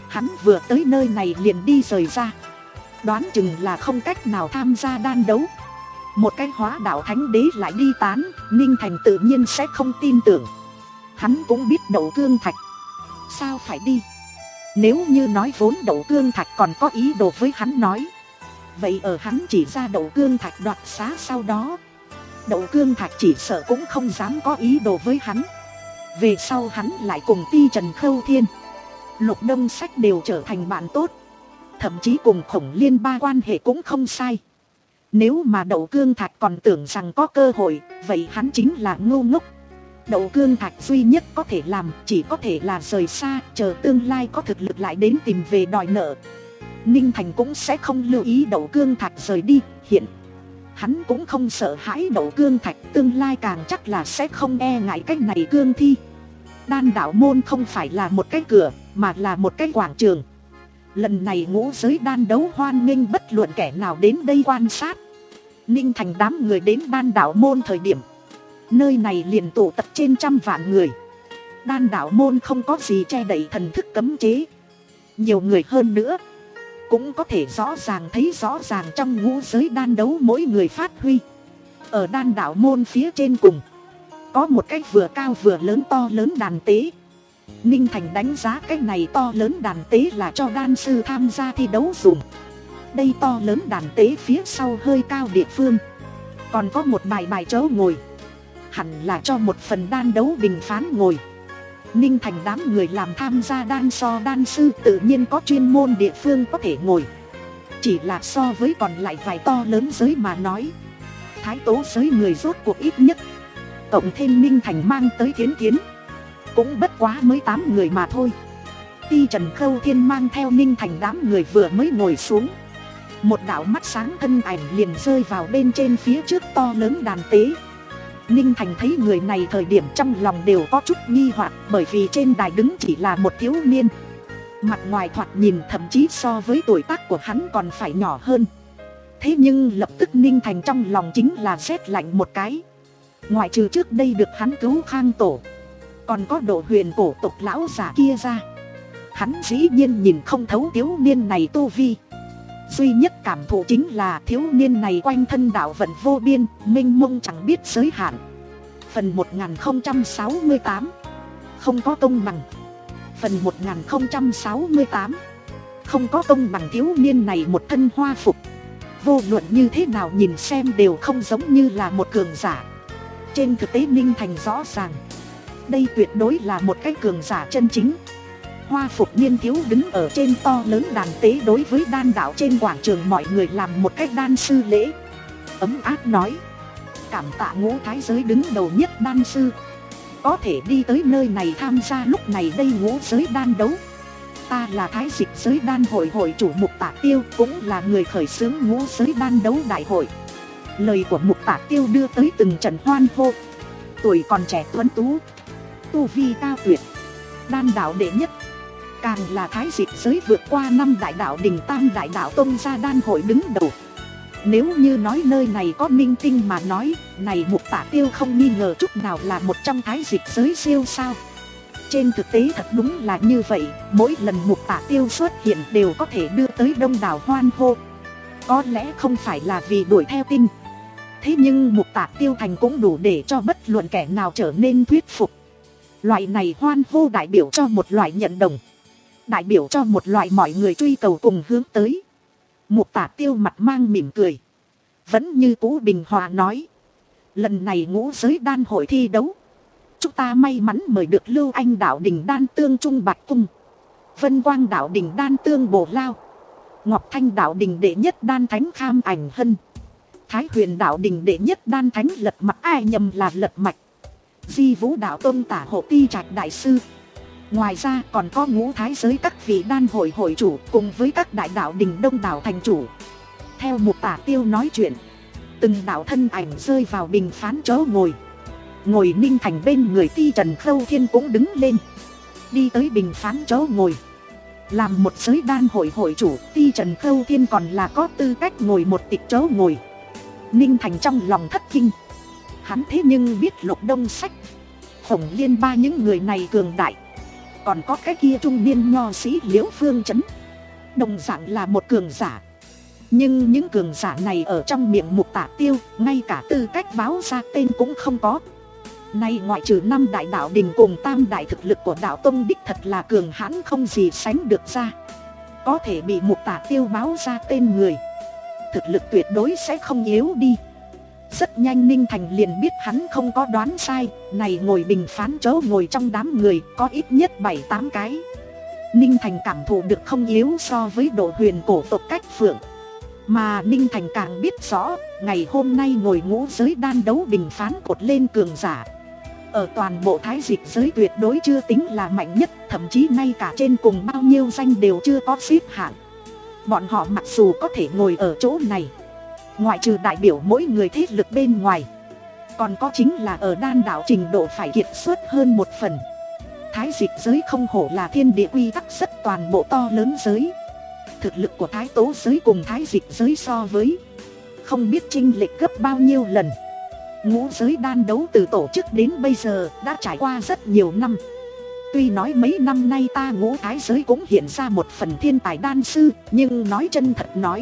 Hắn vừa tới nơi này liền đi rời ra, đoán chừng là không cách nào tham gia đan đấu. Một cái hóa đạo thánh đế lại đi tán, Ninh Thành tự nhiên sẽ không tin tưởng. Hắn cũng biết Đậu Cương Thạch sao phải đi. Nếu như nói vốn Đậu Cương Thạch còn có ý đồ với hắn nói, vậy ở hắn chỉ ra Đậu Cương Thạch đoạt xá sau đó, Đậu Cương Thạch chỉ sợ cũng không dám có ý đồ với hắn. Về sau hắn lại cùng Ti Trần Khâu Thiên, Lục Đông Sách đều trở thành bạn tốt, thậm chí cùng Khổng Liên ba quan hệ cũng không sai. Nếu mà Đậu Cương Thạch còn tưởng rằng có cơ hội, vậy hắn chính là ngu ngốc. Đậu Cương Thạch duy nhất có thể làm chỉ có thể là rời xa, chờ tương lai có thực lực lại đến tìm về đòi nợ. Ninh Thành cũng sẽ không lưu ý Đậu Cương Thạch rời đi. Hiện hắn cũng không sợ hãi Đậu Cương Thạch, tương lai càng chắc là sẽ không e ngại cái này cương thi. Đan đạo môn không phải là một cái cửa, mà là một cái quảng trường. Lần này ngũ giới đan đấu hoan nghênh bất luận kẻ nào đến đây quan sát. Ninh Thành đám người đến đan đạo môn thời điểm, nơi này liền tụ tập trên trăm vạn người. Đan đạo môn không có gì che đậy thần thức cấm chế. Nhiều người hơn nữa, cũng có thể rõ ràng thấy rõ ràng trong ngũ giới đan đấu mỗi người phát huy. Ở đan đạo môn phía trên cùng, có một cái vừa cao vừa lớn to lớn đàn tế. Ninh Thành đánh giá cái này to lớn đàn tế là cho đan sư tham gia thi đấu dùng. Đây to lớn đàn tế phía sau hơi cao địa phương, còn có một bài bài chỗ ngồi, hẳn là cho một phần đan đấu bình phán ngồi. Ninh Thành đám người làm tham gia đan so đan sư tự nhiên có chuyên môn địa phương có thể ngồi. Chỉ là so với còn lại vài to lớn giới mà nói, thái tố giới người rốt cuộc ít nhất, cộng thêm Ninh Thành mang tới Thiến Thiến, cũng bất quá mới tám người mà thôi. Ti Trần Khâu Thiên mang theo Ninh Thành đám người vừa mới ngồi xuống, một đạo mắt sáng thân ảnh liền rơi vào bên trên phía trước to lớn đàn tế. Ninh Thành thấy người này thời điểm trong lòng đều có chút nghi hoặc, bởi vì trên đài đứng chỉ là một thiếu niên. Mặt ngoài thoạt nhìn thậm chí so với tuổi tác của hắn còn phải nhỏ hơn. Thế nhưng lập tức Ninh Thành trong lòng chính là rét lạnh một cái. Ngoại trừ trước đây được hắn cứu Khang Tổ, còn có Độ Huyền cổ tộc lão giả kia ra, hắn dĩ nhiên nhìn không thấu thiếu niên này tu vi. Duy nhất cảm thụ chính là thiếu niên này quanh thân đạo vận vô biên, mênh mông chẳng biết giới hạn. Phần một nghìn không trăm sáu mươi tám, không có công bằng. Phần một nghìn không trăm sáu mươi tám, không có công bằng. Thiếu niên này một thân hoa phục, vô luận như thế nào nhìn xem đều không giống như là một cường giả. Trên thực tế Ninh Thành rõ ràng, đây tuyệt đối là một cái cường giả chân chính. Hoa phục niên thiếu đứng ở trên to lớn đàn tế, đối với đan đạo trên quảng trường mọi người làm một cách đan sư lễ. Ấm áp nói, cảm tạ ngũ thái giới đứng đầu nhất đan sư, có thể đi tới nơi này tham gia lúc này đây ngũ giới đan đấu. Ta là Thái Dịch giới đan hội hội chủ Mục Tạ Tiêu, cũng là người khởi xướng ngũ giới đan đấu đại hội. Lời của Mục Tạ Tiêu đưa tới từng trận hoan hô. Tuổi còn trẻ tuấn tú, tu vi cao tuyệt, đan đạo đệ nhất, càng là Thái Dịch giới vượt qua năm đại đạo đình tam đại đạo tông ra đan hội đứng đầu. Nếu như nói nơi này có minh tinh mà nói, này Mục Tạ Tiêu không nghi ngờ chút nào là một trong Thái Dịch giới siêu sao. Trên thực tế thật đúng là như vậy, mỗi lần Mục Tạ Tiêu xuất hiện đều có thể đưa tới đông đảo hoan hô. Có lẽ không phải là vì đuổi theo tinh, thế nhưng Mục Tạ Tiêu thành cũng đủ để cho bất luận kẻ nào trở nên thuyết phục. Loại này hoan hô đại biểu cho một loại nhận đồng, đại biểu cho một loại mọi người truy cầu cùng hướng tới. Mục Tạ Tiêu mặt mang mỉm cười, vẫn như cũ bình hòa nói, lần này ngũ giới đan hội thi đấu, chúng ta may mắn mời được Lưu Anh đạo đình đan tương Trung Bạch Cung, Vân Quang đạo đình đan tương Bồ Lao, Ngọc Thanh đạo đình đệ nhất đan thánh Kham Ảnh Hân, Thái Huyền đạo đình đệ nhất đan thánh Lật Mặt ai nhầm là Lật Mạch, Di Vũ đạo tông Tả Hộ Ti Trạch đại sư. Ngoài ra còn có ngũ thái giới các vị đan hội hội chủ cùng với các đại đạo đình đông đảo thành chủ. Theo Mục Tạ Tiêu nói chuyện, từng đạo thân ảnh rơi vào bình phán chỗ ngồi. Ngồi Ninh Thành bên người Ti Trần Khâu Thiên cũng đứng lên, đi tới bình phán chỗ ngồi. Làm một giới đan hội hội chủ, Ti Trần Khâu Thiên còn là có tư cách ngồi một tịch chỗ ngồi. Ninh Thành trong lòng thất kinh, hắn thế nhưng biết Lục Đông Sách, Khổng Liên ba những người này cường đại, Còn có cái kia trung niên nho sĩ Liễu Phương Chấn, đồng dạng là một cường giả. Nhưng những cường giả này ở trong miệng Mục Tạ Tiêu, ngay cả tư cách báo ra tên cũng không có. Nay ngoại trừ năm đại đạo đình cùng tam đại thực lực của đạo tông đích thật là cường hãn không gì sánh được ra, có thể bị Mục Tạ Tiêu báo ra tên người, thực lực tuyệt đối sẽ không yếu đi. Rất nhanh Ninh Thành liền biết hắn không có đoán sai, này ngồi bình phán chỗ ngồi trong đám người có ít nhất bảy tám cái. Ninh Thành cảm thụ được không yếu so với Độ Huyền cổ tộc Cách Phượng. Mà Ninh Thành càng biết rõ, ngày hôm nay ngồi ngũ giới đan đấu bình phán cột lên cường giả, ở toàn bộ thái dịch giới tuyệt đối chưa tính là mạnh nhất, thậm chí ngay cả trên cùng bao nhiêu danh đều chưa có xếp hạng. Bọn họ mặc dù có thể ngồi ở chỗ này, ngoại trừ đại biểu mỗi người thế lực bên ngoài, còn có chính là ở đan đạo trình độ phải kiệt xuất hơn một phần. Thái dịch giới không hổ là thiên địa quy tắc rất toàn bộ to lớn giới. Thực lực của thái tố giới cùng thái dịch giới so với, không biết chênh lệch gấp bao nhiêu lần. Ngũ giới đan đấu từ tổ chức đến bây giờ đã trải qua rất nhiều năm. Tuy nói mấy năm nay ta ngũ thái giới cũng hiện ra một phần thiên tài đan sư, nhưng nói chân thật nói,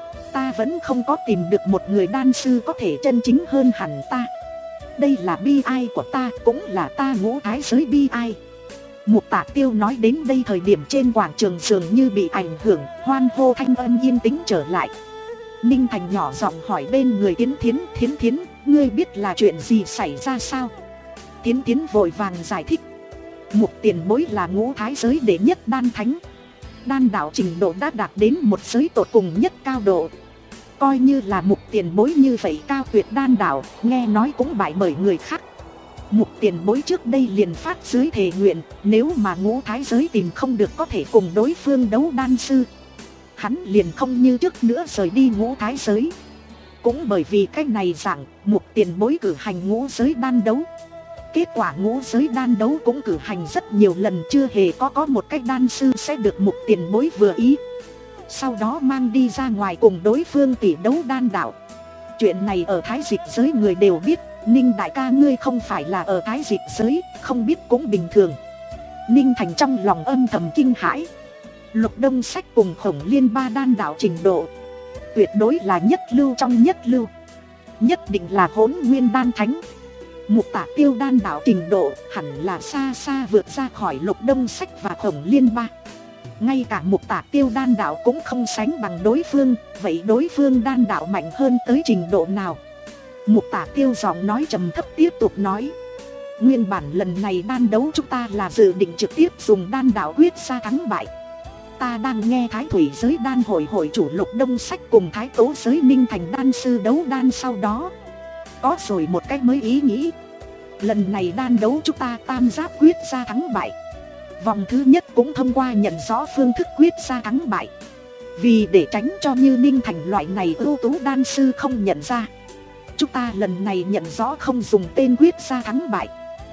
ta vẫn không có tìm được một người đan sư có thể chân chính hơn hẳn ta. Đây là bi ai của ta, cũng là ta ngũ thái giới bi ai. Mục Tạ Tiêu nói đến đây thời điểm trên quảng trường dường như bị ảnh hưởng, hoan hô thanh âm yên tĩnh trở lại. Ninh Thành nhỏ giọng hỏi bên người Tiến Thiến, Thiến Thiến, ngươi biết là chuyện gì xảy ra sao? Tiến Thiến vội vàng giải thích. Mục tiền bối là ngũ thái giới đệ nhất đan thánh, đan đạo trình độ đã đạt đến một giới tột cùng nhất cao độ. Coi như là Mục tiền bối như vậy cao tuyệt đan đạo, nghe nói cũng bại bởi người khác. Mục tiền bối trước đây liền phát dưới thề nguyện, nếu mà ngũ thái giới tìm không được có thể cùng đối phương đấu đan sư, hắn liền không như trước nữa rời đi ngũ thái giới. Cũng bởi vì cách này rằng Mục tiền bối cử hành ngũ giới đan đấu. Kết quả ngũ giới đan đấu cũng cử hành rất nhiều lần, chưa hề có có một cách đan sư sẽ được Mục tiền bối vừa ý, sau đó mang đi ra ngoài cùng đối phương tỷ đấu đan đạo. Chuyện này ở thái dịch giới người đều biết. Ninh đại ca ngươi không phải là ở thái dịch giới, không biết cũng bình thường. Ninh Thành trong lòng âm thầm kinh hãi. Lục Đông Sách cùng Khổng Liên ba đan đạo trình độ tuyệt đối là nhất lưu trong nhất lưu, nhất định là hỗn nguyên đan thánh. Mục Tạ Tiêu đan đạo trình độ hẳn là xa xa vượt ra khỏi Lục Đông Sách và Khổng Liên ba. Ngay cả Mục Tạ Tiêu đan đạo cũng không sánh bằng đối phương, vậy đối phương đan đạo mạnh hơn tới trình độ nào? Mục Tạ Tiêu giọng nói trầm thấp tiếp tục nói, nguyên bản lần này đan đấu chúng ta là dự định trực tiếp dùng đan đạo quyết ra thắng bại. Ta đang nghe Thái Thủy giới đan hội hội chủ Lục Đông Sách cùng Thái Tố giới Ninh Thành đan sư đấu đan, sau đó có rồi một cách mới ý nghĩ. Lần này đan đấu chúng ta tam giáp quyết ra thắng bại. Vòng thứ nhất cũng thông qua nhận rõ phương thức quyết ra thắng bại. Vì để tránh cho như Ninh Thành loại này ưu tú đan sư không nhận ra, chúng ta lần này nhận rõ không dùng tên quyết ra thắng bại,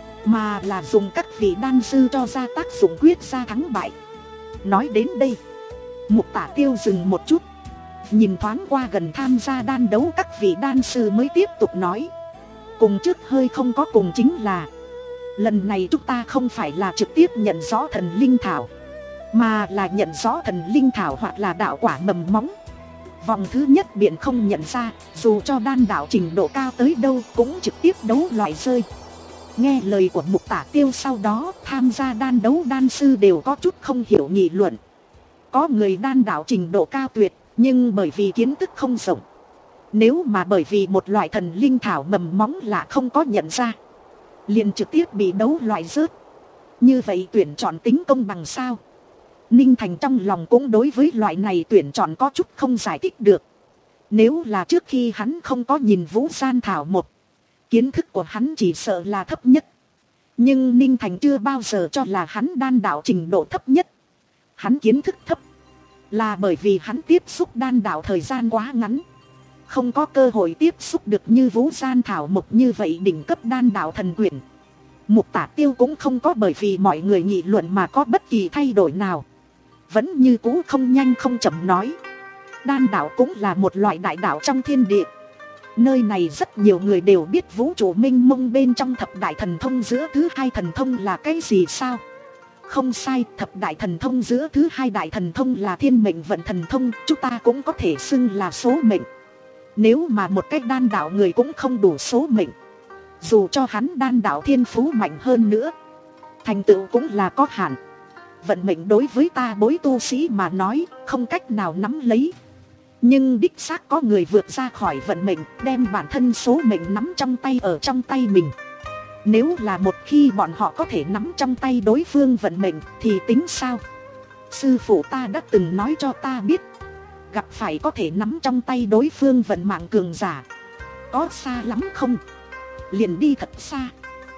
mà là dùng các vị đan sư cho ra tác dụng quyết ra thắng bại. Nói đến đây, Mục Tạ Tiêu dừng một chút, nhìn thoáng qua gần tham gia đan đấu các vị đan sư mới tiếp tục nói, cùng trước hơi không có cùng chính là, lần này chúng ta không phải là trực tiếp nhận rõ thần linh thảo, mà là nhận rõ thần linh thảo hoặc là đạo quả mầm móng. Vòng thứ nhất biện không nhận ra, dù cho đan đạo trình độ cao tới đâu cũng trực tiếp đấu loại rơi. Nghe lời của Mục Tạ Tiêu sau đó, tham gia đan đấu đan sư đều có chút không hiểu nghị luận. Có người đan đạo trình độ cao tuyệt, nhưng bởi vì kiến thức không rộng, nếu mà bởi vì một loại thần linh thảo mầm móng lạ không có nhận ra, liền trực tiếp bị đấu loại rớt. Như vậy tuyển chọn tính công bằng sao? Ninh Thành trong lòng cũng đối với loại này tuyển chọn có chút không giải thích được. Nếu là trước khi hắn không có nhìn Vũ Gian Thảo một, kiến thức của hắn chỉ sợ là thấp nhất. Nhưng Ninh Thành chưa bao giờ cho là hắn đan đạo trình độ thấp nhất. Hắn kiến thức thấp là bởi vì hắn tiếp xúc đan đạo thời gian quá ngắn, không có cơ hội tiếp xúc được như Vũ Gian Thảo một như vậy đỉnh cấp đan đạo thần quyển. Mục Tạ Tiêu cũng không có bởi vì mọi người nghị luận mà có bất kỳ thay đổi nào, vẫn như cũ không nhanh không chậm nói, đan đạo cũng là một loại đại đạo trong thiên địa. Nơi này rất nhiều người đều biết vũ trụ mênh mông bên trong thập đại thần thông giữa thứ hai thần thông là cái gì sao? Không sai, thập đại thần thông giữa thứ hai đại thần thông là thiên mệnh vận thần thông, chúng ta cũng có thể xưng là số mệnh. Nếu mà một cách đan đạo người cũng không đủ số mệnh, dù cho hắn đan đạo thiên phú mạnh hơn nữa, thành tựu cũng là có hạn. Vận mệnh đối với ta bối tu sĩ mà nói không cách nào nắm lấy. Nhưng đích xác có người vượt ra khỏi vận mệnh, đem bản thân số mệnh nắm trong tay ở trong tay mình. Nếu là một khi bọn họ có thể nắm trong tay đối phương vận mệnh thì tính sao? Sư phụ ta đã từng nói cho ta biết, gặp phải có thể nắm trong tay đối phương vận mạng cường giả, có xa lắm không? Liền đi thật xa.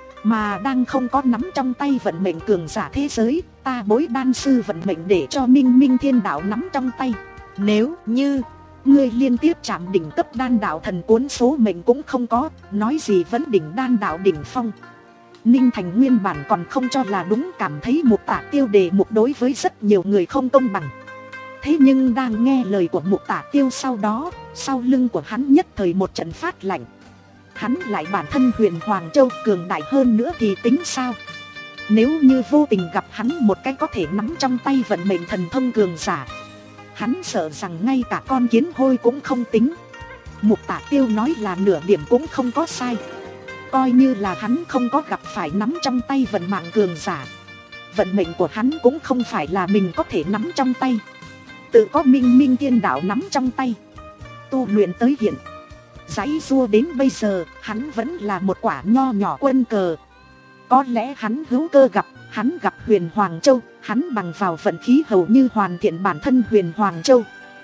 Mà đang không có nắm trong tay vận mệnh cường giả thế giới, ta bối đan sư vận mệnh để cho Minh Minh Thiên Đạo nắm trong tay. Nếu như ngươi liên tiếp chạm đỉnh cấp đan đạo thần cuốn số mệnh cũng không có, nói gì vẫn đỉnh đan đạo đỉnh phong. Ninh Thành nguyên bản còn không cho là đúng, cảm thấy Mục Tả Tiêu đề mục đối với rất nhiều người không công bằng. Thế nhưng đang nghe lời của Mục Tả Tiêu sau đó, sau lưng của hắn nhất thời một trận phát lạnh. Hắn lại bản thân huyền Hoàng Châu cường đại hơn nữa thì tính sao? Nếu như vô tình gặp hắn một cái có thể nắm trong tay vận mệnh thần thông cường giả, hắn sợ rằng ngay cả con kiến hôi cũng không tính. Mục Tả Tiêu nói là nửa điểm cũng không có sai. Coi như là hắn không có gặp phải nắm trong tay vận mạng cường giả, vận mệnh của hắn cũng không phải là mình có thể nắm trong tay. Tự có Minh Minh Thiên Đạo nắm trong tay. Tu luyện tới hiện giãy giụa đến bây giờ, hắn vẫn là một quả nho nhỏ quân cờ. Có lẽ hắn hữu cơ gặp, hắn gặp huyền Hoàng Châu, hắn bằng vào vận khí hầu như hoàn thiện bản thân huyền Hoàng Châu.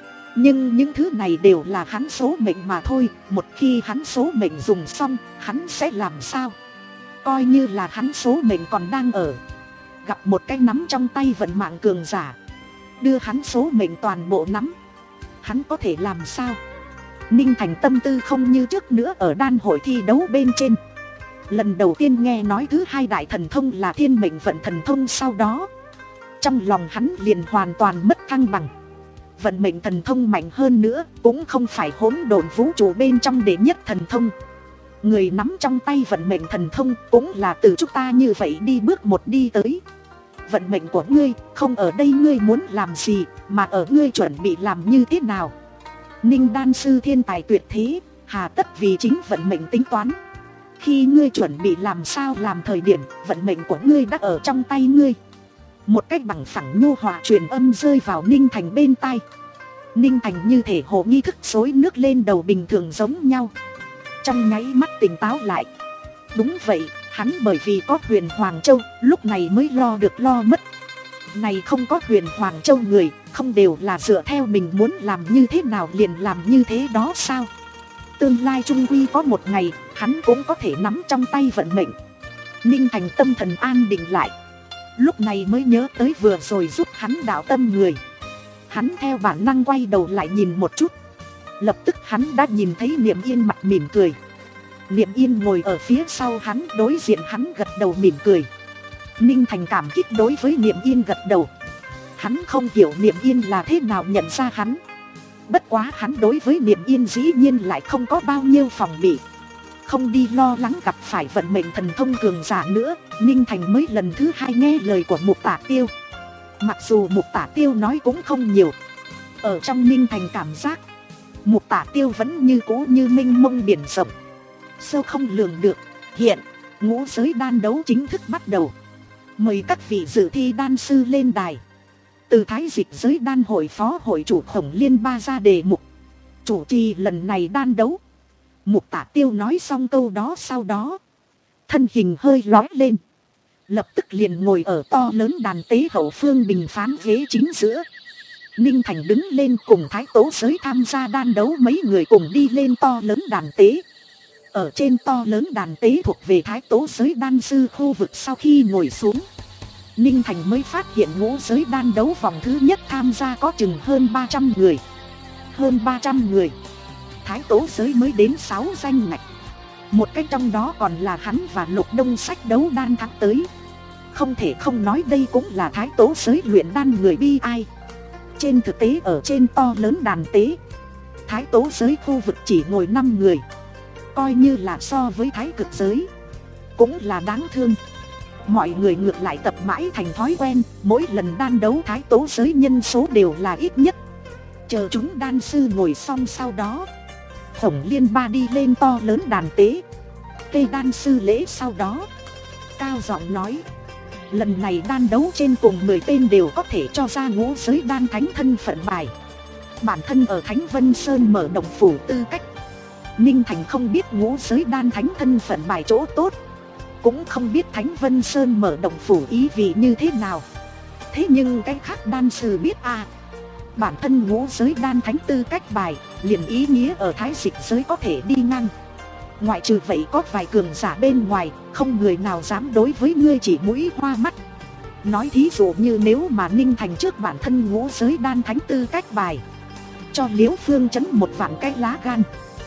Nhưng những thứ này đều là hắn số mệnh mà thôi, một khi hắn số mệnh dùng xong, hắn sẽ làm sao? Coi như là hắn số mệnh còn đang ở, gặp một cái nắm trong tay vận mạng cường giả, đưa hắn số mệnh toàn bộ nắm, hắn có thể làm sao? Ninh Thành tâm tư không như trước nữa ở đan hội thi đấu bên trên. Lần đầu tiên nghe nói thứ hai đại thần thông là thiên mệnh vận thần thông, sau đó trong lòng hắn liền hoàn toàn mất thăng bằng. Vận mệnh thần thông mạnh hơn nữa cũng không phải hỗn độn vũ trụ bên trong đệ nhất thần thông. Người nắm trong tay vận mệnh thần thông cũng là từ chúng ta như vậy đi bước một đi tới. Vận mệnh của ngươi không ở đây ngươi muốn làm gì, mà ở ngươi chuẩn bị làm như thế nào. Ninh đan sư thiên tài tuyệt thế, hà tất vì chính vận mệnh tính toán. Khi ngươi chuẩn bị làm sao làm thời điểm, vận mệnh của ngươi đã ở trong tay ngươi. Một cách bằng phẳng nhu hòa truyền âm rơi vào Ninh Thành bên tai. Ninh Thành như thể hồ nghi thức xối nước lên đầu bình thường giống nhau, trong nháy mắt tỉnh táo lại. Đúng vậy, hắn bởi vì có huyền Hoàng Châu, lúc này mới lo được lo mất. Này không có huyền Hoàng Châu người, không đều là dựa theo mình muốn làm như thế nào liền làm như thế đó sao? Tương lai trung quy có một ngày, hắn cũng có thể nắm trong tay vận mệnh. Ninh Thành tâm thần an định lại, lúc này mới nhớ tới vừa rồi giúp hắn đạo tâm người. Hắn theo bản năng quay đầu lại nhìn một chút. Lập tức hắn đã nhìn thấy Niệm Yên mặt mỉm cười. Niệm Yên ngồi ở phía sau hắn, đối diện hắn gật đầu mỉm cười. Ninh Thành cảm kích đối với Niệm Yên gật đầu. Hắn không hiểu Niệm Yên là thế nào nhận ra hắn. Bất quá hắn đối với Niệm Yên dĩ nhiên lại không có bao nhiêu phòng bị. Không đi lo lắng gặp phải vận mệnh thần thông cường giả nữa, Ninh Thành mới lần thứ hai nghe lời của Mục Tả Tiêu. Mặc dù Mục Tả Tiêu nói cũng không nhiều, ở trong Ninh Thành cảm giác Mục Tả Tiêu vẫn như cũ như mênh mông biển rộng, sâu không lường được. Hiện ngũ giới đan đấu chính thức bắt đầu. Mời các vị dự thi đan sư lên đài. Từ Thái Dịch giới đan hội phó hội chủ Khổng Liên Ba ra đề mục chủ trì lần này đan đấu. Mục Tả Tiêu nói xong câu đó sau đó, thân hình hơi lói lên, lập tức liền ngồi ở to lớn đàn tế hậu phương bình phán ghế chính giữa. Ninh Thành đứng lên cùng Thái Tố giới tham gia đan đấu mấy người cùng đi lên to lớn đàn tế. Ở trên to lớn đàn tế thuộc về Thái Tố giới đan sư khu vực, sau khi ngồi xuống, Ninh Thành mới phát hiện ngũ giới đan đấu vòng thứ nhất tham gia có chừng hơn ba trăm người. Hơn ba trăm người, Thái Tố giới mới đến sáu danh ngạch. Một cái trong đó còn là hắn và Lục Đông Sách đấu đan thắng tới. Không thể không nói đây cũng là Thái Tố giới luyện đan người bi ai. Trên thực tế ở trên to lớn đàn tế, Thái Tố giới khu vực chỉ ngồi năm người. Coi như là so với Thái Cực giới cũng là đáng thương. Mọi người ngược lại tập mãi thành thói quen, mỗi lần đan đấu thái tố giới nhân số đều là ít nhất. Chờ chúng đan sư ngồi xong sau đó, Khổng Liên Ba đi lên to lớn đàn tế, cây đan sư lễ sau đó, cao giọng nói: lần này đan đấu trên cùng mười tên đều có thể cho ra ngũ giới đan thánh thân phận bài. Bản thân ở Thánh Vân Sơn mở động phủ tư cách, Ninh Thành không biết ngũ giới đan thánh thân phận bài chỗ tốt, cũng không biết Thánh Vân Sơn mở động phủ ý vị như thế nào. Thế nhưng cái khác đan sư biết à, bản thân ngũ giới đan thánh tư cách bài liền ý nghĩa ở thái dịch giới có thể đi ngang. Ngoại trừ vậy có vài cường giả bên ngoài, không người nào dám đối với ngươi chỉ mũi hoa mắt. Nói thí dụ như nếu mà Ninh Thành trước bản thân ngũ giới đan thánh tư cách bài cho Liễu Phương Chấn một vạn cái lá gan,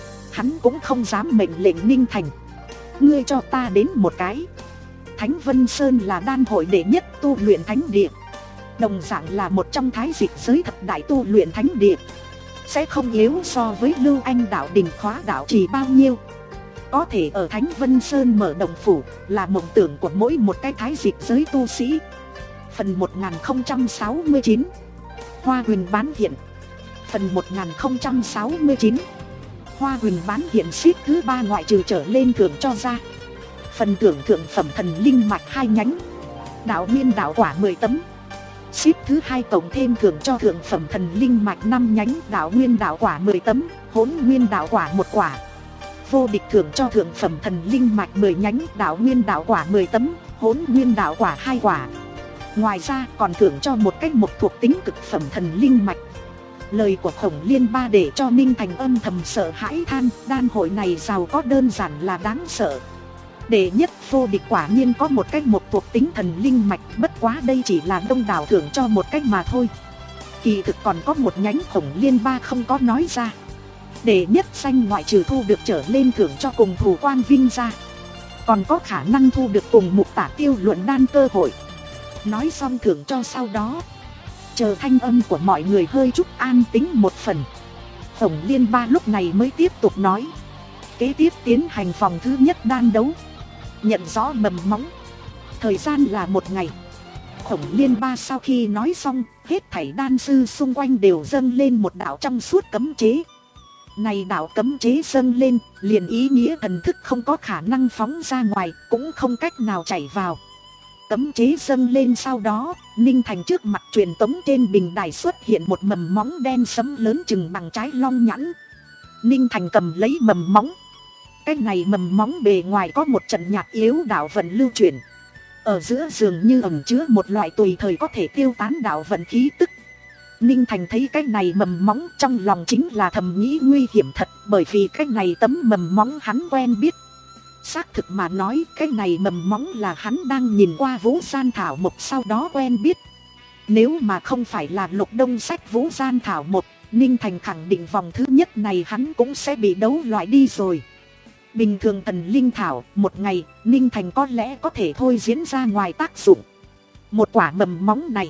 hắn cũng không dám mệnh lệnh Ninh Thành: ngươi cho ta đến một cái. Thánh Vân Sơn là đan hội đệ nhất tu luyện thánh địa, đồng dạng là một trong thái dịch giới thập đại tu luyện thánh địa, sẽ không yếu so với Lưu Anh đạo đình khóa đạo trì bao nhiêu. Có thể ở Thánh Vân Sơn mở động phủ là mộng tưởng của mỗi một cái thái dịch giới tu sĩ. Phần một nghìn không trăm sáu mươi chín, Hoa Huyền bán hiện. Phần một nghìn không trăm sáu mươi chín, Hoa Huyền bán hiện xếp thứ ba ngoại trừ trở lên thưởng cho ra. Phần thưởng thượng phẩm thần linh mạch hai nhánh, đạo nguyên đạo quả mười tấm. Xếp thứ hai cộng thêm thưởng cho thượng phẩm thần linh mạch năm nhánh, đạo nguyên đạo quả mười tấm, hỗn nguyên đạo quả một quả. Vô địch thưởng cho thượng phẩm thần linh mạch mười nhánh, đạo nguyên đạo quả mười tấm, hỗn nguyên đạo quả hai quả. Ngoài ra còn thưởng cho một cách một thuộc tính cực phẩm thần linh mạch. Lời của Khổng Liên Ba để cho Ninh Thành âm thầm sợ hãi than, đan hội này giàu có đơn giản là đáng sợ. Đệ nhất vô địch quả nhiên có một cách một thuộc tính thần linh mạch, bất quá đây chỉ là đông đảo thưởng cho một cách mà thôi. Kỳ thực còn có một nhánh Khổng Liên Ba không có nói ra. Đệ nhất danh ngoại trừ thu được trở lên thưởng cho cùng thủ quang vinh ra, còn có khả năng thu được cùng mục tả tiêu luận đan cơ hội. Nói xong thưởng cho sau đó, chờ thanh âm của mọi người hơi chút an tính một phần, Khổng Liên Ba lúc này mới tiếp tục nói: kế tiếp tiến hành vòng thứ nhất đan đấu, nhận rõ mầm móng. Thời gian là một ngày. Khổng Liên Ba sau khi nói xong, hết thảy đan sư xung quanh đều dâng lên một đạo trong suốt cấm chế. Này đạo cấm chế dâng lên, liền ý nghĩa thần thức không có khả năng phóng ra ngoài, cũng không cách nào chảy vào. Cấm chế dâng lên sau đó, Ninh Thành trước mặt truyền tống trên bình đài xuất hiện một mầm móng đen sẫm lớn chừng bằng trái long nhãn. Ninh Thành cầm lấy mầm móng. Cái này mầm móng bề ngoài có một trận nhạc yếu đạo vận lưu chuyển. Ở giữa dường như ẩn chứa một loại tùy thời có thể tiêu tán đạo vận khí tức. Ninh Thành thấy cái này mầm móng trong lòng chính là thầm nghĩ nguy hiểm thật, bởi vì cái này tấm mầm móng hắn quen biết. Xác thực mà nói, cái này mầm móng là hắn đang nhìn qua Vũ Gian Thảo Mộc sau đó quen biết. Nếu mà không phải là Lục Đông sách Vũ Gian Thảo Mộc, Ninh Thành khẳng định vòng thứ nhất này hắn cũng sẽ bị đấu loại đi rồi. Bình thường thần linh thảo, một ngày, Ninh Thành có lẽ có thể thôi diễn ra ngoài tác dụng. Một quả mầm móng này,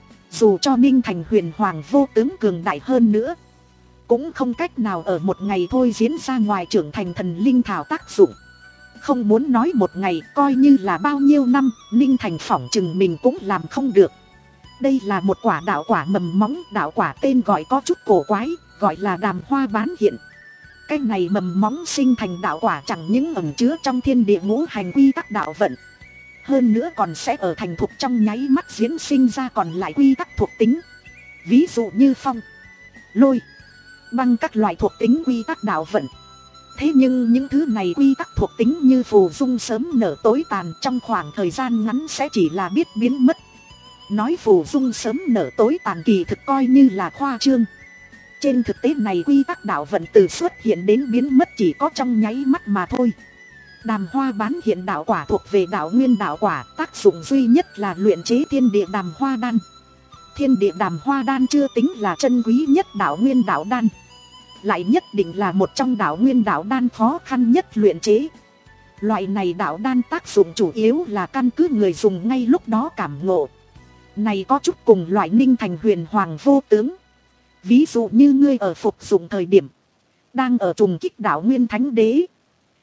dù cho Ninh Thành huyền hoàng vô tướng cường đại hơn nữa, cũng không cách nào ở một ngày thôi diễn ra ngoài trưởng thành thần linh thảo tác dụng. Không muốn nói một ngày, coi như là bao nhiêu năm, Ninh Thành phỏng chừng mình cũng làm không được. Đây là một quả đạo quả mầm móng, đạo quả tên gọi có chút cổ quái, gọi là đàm hoa bán hiện. Cái này mầm móng sinh thành đạo quả chẳng những ẩn chứa trong thiên địa ngũ hành quy tắc đạo vận, hơn nữa còn sẽ ở thành thục trong nháy mắt diễn sinh ra còn lại quy tắc thuộc tính. Ví dụ như phong, lôi, băng các loại thuộc tính quy tắc đạo vận. Thế nhưng những thứ này quy tắc thuộc tính như phù dung sớm nở tối tàn, trong khoảng thời gian ngắn sẽ chỉ là biết biến mất. Nói phù dung sớm nở tối tàn kỳ thực coi như là khoa trương. Trên thực tế này quy tắc đạo vận từ xuất hiện đến biến mất chỉ có trong nháy mắt mà thôi. Đàm hoa bán hiện đạo quả thuộc về đạo nguyên đạo quả, tác dụng duy nhất là luyện chế thiên địa đàm hoa đan. Thiên địa đàm hoa đan chưa tính là chân quý nhất đạo nguyên đạo đan, lại nhất định là một trong đạo nguyên đạo đan khó khăn nhất luyện chế. Loại này đạo đan tác dụng chủ yếu là căn cứ người dùng ngay lúc đó cảm ngộ. Này có chút cùng loại Ninh Thành huyền hoàng vô tướng. Ví dụ như ngươi ở phục dụng thời điểm đang ở trùng kích đạo nguyên thánh đế,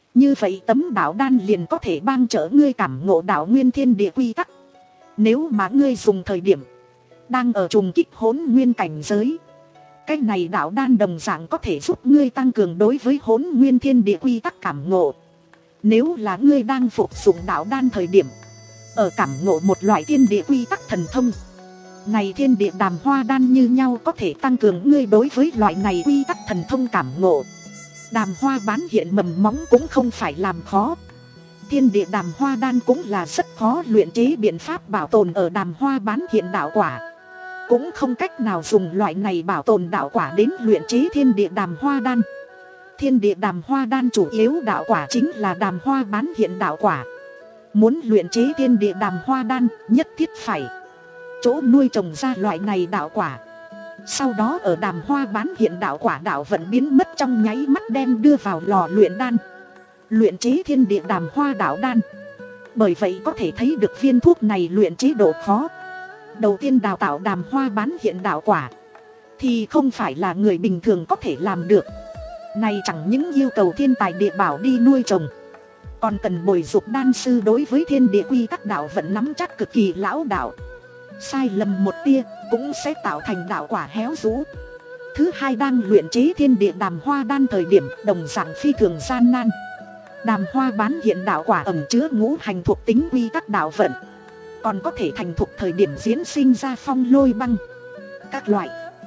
Như vậy tấm đạo đan liền có thể ban trợ ngươi cảm ngộ đạo nguyên thiên địa quy tắc. Nếu mà ngươi dùng thời điểm đang ở trùng kích hỗn nguyên cảnh giới, cái này đạo đan đồng dạng có thể giúp ngươi tăng cường đối với hỗn nguyên thiên địa quy tắc cảm ngộ. Nếu là ngươi đang phục dụng đạo đan thời điểm ở cảm ngộ một loại thiên địa quy tắc thần thông, này thiên địa đàm hoa đan như nhau có thể tăng cường ngươi đối với loại này quy tắc thần thông cảm ngộ. Đàm hoa bán hiện mầm móng cũng không phải làm khó. Thiên địa đàm hoa đan cũng là rất khó luyện chế biện pháp bảo tồn ở đàm hoa bán hiện đạo quả. Cũng không cách nào dùng loại này bảo tồn đạo quả đến luyện chế thiên địa đàm hoa đan. Thiên địa đàm hoa đan chủ yếu đạo quả chính là đàm hoa bán hiện đạo quả. Muốn luyện chế thiên địa đàm hoa đan nhất thiết phải chỗ nuôi trồng ra loại này đạo quả. Sau đó ở đàm hoa bán hiện đạo quả đạo vận biến mất trong nháy mắt đem đưa vào lò luyện đan, luyện chế thiên địa đàm hoa đạo đan. Bởi vậy có thể thấy được viên thuốc này luyện chế độ khó. Đầu tiên đào tạo đàm hoa bán hiện đạo quả thì không phải là người bình thường có thể làm được. Này chẳng những yêu cầu thiên tài địa bảo đi nuôi trồng, còn cần bồi dục đan sư đối với thiên địa quy tắc đạo vận nắm chắc cực kỳ lão đạo. Sai lầm một tia cũng sẽ tạo thành đạo quả héo rũ. Thứ hai, đang luyện chế thiên địa đàm hoa đan thời điểm đồng dạng phi thường gian nan. Đàm hoa bán hiện đạo quả ẩn chứa ngũ hành thuộc tính quy tắc đạo vận, còn có thể thành thuộc thời điểm diễn sinh ra phong lôi băng các loại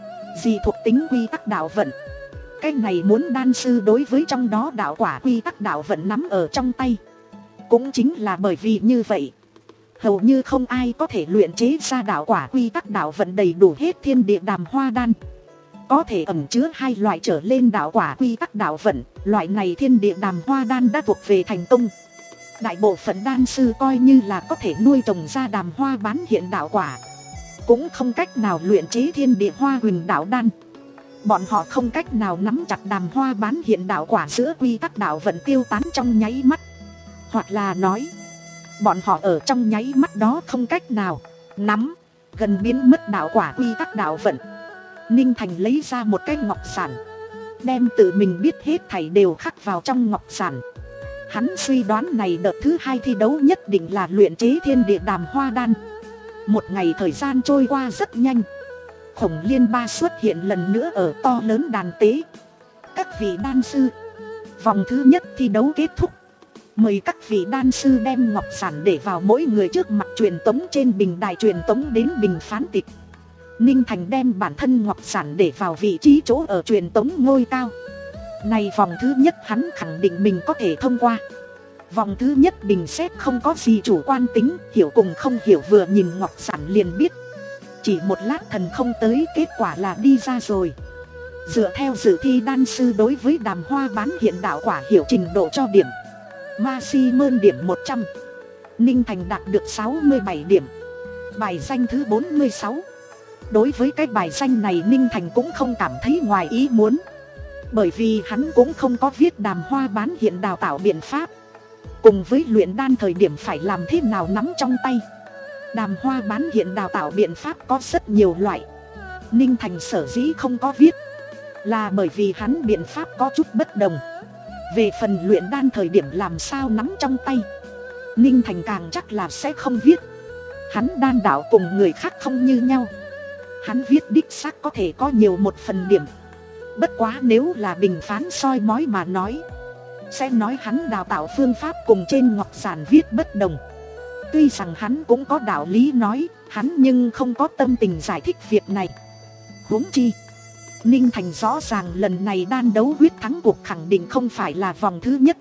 gì thuộc tính quy tắc đạo vận. Cái này muốn đan sư đối với trong đó đạo quả quy tắc đạo vận nắm ở trong tay. Cũng chính là bởi vì như vậy, hầu như không ai có thể luyện chế ra đạo quả quy tắc đạo vận đầy đủ hết thiên địa đàm hoa đan. Có thể ẩn chứa hai loại trở lên đạo quả quy tắc đạo vận, loại này thiên địa đàm hoa đan đã thuộc về thành công. Đại bộ phận đan sư coi như là có thể nuôi trồng ra đàm hoa bán hiện đạo quả, cũng không cách nào luyện chế thiên địa hoa huỳnh đạo đan. Bọn họ không cách nào nắm chặt đàm hoa bán hiện đạo quả giữa quy tắc đạo vận tiêu tán trong nháy mắt. Hoặc là nói, bọn họ ở trong nháy mắt đó không cách nào nắm gần biến mất đạo quả quy tắc đạo vận. Ninh Thành lấy ra một cái ngọc giản, đem tự mình biết hết thảy đều khắc vào trong ngọc giản. Hắn suy đoán này đợt thứ hai thi đấu nhất định là luyện chế thiên địa đàm hoa đan. Một ngày thời gian trôi qua rất nhanh. Khổng Liên Ba xuất hiện lần nữa ở to lớn đàn tế. Các vị đan sư, vòng thứ nhất thi đấu kết thúc. Mời các vị đan sư đem ngọc giản để vào mỗi người trước mặt truyền tống trên bình đài truyền tống đến bình phán tịch. Ninh Thành đem bản thân ngọc giản để vào vị trí chỗ ở truyền tống ngôi cao. Này vòng thứ nhất hắn khẳng định mình có thể thông qua. Vòng thứ nhất bình xét không có gì chủ quan tính, hiểu cùng không hiểu vừa nhìn ngọc giản liền biết. Chỉ một lát thần không tới, kết quả là đi ra rồi. Dựa theo dự thi đan sư đối với đàm hoa bán hiện đạo quả hiểu trình độ cho điểm, Ma Si Mơn điểm một trăm, Ninh Thành đạt được sáu mươi bảy điểm. Bài danh thứ bốn mươi sáu. Đối với cái bài danh này Ninh Thành cũng không cảm thấy ngoài ý muốn, bởi vì hắn cũng không có viết đàm hoa bán hiện đào tạo biện pháp, cùng với luyện đan thời điểm phải làm thế nào nắm trong tay. Đàm hoa bán hiện đào tạo biện pháp có rất nhiều loại. Ninh Thành sở dĩ không có viết là bởi vì hắn biện pháp có chút bất đồng. Về phần luyện đan thời điểm làm sao nắm trong tay, Ninh Thành càng chắc là sẽ không viết. Hắn đan đạo cùng người khác không như nhau, hắn viết đích xác có thể có nhiều một phần điểm. Bất quá nếu là bình phán soi mói mà nói, sẽ nói hắn đào tạo phương pháp cùng trên ngọc giản viết bất đồng. Tuy rằng hắn cũng có đạo lý nói, hắn nhưng không có tâm tình giải thích việc này. Huống chi, Ninh Thành rõ ràng lần này đan đấu quyết thắng cuộc khẳng định không phải là vòng thứ nhất,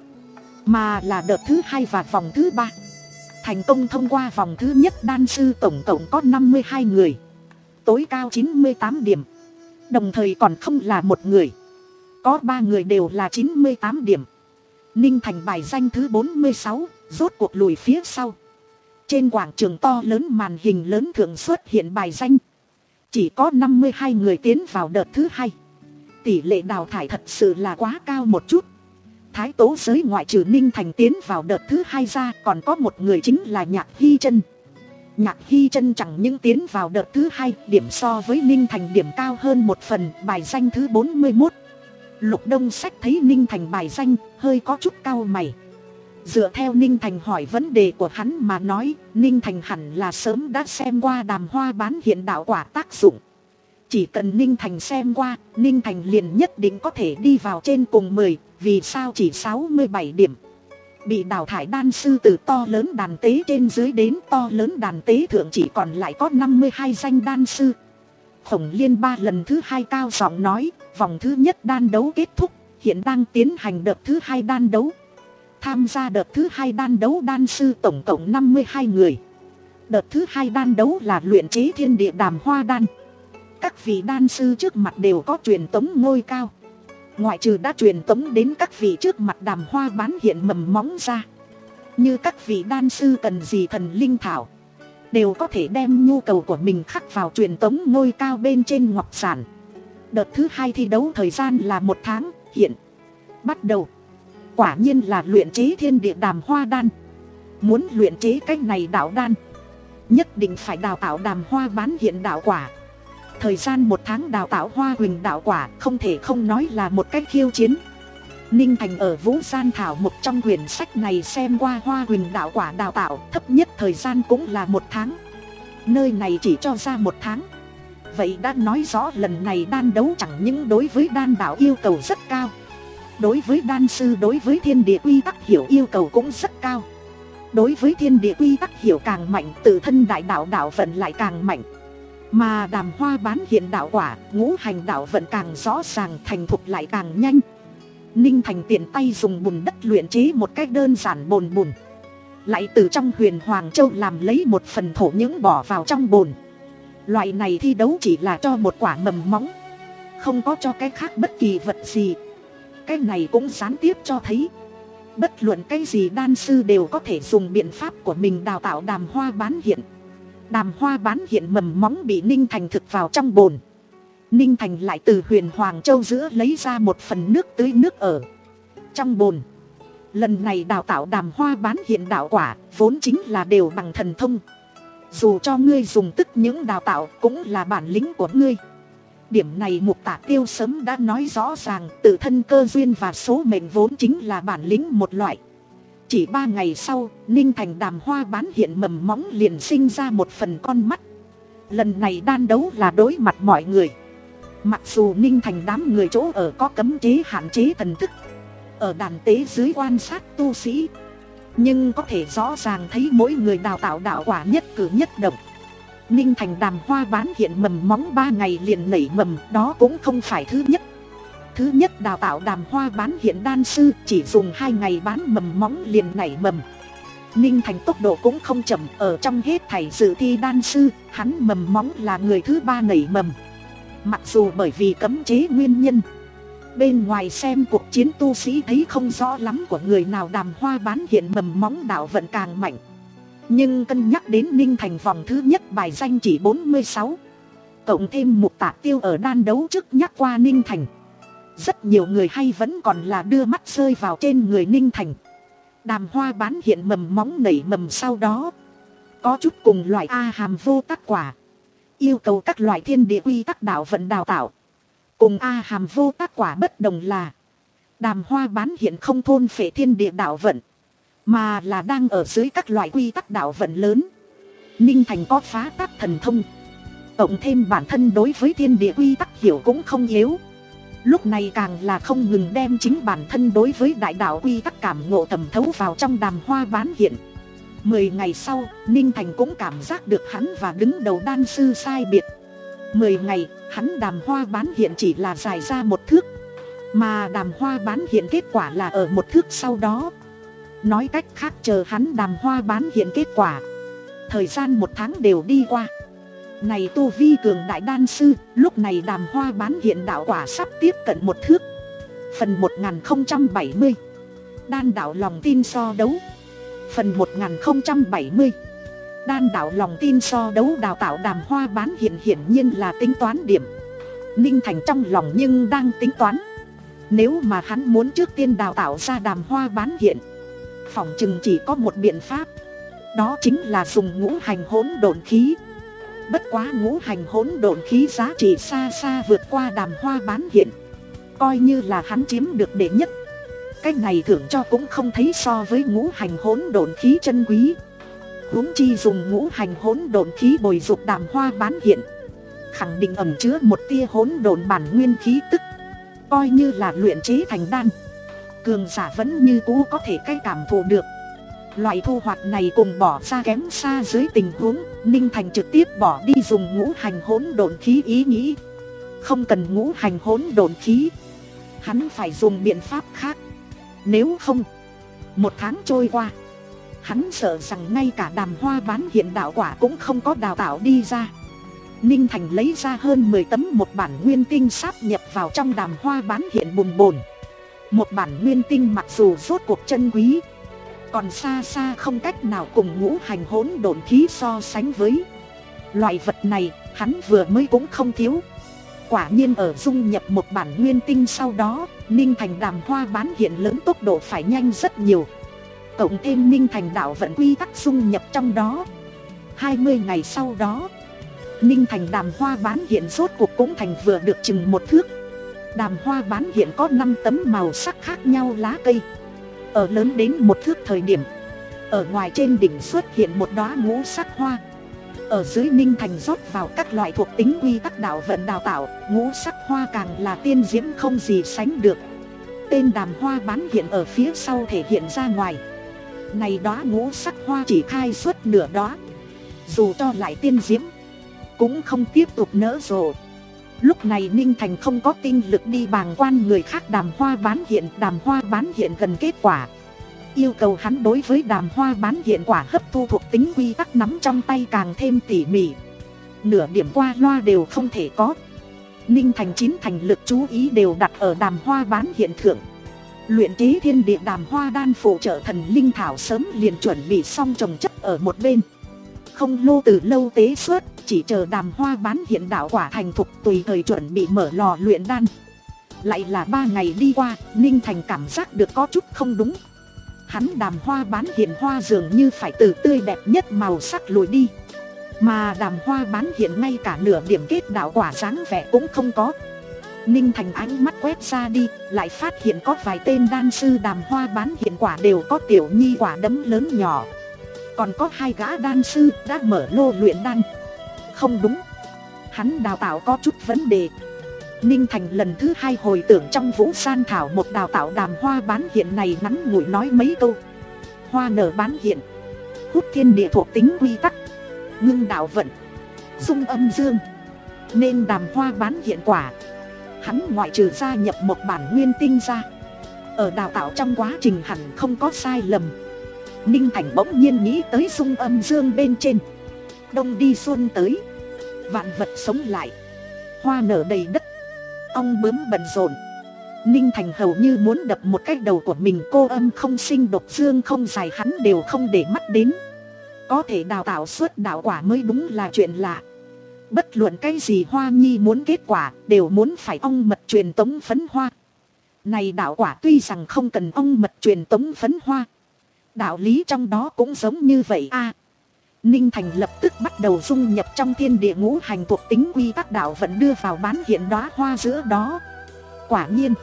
mà là đợt thứ hai và vòng thứ ba. Thành công thông qua vòng thứ nhất đan sư tổng cộng có năm mươi hai người, tối cao chín mươi tám điểm. Đồng thời còn không là một người, có ba người đều là chín mươi tám điểm. Ninh Thành bài danh thứ bốn mươi sáu, rốt cuộc lùi phía sau. Trên quảng trường to lớn màn hình lớn thường xuất hiện bài danh. Chỉ có năm mươi hai người tiến vào đợt thứ hai. Tỷ lệ đào thải thật sự là quá cao một chút. Thái tố giới ngoại trừ Ninh Thành tiến vào đợt thứ hai ra, còn có một người chính là Nhạc Hy Trân. Nhạc Hy Trân chẳng những tiến vào đợt thứ hai, điểm so với Ninh Thành điểm cao hơn một phần, bài danh thứ bốn mươi mốt. Lục Đông Sách thấy Ninh Thành bài danh, hơi có chút cau mày. Dựa theo Ninh Thành hỏi vấn đề của hắn mà nói, Ninh Thành hẳn là sớm đã xem qua đàm hoa bán hiện đạo quả tác dụng. Chỉ cần Ninh Thành xem qua, Ninh Thành liền nhất định có thể đi vào trên cùng mười, vì sao chỉ sáu mươi bảy điểm. Bị đào thải đan sư từ to lớn đàn tế trên dưới đến to lớn đàn tế thượng chỉ còn lại có năm mươi hai danh đan sư. Khổng Liên Ba lần thứ hai cao giọng nói, vòng thứ nhất đan đấu kết thúc, hiện đang tiến hành đợt thứ hai đan đấu. Tham gia đợt thứ hai đan đấu đan sư tổng cộng năm mươi hai người. Đợt thứ hai đan đấu là luyện chế thiên địa đàm hoa đan. Các vị đan sư trước mặt đều có truyền tống ngôi cao. Ngoại trừ đã truyền tống đến các vị trước mặt đàm hoa bán hiện mầm móng ra. Như các vị đan sư cần gì thần linh thảo, đều có thể đem nhu cầu của mình khắc vào truyền tống ngôi cao bên trên ngọc giản. Đợt thứ hai thi đấu thời gian là một tháng, hiện bắt đầu. Quả nhiên là luyện chế thiên địa đàm hoa đan. Muốn luyện chế cái này đạo đan, nhất định phải đào tạo đàm hoa bán hiện đạo quả. Thời gian một tháng đào tạo hoa huỳnh đạo quả, không thể không nói là một cách khiêu chiến. Ninh Thành ở Vũ Gian Thảo Mục trong quyển sách này xem qua hoa huỳnh đạo quả đào tạo, thấp nhất thời gian cũng là một tháng. Nơi này chỉ cho ra một tháng. Vậy đã nói rõ lần này đan đấu chẳng những đối với đan đạo yêu cầu rất cao, đối với đan sư đối với thiên địa quy tắc hiểu yêu cầu cũng rất cao. Đối với thiên địa quy tắc hiểu càng mạnh, tự thân đại đạo đạo vận lại càng mạnh. Mà đàm hoa bán hiện đạo quả, ngũ hành đạo vận càng rõ ràng, thành thục lại càng nhanh. Ninh Thành tiện tay dùng bùn đất luyện chế một cách đơn giản bồn bùn, lại từ trong Huyền Hoàng Châu làm lấy một phần thổ nhưỡng bỏ vào trong bồn. Loại này thi đấu chỉ là cho một quả mầm móng, không có cho cái khác bất kỳ vật gì. Cái này cũng gián tiếp cho thấy, bất luận cái gì đan sư đều có thể dùng biện pháp của mình đào tạo đàm hoa bán hiện. Đàm hoa bán hiện mầm móng bị Ninh Thành thực vào trong bồn. Ninh Thành lại từ Huyền Hoàng Châu giữa lấy ra một phần nước tưới nước ở trong bồn. Lần này đào tạo đàm hoa bán hiện đạo quả vốn chính là đều bằng thần thông. Dù cho ngươi dùng tức những đào tạo cũng là bản lĩnh của ngươi. Điểm này Mục Tả Tiêu sớm đã nói rõ ràng, tự thân cơ duyên và số mệnh vốn chính là bản lĩnh một loại. Chỉ ba ngày sau, Ninh Thành đàm hoa bán hiện mầm móng liền sinh ra một phần con mắt. Lần này đan đấu là đối mặt mọi người. Mặc dù Ninh Thành đám người chỗ ở có cấm chế hạn chế thần thức, ở đàn tế dưới quan sát tu sĩ, nhưng có thể rõ ràng thấy mỗi người đào tạo đạo quả nhất cử nhất động. Ninh Thành đàm hoa bán hiện mầm móng ba ngày liền nảy mầm, đó cũng không phải thứ nhất. Thứ nhất đào tạo đàm hoa bán hiện đan sư chỉ dùng hai ngày bán mầm móng liền nảy mầm. Ninh Thành tốc độ cũng không chậm, ở trong hết thảy dự thi đan sư, hắn mầm móng là người thứ ba nảy mầm. Mặc dù bởi vì cấm chế nguyên nhân, bên ngoài xem cuộc chiến tu sĩ thấy không rõ lắm của người nào đàm hoa bán hiện mầm móng đạo vận càng mạnh. Nhưng cân nhắc đến Ninh Thành vòng thứ nhất bài danh chỉ bốn mươi sáu, cộng thêm Mục Tả Tiêu ở đan đấu trước nhắc qua Ninh Thành, rất nhiều người hay vẫn còn là đưa mắt rơi vào trên người Ninh Thành. Đàm hoa bán hiện mầm móng nảy mầm sau đó, có chút cùng loại A hàm vô tác quả, yêu cầu các loại thiên địa quy tắc đạo vận đào tạo. Cùng A hàm vô tác quả bất đồng là, đàm hoa bán hiện không thôn phệ thiên địa đạo vận, mà là đang ở dưới các loại quy tắc đạo vận lớn. Ninh Thành có phá tác thần thông, cộng thêm bản thân đối với thiên địa quy tắc hiểu cũng không yếu. Lúc này càng là không ngừng đem chính bản thân đối với đại đạo quy tắc cảm ngộ thẩm thấu vào trong đàm hoa bán hiện. Mười ngày sau, Ninh Thành cũng cảm giác được hắn và đứng đầu đan sư sai biệt. Mười ngày, hắn đàm hoa bán hiện chỉ là dài ra một thước, mà đàm hoa bán hiện kết quả là ở một thước sau đó. Nói cách khác, chờ hắn đàm hoa bán hiện kết quả, thời gian một tháng đều đi qua. Này tu vi cường đại đan sư, lúc này đàm hoa bán hiện đạo quả sắp tiếp cận một thước. Phần một nghìn không trăm bảy mươi, đan đạo lòng tin so đấu. Phần một nghìn không trăm bảy mươi, đan đạo lòng tin so đấu. Đào tạo đàm hoa bán hiện hiển nhiên là tính toán điểm. Ninh Thành trong lòng nhưng đang tính toán, nếu mà hắn muốn trước tiên đào tạo ra đàm hoa bán hiện, phỏng chừng chỉ có một biện pháp, đó chính là dùng ngũ hành hỗn độn khí. Bất quá ngũ hành hỗn độn khí giá trị xa xa vượt qua đàm hoa bán hiện, coi như là hắn chiếm được đệ nhất. Cái này thưởng cho cũng không thấy so với ngũ hành hỗn độn khí chân quý. Huống chi dùng ngũ hành hỗn độn khí bồi dục đàm hoa bán hiện, khẳng định ẩn chứa một tia hỗn độn bản nguyên khí tức. Coi như là luyện chế thành đan, cường giả vẫn như cũ có thể cái cảm thụ được. Loại thu hoạch này cùng bỏ ra kém xa dưới tình huống Ninh Thành trực tiếp bỏ đi dùng ngũ hành hỗn độn khí ý nghĩ. Không cần ngũ hành hỗn độn khí, hắn phải dùng biện pháp khác. Nếu không, một tháng trôi qua, hắn sợ rằng ngay cả đàm hoa bán hiện đạo quả cũng không có đào tạo đi ra. Ninh Thành lấy ra hơn mười tấm một bản nguyên tinh sáp nhập vào trong đàm hoa bán hiện bùn bồn. Một bản nguyên tinh mặc dù rốt cuộc chân quý, còn xa xa không cách nào cùng ngũ hành hỗn độn khí so sánh với. Loại vật này hắn vừa mới cũng không thiếu. Quả nhiên ở dung nhập một bản nguyên tinh sau đó, Ninh Thành đàm hoa bán hiện lớn tốc độ phải nhanh rất nhiều. Cộng thêm Ninh Thành đạo vận quy tắc dung nhập trong đó, hai mươi ngày sau đó, Ninh Thành đàm hoa bán hiện rốt cuộc cũng thành vừa được chừng một thước. Đàm hoa bán hiện có năm tấm màu sắc khác nhau lá cây. Ở lớn đến một thước thời điểm, ở ngoài trên đỉnh xuất hiện một đóa ngũ sắc hoa. Ở dưới Ninh Thành rót vào các loại thuộc tính quy tắc đạo vận đào tạo, ngũ sắc hoa càng là tiên diễm không gì sánh được. Tên đàm hoa bán hiện ở phía sau thể hiện ra ngoài. Này đóa ngũ sắc hoa chỉ khai xuất nửa đóa, dù cho lại tiên diễm cũng không tiếp tục nở rộ. Lúc này Ninh Thành không có tinh lực đi bàng quan người khác đàm hoa bán hiện. Đàm hoa bán hiện gần kết quả, yêu cầu hắn đối với đàm hoa bán hiện quả hấp thu thuộc tính quy tắc nắm trong tay càng thêm tỉ mỉ. Nửa điểm qua loa đều không thể có. Ninh Thành chín thành lực chú ý đều đặt ở đàm hoa bán hiện thượng. Luyện chế thiên địa đàm hoa đan phụ trợ thần linh thảo sớm liền chuẩn bị xong trồng chất ở một bên. Không lô từ lâu tế xuất, chỉ chờ đàm hoa bán hiện đạo quả thành thục tùy thời chuẩn bị mở lò luyện đan. Lại là ba ngày đi qua, Ninh Thành cảm giác được có chút không đúng. Hắn đàm hoa bán hiện hoa dường như phải từ tươi đẹp nhất màu sắc lùi đi, mà đàm hoa bán hiện ngay cả nửa điểm kết đạo quả dáng vẻ cũng không có. Ninh Thành ánh mắt quét ra đi, lại phát hiện có vài tên đan sư đàm hoa bán hiện quả đều có tiểu nhi quả đấm lớn nhỏ. Còn có hai gã đan sư đã mở lô luyện đan. Không đúng, hắn đào tạo có chút vấn đề. Ninh Thành lần thứ hai hồi tưởng trong vũ san thảo một đào tạo đàm hoa bán hiện này ngắn ngủi nói mấy câu. Hoa nở bán hiện, hút thiên địa thuộc tính quy tắc, ngưng đạo vận, dung âm dương, nên đàm hoa bán hiện quả. Hắn ngoại trừ gia nhập một bản nguyên tinh ra, ở đào tạo trong quá trình hẳn không có sai lầm. Ninh Thành bỗng nhiên nghĩ tới dung âm dương bên trên. Đông đi xuân tới, vạn vật sống lại, hoa nở đầy đất, ong bướm bận rộn. Ninh Thành hầu như muốn đập một cái đầu của mình. Cô âm không sinh độc dương không dài hắn đều không để mắt đến. Có thể đào tạo xuất đạo quả mới đúng là chuyện lạ. Bất luận cái gì hoa nhi muốn kết quả đều muốn phải ong mật truyền tống phấn hoa. Này đạo quả tuy rằng không cần ong mật truyền tống phấn hoa, đạo lý trong đó cũng giống như vậy a. À, Ninh Thành lập tức bắt đầu dung nhập trong thiên địa ngũ hành thuộc tính quy tắc đạo vận đưa vào bán hiện đóa hoa giữa đó. Quả nhiên,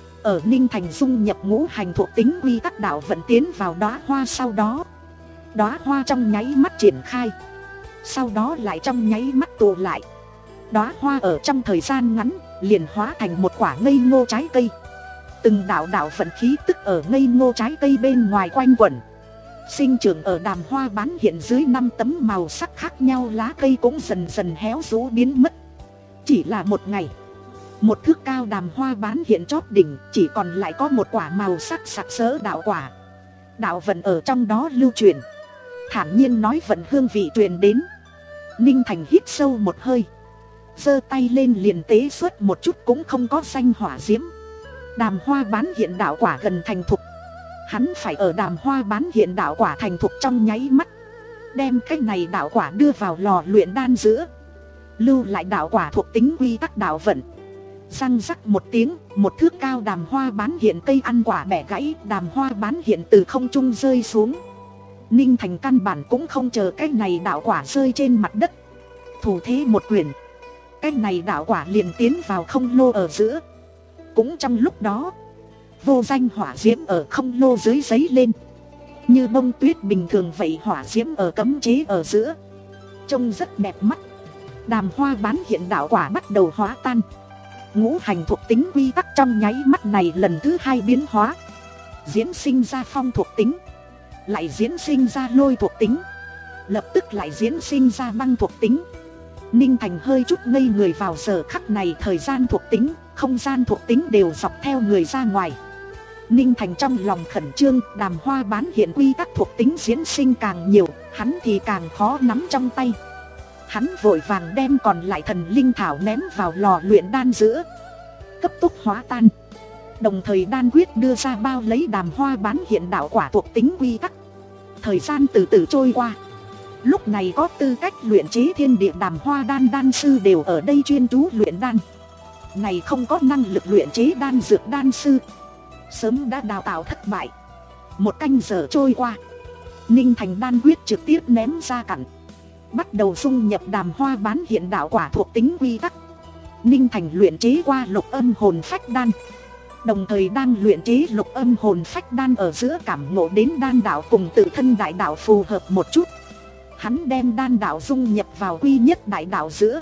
ở Ninh Thành dung nhập ngũ hành thuộc tính quy tắc đạo vận tiến vào đóa hoa sau đó, đóa hoa trong nháy mắt triển khai, sau đó lại trong nháy mắt tụ lại. Đóa hoa ở trong thời gian ngắn liền hóa thành một quả ngây ngô trái cây. Từng đạo đạo vận khí tức ở ngây ngô trái cây bên ngoài quanh quẩn. Sinh trưởng ở đàm hoa bán hiện dưới năm tấm màu sắc khác nhau lá cây cũng dần dần héo rũ biến mất. Chỉ là một ngày, một thước cao đàm hoa bán hiện chót đỉnh chỉ còn lại có một quả màu sắc sặc sỡ đạo quả. Đạo vận ở trong đó lưu truyền, thản nhiên nói vận hương vị truyền đến. Ninh Thành hít sâu một hơi, giơ tay lên liền tế xuất một chút cũng không có danh hỏa diễm. Đàm hoa bán hiện đạo quả gần thành thục, hắn phải ở đàm hoa bán hiện đạo quả thành thục trong nháy mắt, đem cái này đạo quả đưa vào lò luyện đan giữa, lưu lại đạo quả thuộc tính quy tắc đạo vận. Răng rắc một tiếng, một thước cao đàm hoa bán hiện cây ăn quả bẻ gãy, đàm hoa bán hiện từ không trung rơi xuống. Ninh Thành căn bản cũng không chờ cái này đạo quả rơi trên mặt đất, thủ thế một quyền, cái này đạo quả liền tiến vào không lô ở giữa. Cũng trong lúc đó, vô danh hỏa diễm ở không lô dưới giấy lên, như bông tuyết bình thường vậy. Hỏa diễm ở cấm chế ở giữa, trông rất đẹp mắt. Đàm hoa bán hiện đạo quả bắt đầu hóa tan. Ngũ hành thuộc tính quy tắc trong nháy mắt này lần thứ hai biến hóa, diễn sinh ra phong thuộc tính, lại diễn sinh ra lôi thuộc tính, lập tức lại diễn sinh ra băng thuộc tính. Ninh Thành hơi chút ngây người vào giờ khắc này. Thời gian thuộc tính, không gian thuộc tính đều dọc theo người ra ngoài. Ninh Thành trong lòng khẩn trương. Đàm hoa bán hiện quy tắc thuộc tính diễn sinh càng nhiều, hắn thì càng khó nắm trong tay. Hắn vội vàng đem còn lại thần linh thảo ném vào lò luyện đan giữa, cấp tốc hóa tan. Đồng thời đan quyết đưa ra bao lấy đàm hoa bán hiện đạo quả thuộc tính quy tắc. Thời gian từ từ trôi qua. Lúc này có tư cách luyện chế thiên địa đàm hoa đan đan sư đều ở đây chuyên chú luyện đan. Này không có năng lực luyện chế đan dược đan sư sớm đã đào tạo thất bại. Một canh giờ trôi qua, Ninh Thành đan quyết trực tiếp ném ra cặn, bắt đầu dung nhập đàm hoa bán hiện đạo quả thuộc tính quy tắc. Ninh Thành luyện chế qua lục âm hồn phách đan, đồng thời đang luyện chế lục âm hồn phách đan ở giữa cảm ngộ đến đan đạo cùng tự thân đại đạo phù hợp một chút. Hắn đem đan đạo dung nhập vào quy nhất đại đạo giữa,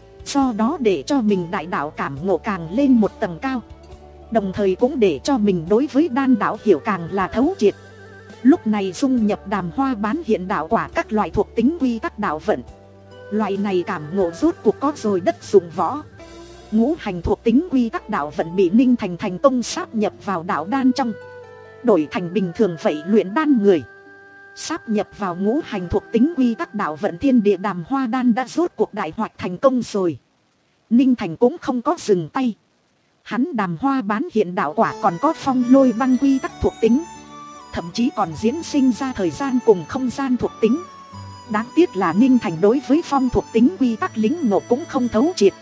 do đó để cho mình đại đạo cảm ngộ càng lên một tầng cao, đồng thời cũng để cho mình đối với đan đạo hiểu càng là thấu triệt. Lúc này dung nhập đàm hoa bán hiện đạo quả các loại thuộc tính quy tắc đạo vận, loại này cảm ngộ rốt cuộc có rồi đất dụng võ. Ngũ hành thuộc tính quy tắc đạo vận bị Ninh Thành thành công sáp nhập vào đạo đan trong, đổi thành bình thường vậy luyện đan người. Sáp nhập vào ngũ hành thuộc tính quy tắc đạo vận thiên địa đàm hoa đan đã rốt cuộc đại hoạt thành công rồi. Ninh Thành cũng không có dừng tay. Hắn đàm hoa bán hiện đạo quả còn có phong lôi băng quy tắc thuộc tính, thậm chí còn diễn sinh ra thời gian cùng không gian thuộc tính. Đáng tiếc là Ninh Thành đối với phong thuộc tính quy tắc lĩnh ngộ cũng không thấu triệt,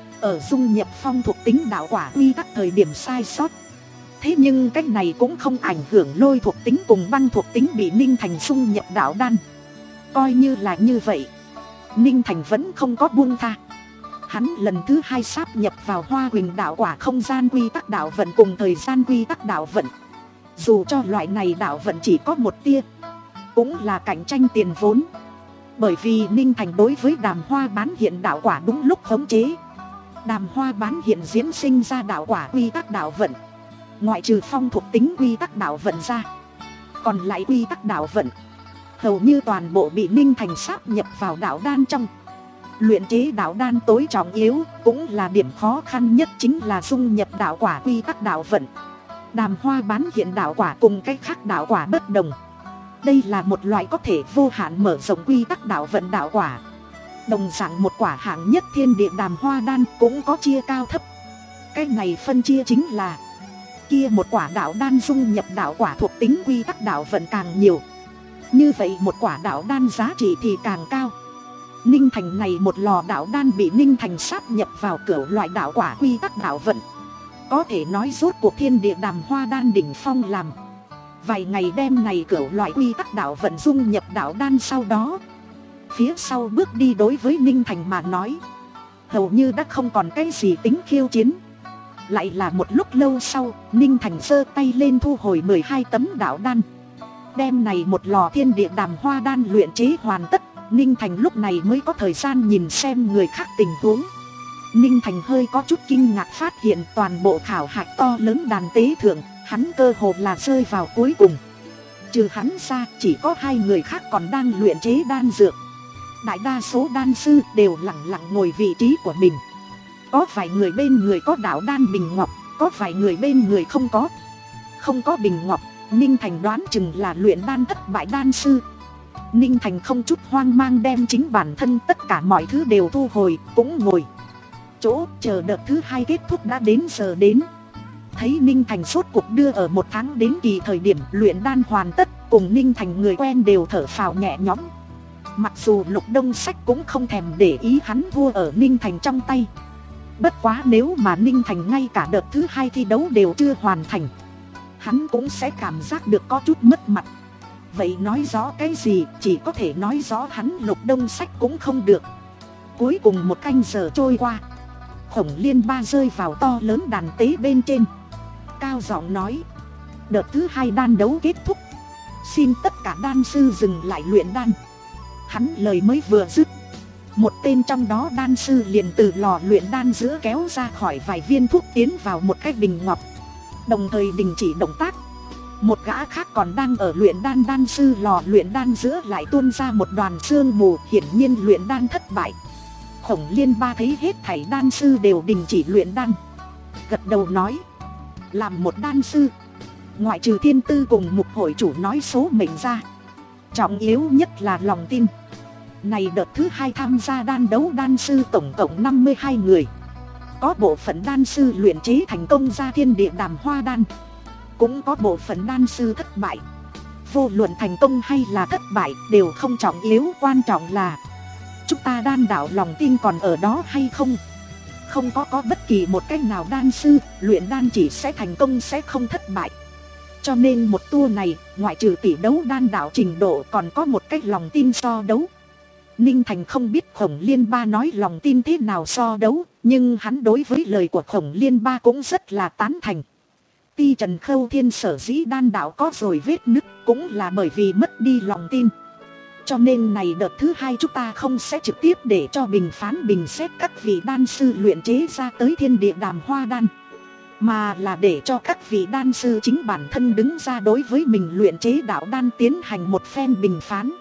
ở dung nhập phong thuộc tính đạo quả quy tắc thời điểm sai sót. Thế nhưng cách này cũng không ảnh hưởng lôi thuộc tính cùng băng thuộc tính bị Ninh Thành dung nhập đạo đan. Coi như là như vậy, Ninh Thành vẫn không có buông tha. Hắn lần thứ hai sáp nhập vào hoa huỳnh đạo quả không gian quy tắc đạo vận cùng thời gian quy tắc đạo vận. Dù cho loại này đạo vận chỉ có một tia, cũng là cạnh tranh tiền vốn. Bởi vì Ninh Thành đối với đàm hoa bán hiện đạo quả đúng lúc khống chế. Đàm hoa bán hiện diễn sinh ra đạo quả quy tắc đạo vận, ngoại trừ phong thuộc tính quy tắc đạo vận ra, còn lại quy tắc đạo vận hầu như toàn bộ bị Ninh Thành sáp nhập vào đạo đan trong. Luyện chế đạo đan tối trọng yếu, cũng là điểm khó khăn nhất, chính là dung nhập đạo quả quy tắc đạo vận. Đàm hoa bán hiện đạo quả cùng cách khác đạo quả bất đồng. Đây là một loại có thể vô hạn mở rộng quy tắc đạo vận đạo quả. Đồng dạng một quả hạng nhất thiên địa đàm hoa đan cũng có chia cao thấp. Cái này phân chia chính là kia một quả đạo đan dung nhập đạo quả thuộc tính quy tắc đạo vận càng nhiều, như vậy một quả đạo đan giá trị thì càng cao. Ninh Thành này một lò đạo đan bị Ninh Thành sáp nhập vào cửu loại đạo quả quy tắc đạo vận, có thể nói rốt cuộc thiên địa đàm hoa đan đỉnh phong làm. Vài ngày đêm này cửu loại quy tắc đạo vận dung nhập đạo đan, sau đó phía sau bước đi đối với Ninh Thành mà nói hầu như đã không còn cái gì tính khiêu chiến. Lại là một lúc lâu sau, Ninh Thành giơ tay lên thu hồi mười hai tấm đạo đan. Đêm này một lò thiên địa đàm hoa đan luyện chế hoàn tất, Ninh Thành lúc này mới có thời gian nhìn xem người khác tình huống. Ninh Thành hơi có chút kinh ngạc phát hiện toàn bộ khảo hạch to lớn đàn tế thượng, hắn cơ hồ là rơi vào cuối cùng. Trừ hắn ra, chỉ có hai người khác còn đang luyện chế đan dược. Đại đa số đan sư đều lặng lặng ngồi vị trí của mình. Có vài người bên người có đạo đan bình ngọc, có vài người bên người không có. Không có bình ngọc, Ninh Thành đoán chừng là luyện đan thất bại đan sư. Ninh Thành không chút hoang mang đem chính bản thân tất cả mọi thứ đều thu hồi, cũng ngồi chỗ chờ đợt thứ hai kết thúc đã đến giờ đến. Thấy Ninh Thành sốt cuộc đưa ở một tháng đến kỳ thời điểm luyện đan hoàn tất, cùng Ninh Thành người quen đều thở phào nhẹ nhõm. Mặc dù Lục Đông Sách cũng không thèm để ý hắn thua ở Ninh Thành trong tay. Bất quá nếu mà Ninh Thành ngay cả đợt thứ hai thi đấu đều chưa hoàn thành, hắn cũng sẽ cảm giác được có chút mất mặt. Vậy nói rõ cái gì? Chỉ có thể nói rõ hắn Lục Đông Sách cũng không được. Cuối cùng một canh giờ trôi qua, Khổng Liên Ba rơi vào to lớn đàn tế bên trên, cao giọng nói: đợt thứ hai đan đấu kết thúc, xin tất cả đan sư dừng lại luyện đan. Hắn lời mới vừa dứt, một tên trong đó đan sư liền từ lò luyện đan giữa kéo ra khỏi vài viên thuốc tiến vào một cái bình ngọc, đồng thời đình chỉ động tác. Một gã khác còn đang ở luyện đan đan sư lò luyện đan giữa lại tuôn ra một đoàn sương mù, hiển nhiên luyện đan thất bại. Khổng Liên Ba thấy hết thảy đan sư đều đình chỉ luyện đan, gật đầu nói: làm một đan sư, ngoại trừ thiên tư cùng mục hội chủ nói số mệnh ra, trọng yếu nhất là lòng tin. Này đợt thứ hai tham gia đan đấu đan sư tổng cộng năm mươi hai người. Có bộ phận đan sư luyện chế thành công ra thiên địa đàm hoa đan, cũng có bộ phận đan sư thất bại. Vô luận thành công hay là thất bại đều không trọng yếu, quan trọng là chúng ta đan đạo lòng tin còn ở đó hay không. Không có có bất kỳ một cách nào đan sư luyện đan chỉ sẽ thành công sẽ không thất bại. Cho nên một tour này, ngoại trừ tỷ đấu đan đạo trình độ còn có một cách lòng tin so đấu. Ninh Thành không biết Khổng Liên Ba nói lòng tin thế nào so đấu, nhưng hắn đối với lời của Khổng Liên Ba cũng rất là tán thành. Ti Trần Khâu Thiên sở dĩ đan đạo có rồi vết nứt cũng là bởi vì mất đi lòng tin. Cho nên này đợt thứ hai chúng ta không sẽ trực tiếp để cho bình phán bình xét các vị đan sư luyện chế ra tới thiên địa đàm hoa đan, mà là để cho các vị đan sư chính bản thân đứng ra đối với mình luyện chế đạo đan tiến hành một phen bình phán.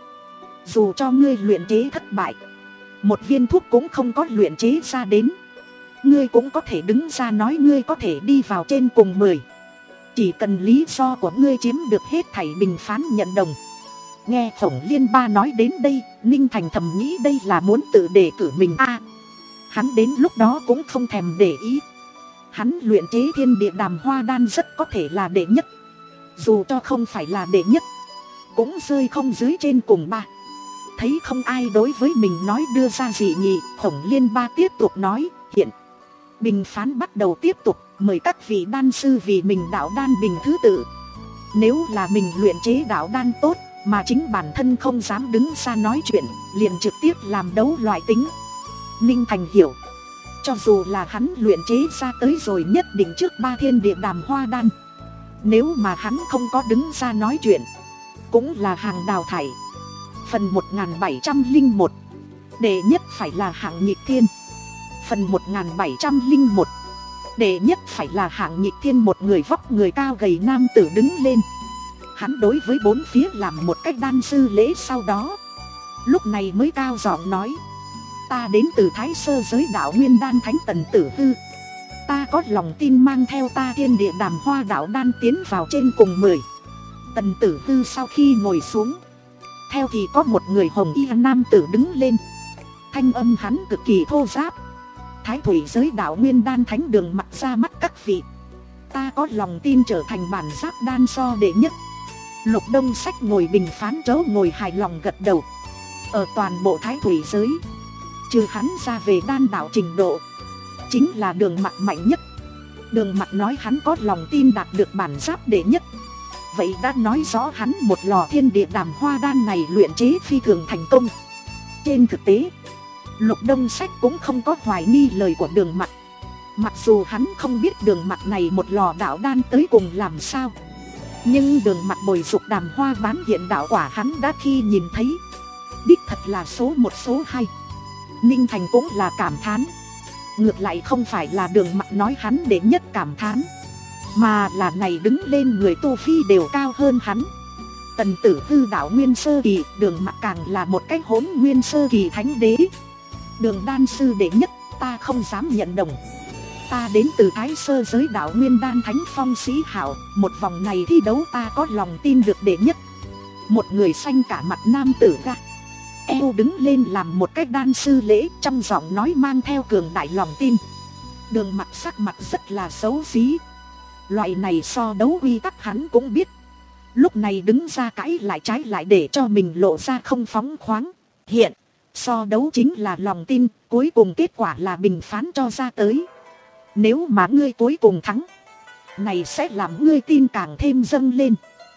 Dù cho ngươi luyện chế thất bại, một viên thuốc cũng không có luyện chế ra đến, ngươi cũng có thể đứng ra nói ngươi có thể đi vào trên cùng mười. Chỉ cần lý do của ngươi chiếm được hết thảy bình phán nhận đồng. Nghe Khổng Liên Ba nói đến đây, Ninh Thành thầm nghĩ đây là muốn tự đề cử mình a. À, hắn đến lúc đó cũng không thèm để ý. Hắn luyện chế thiên địa đàm hoa đan rất có thể là đệ nhất. Dù cho không phải là đệ nhất, cũng rơi không dưới trên cùng ba. Thấy không ai đối với mình nói đưa ra dị nghị, Khổng Liên Ba tiếp tục nói: hiện bình phán bắt đầu tiếp tục, mời các vị đan sư vì mình đạo đan bình thứ tự. Nếu là mình luyện chế đạo đan tốt mà chính bản thân không dám đứng ra nói chuyện, liền trực tiếp làm đấu loại tính. Ninh Thành hiểu, cho dù là hắn luyện chế ra tới rồi nhất định trước ba thiên địa đàm hoa đan, nếu mà hắn không có đứng ra nói chuyện, cũng là hàng đào thải. Phần một nghìn bảy trăm lẻ một, đệ nhất phải là hạng nhịp thiên. Phần một nghìn bảy trăm lẻ một, đệ nhất phải là hạng nhịp thiên. Một người vóc người cao gầy nam tử đứng lên, hắn đối với bốn phía làm một cách đan sư lễ, sau đó lúc này mới cao giọng nói: ta đến từ Thái Sơ giới đạo Nguyên Đan Thánh Tần Tử Hư, ta có lòng tin mang theo ta thiên địa đàm hoa đạo đan tiến vào trên cùng mười. Tần Tử Hư sau khi ngồi xuống, theo thì có một người hồng y nam tử đứng lên, thanh âm hắn cực kỳ thô ráp: Thái Thủy giới đạo Nguyên Đan Thánh Đường mặc ra mắt các vị, ta có lòng tin trở thành bản giáp đan so đệ nhất. Lục Đông Sách ngồi bình phán chỗ ngồi hài lòng gật đầu. Ở toàn bộ Thái Thủy giới, trừ hắn ra về đan đạo trình độ, chính là Đường Mặc mạnh nhất. Đường Mặc nói hắn có lòng tin đạt được bản giáp đệ nhất, vậy đã nói rõ hắn một lò thiên địa đàm hoa đan này luyện chế phi thường thành công. Trên thực tế, Lục Đông Sách cũng không có hoài nghi lời của Đường Mặc. Mặc dù hắn không biết Đường Mặc này một lò đạo đan tới cùng làm sao, nhưng Đường Mặc bồi dục đàm hoa bán hiện đạo quả hắn đã khi nhìn thấy, đích thật là số một số hai. Ninh Thành cũng là cảm thán. Ngược lại không phải là Đường Mặc nói hắn đệ nhất cảm thán, mà là này đứng lên người tu phi đều cao hơn hắn. Tần Tử Hư đạo nguyên sơ kỳ, Đường Mặc càng là một cách hỗn nguyên sơ kỳ thánh đế. Đường đan sư đệ nhất, ta không dám nhận đồng. Ta đến từ Thái Sơ giới đạo Nguyên Đan Thánh Phong Sĩ Hảo, một vòng này thi đấu ta có lòng tin được đệ nhất. Một người xanh cả mặt nam tử ra eo đứng lên làm một cách đan sư lễ, trong giọng nói mang theo cường đại lòng tin. Đường Mặc sắc mặt rất là xấu xí. Loại này so đấu quy tắc hắn cũng biết, lúc này đứng ra cãi lại trái lại để cho mình lộ ra không phóng khoáng. Hiện so đấu chính là lòng tin, cuối cùng kết quả là bình phán cho ra tới. Nếu mà ngươi cuối cùng thắng, này sẽ làm ngươi tin càng thêm dâng lên.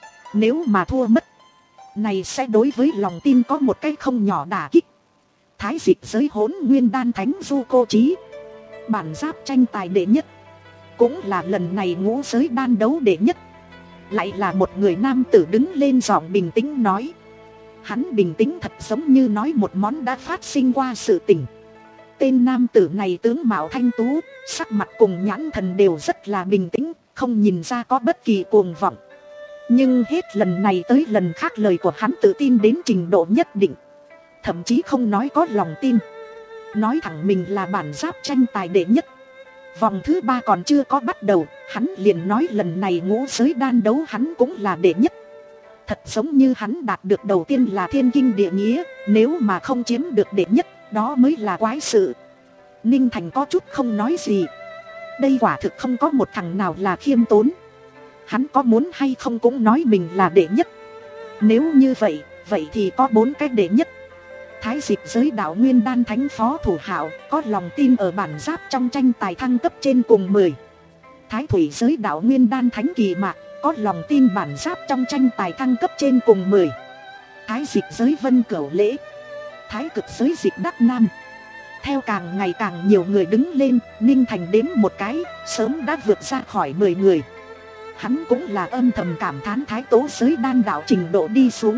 Nếu mà thua mất, này sẽ đối với lòng tin có một cái không nhỏ đả kích. Thái Dịch giới hỗn nguyên đan thánh du cô trí, Bản giáp tranh tài đệ nhất, cũng là lần này ngũ giới đan đấu đệ nhất, lại là một người nam tử đứng lên giọng bình tĩnh nói. Hắn bình tĩnh thật giống như nói một món đã phát sinh qua sự tình. Tên nam tử này tướng mạo thanh tú, sắc mặt cùng nhãn thần đều rất là bình tĩnh, không nhìn ra có bất kỳ cuồng vọng. Nhưng hết lần này tới lần khác lời của hắn tự tin đến trình độ nhất định, thậm chí không nói có lòng tin, nói thẳng mình là bản giáp tranh tài đệ nhất. Vòng thứ ba còn chưa có bắt đầu, hắn liền nói lần này ngũ giới đan đấu hắn cũng là đệ nhất. Thật giống như hắn đạt được đầu tiên là thiên kinh địa nghĩa, nếu mà không chiếm được đệ nhất, đó mới là quái sự. Ninh Thành có chút không nói gì. Đây quả thực không có một thằng nào là khiêm tốn. Hắn có muốn hay không cũng nói mình là đệ nhất. Nếu như vậy, vậy thì có bốn cái đệ nhất. Thái Dịch giới đạo Nguyên Đan Thánh Phó Thủ Hạo có lòng tin ở bản giáp trong tranh tài thăng cấp trên cùng mười. Thái Thủy giới đạo Nguyên Đan Thánh Kỳ Mạc có lòng tin bản giáp trong tranh tài thăng cấp trên cùng mười. Thái Dịch giới Vân Cửu Lễ, Thái Cực giới Dịch Đắc Nam. Theo càng ngày càng nhiều người đứng lên, Ninh Thành đếm một cái, sớm đã vượt ra khỏi mười người. Hắn cũng là âm thầm cảm thán Thái Tố giới đan đạo trình độ đi xuống.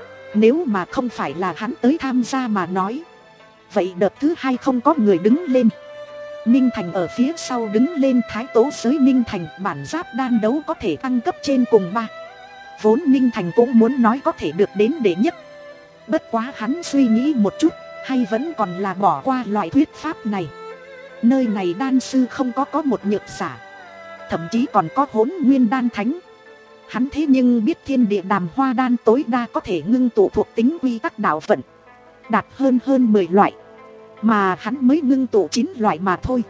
Nếu mà không phải là hắn tới tham gia mà nói, vậy đợt thứ hai không có người đứng lên. Ninh Thành ở phía sau đứng lên. Thái Tố giới Ninh Thành bản giáp đan đấu có thể tăng cấp trên cùng ba. Vốn Ninh Thành cũng muốn nói có thể được đến đệ nhất. Bất quá hắn suy nghĩ một chút, hay vẫn còn là bỏ qua loại thuyết pháp này. Nơi này đan sư không có có một nhược giả, thậm chí còn có Hỗn Nguyên Đan Thánh. Hắn thế nhưng biết thiên địa đàm hoa đan tối đa có thể ngưng tụ thuộc tính quy tắc đạo vận, đạt hơn hơn mười loại, mà hắn mới ngưng tụ chín loại mà thôi.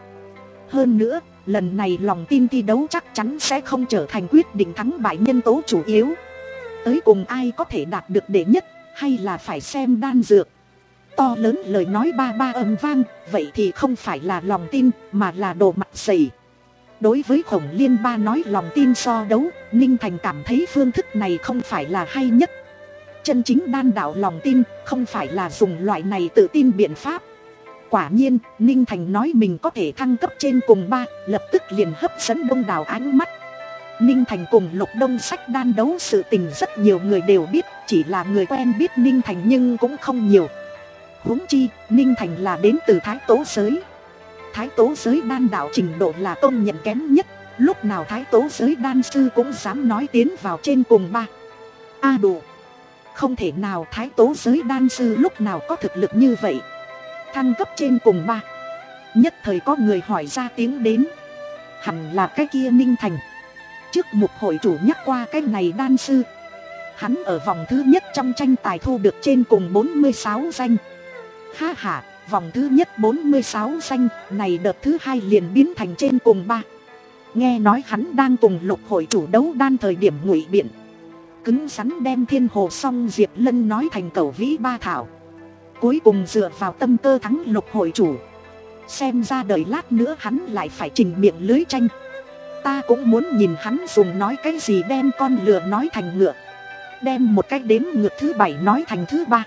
Hơn nữa, lần này lòng tin thi đấu chắc chắn sẽ không trở thành quyết định thắng bại nhân tố chủ yếu. Tới cùng ai có thể đạt được đệ nhất, hay là phải xem đan dược. To lớn lời nói ba ba âm vang, vậy thì không phải là lòng tin, mà là đồ mặt dày. Đối với Khổng Liên Ba nói lòng tin so đấu, Ninh Thành cảm thấy phương thức này không phải là hay nhất. Chân chính đan đạo lòng tin, không phải là dùng loại này tự tin biện pháp. Quả nhiên, Ninh Thành nói mình có thể thăng cấp trên cùng ba, lập tức liền hấp dẫn đông đảo ánh mắt. Ninh Thành cùng Lục Đông Sách đan đấu sự tình rất nhiều người đều biết, chỉ là người quen biết Ninh Thành nhưng cũng không nhiều. Huống chi, Ninh Thành là đến từ Thái Tố giới. Thái Tố giới đan đạo trình độ là công nhận kém nhất, lúc nào Thái Tố giới đan sư cũng dám nói tiến vào trên cùng ba. A à đủ, không thể nào Thái Tố giới đan sư lúc nào có thực lực như vậy, thăng cấp trên cùng ba. Nhất thời có người hỏi ra tiếng đến, hẳn là cái kia Ninh Thành. Trước mục hội chủ nhắc qua cái này đan sư, hắn ở vòng thứ nhất trong tranh tài thu được trên cùng bốn mươi sáu danh. Ha ha, vòng thứ nhất bốn mươi sáu danh, này đợt thứ hai liền biến thành trên cùng ba. Nghe nói hắn đang cùng Lục hội chủ đấu đan thời điểm ngụy biện, cứng rắn đem Thiên Hồ Song Diệp Lân nói thành cẩu vĩ ba thảo, cuối cùng dựa vào tâm cơ thắng Lục hội chủ. Xem ra đợi lát nữa hắn lại phải trình miệng lưới tranh. Ta cũng muốn nhìn hắn dùng nói cái gì đem con lừa nói thành ngựa, đem một cái đếm ngược thứ bảy nói thành thứ ba.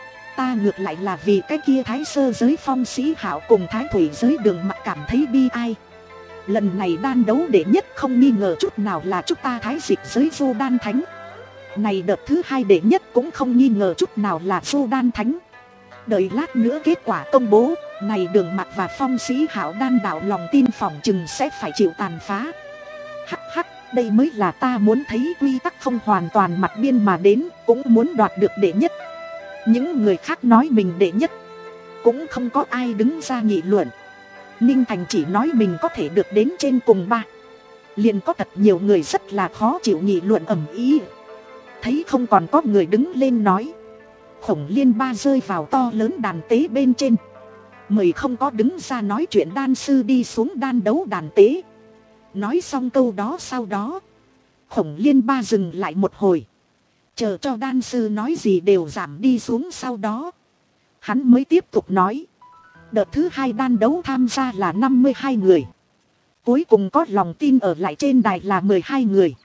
Ta ngược lại là vì cái kia Thái Sơ giới Phong Sĩ Hạo cùng Thái Thủy giới Đường Mặc cảm thấy bi ai. Lần này đan đấu đệ nhất không nghi ngờ chút nào là chúng ta Thái Dịch giới Du Đan Thánh. Này đợt thứ hai đệ nhất cũng không nghi ngờ chút nào là Du Đan Thánh. Đợi lát nữa kết quả công bố, này Đường Mặc và Phong Sĩ Hạo đan đạo lòng tin phòng chừng sẽ phải chịu tàn phá. Hắc hắc, đây mới là ta muốn thấy quy tắc không hoàn toàn mặt biên mà đến, cũng muốn đoạt được đệ nhất. Những người khác nói mình đệ nhất, cũng không có ai đứng ra nghị luận. Ninh Thành chỉ nói mình có thể được đến trên cùng ba, liền có thật nhiều người rất là khó chịu nghị luận ầm ĩ. Thấy không còn có người đứng lên nói, Khổng Liên Ba rơi vào to lớn đàn tế bên trên, mời không có đứng ra nói chuyện đan sư đi xuống đan đấu đàn tế. Nói xong câu đó sau đó, Khổng Liên Ba dừng lại một hồi, chờ cho đan sư nói gì đều giảm đi xuống, sau đó hắn mới tiếp tục nói, đợt thứ hai đan đấu tham gia là năm mươi hai người, cuối cùng có lòng tin ở lại trên đài là mười hai người,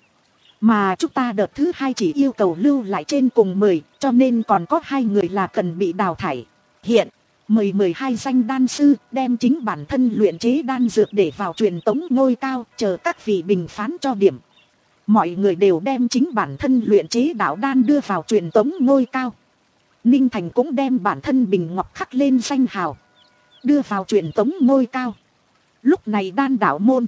mà chúng ta đợt thứ hai chỉ yêu cầu lưu lại trên cùng mười, cho nên còn có hai người là cần bị đào thải. Hiện Mời mười hai danh đan sư đem chính bản thân luyện chế đan dược để vào truyền tống ngôi cao, chờ các vị bình phán cho điểm. Mọi người đều đem chính bản thân luyện chế đạo đan đưa vào truyền tống ngôi cao. Ninh Thành cũng đem bản thân bình ngọc khắc lên danh hào, đưa vào truyền tống ngôi cao. Lúc này đan đạo môn,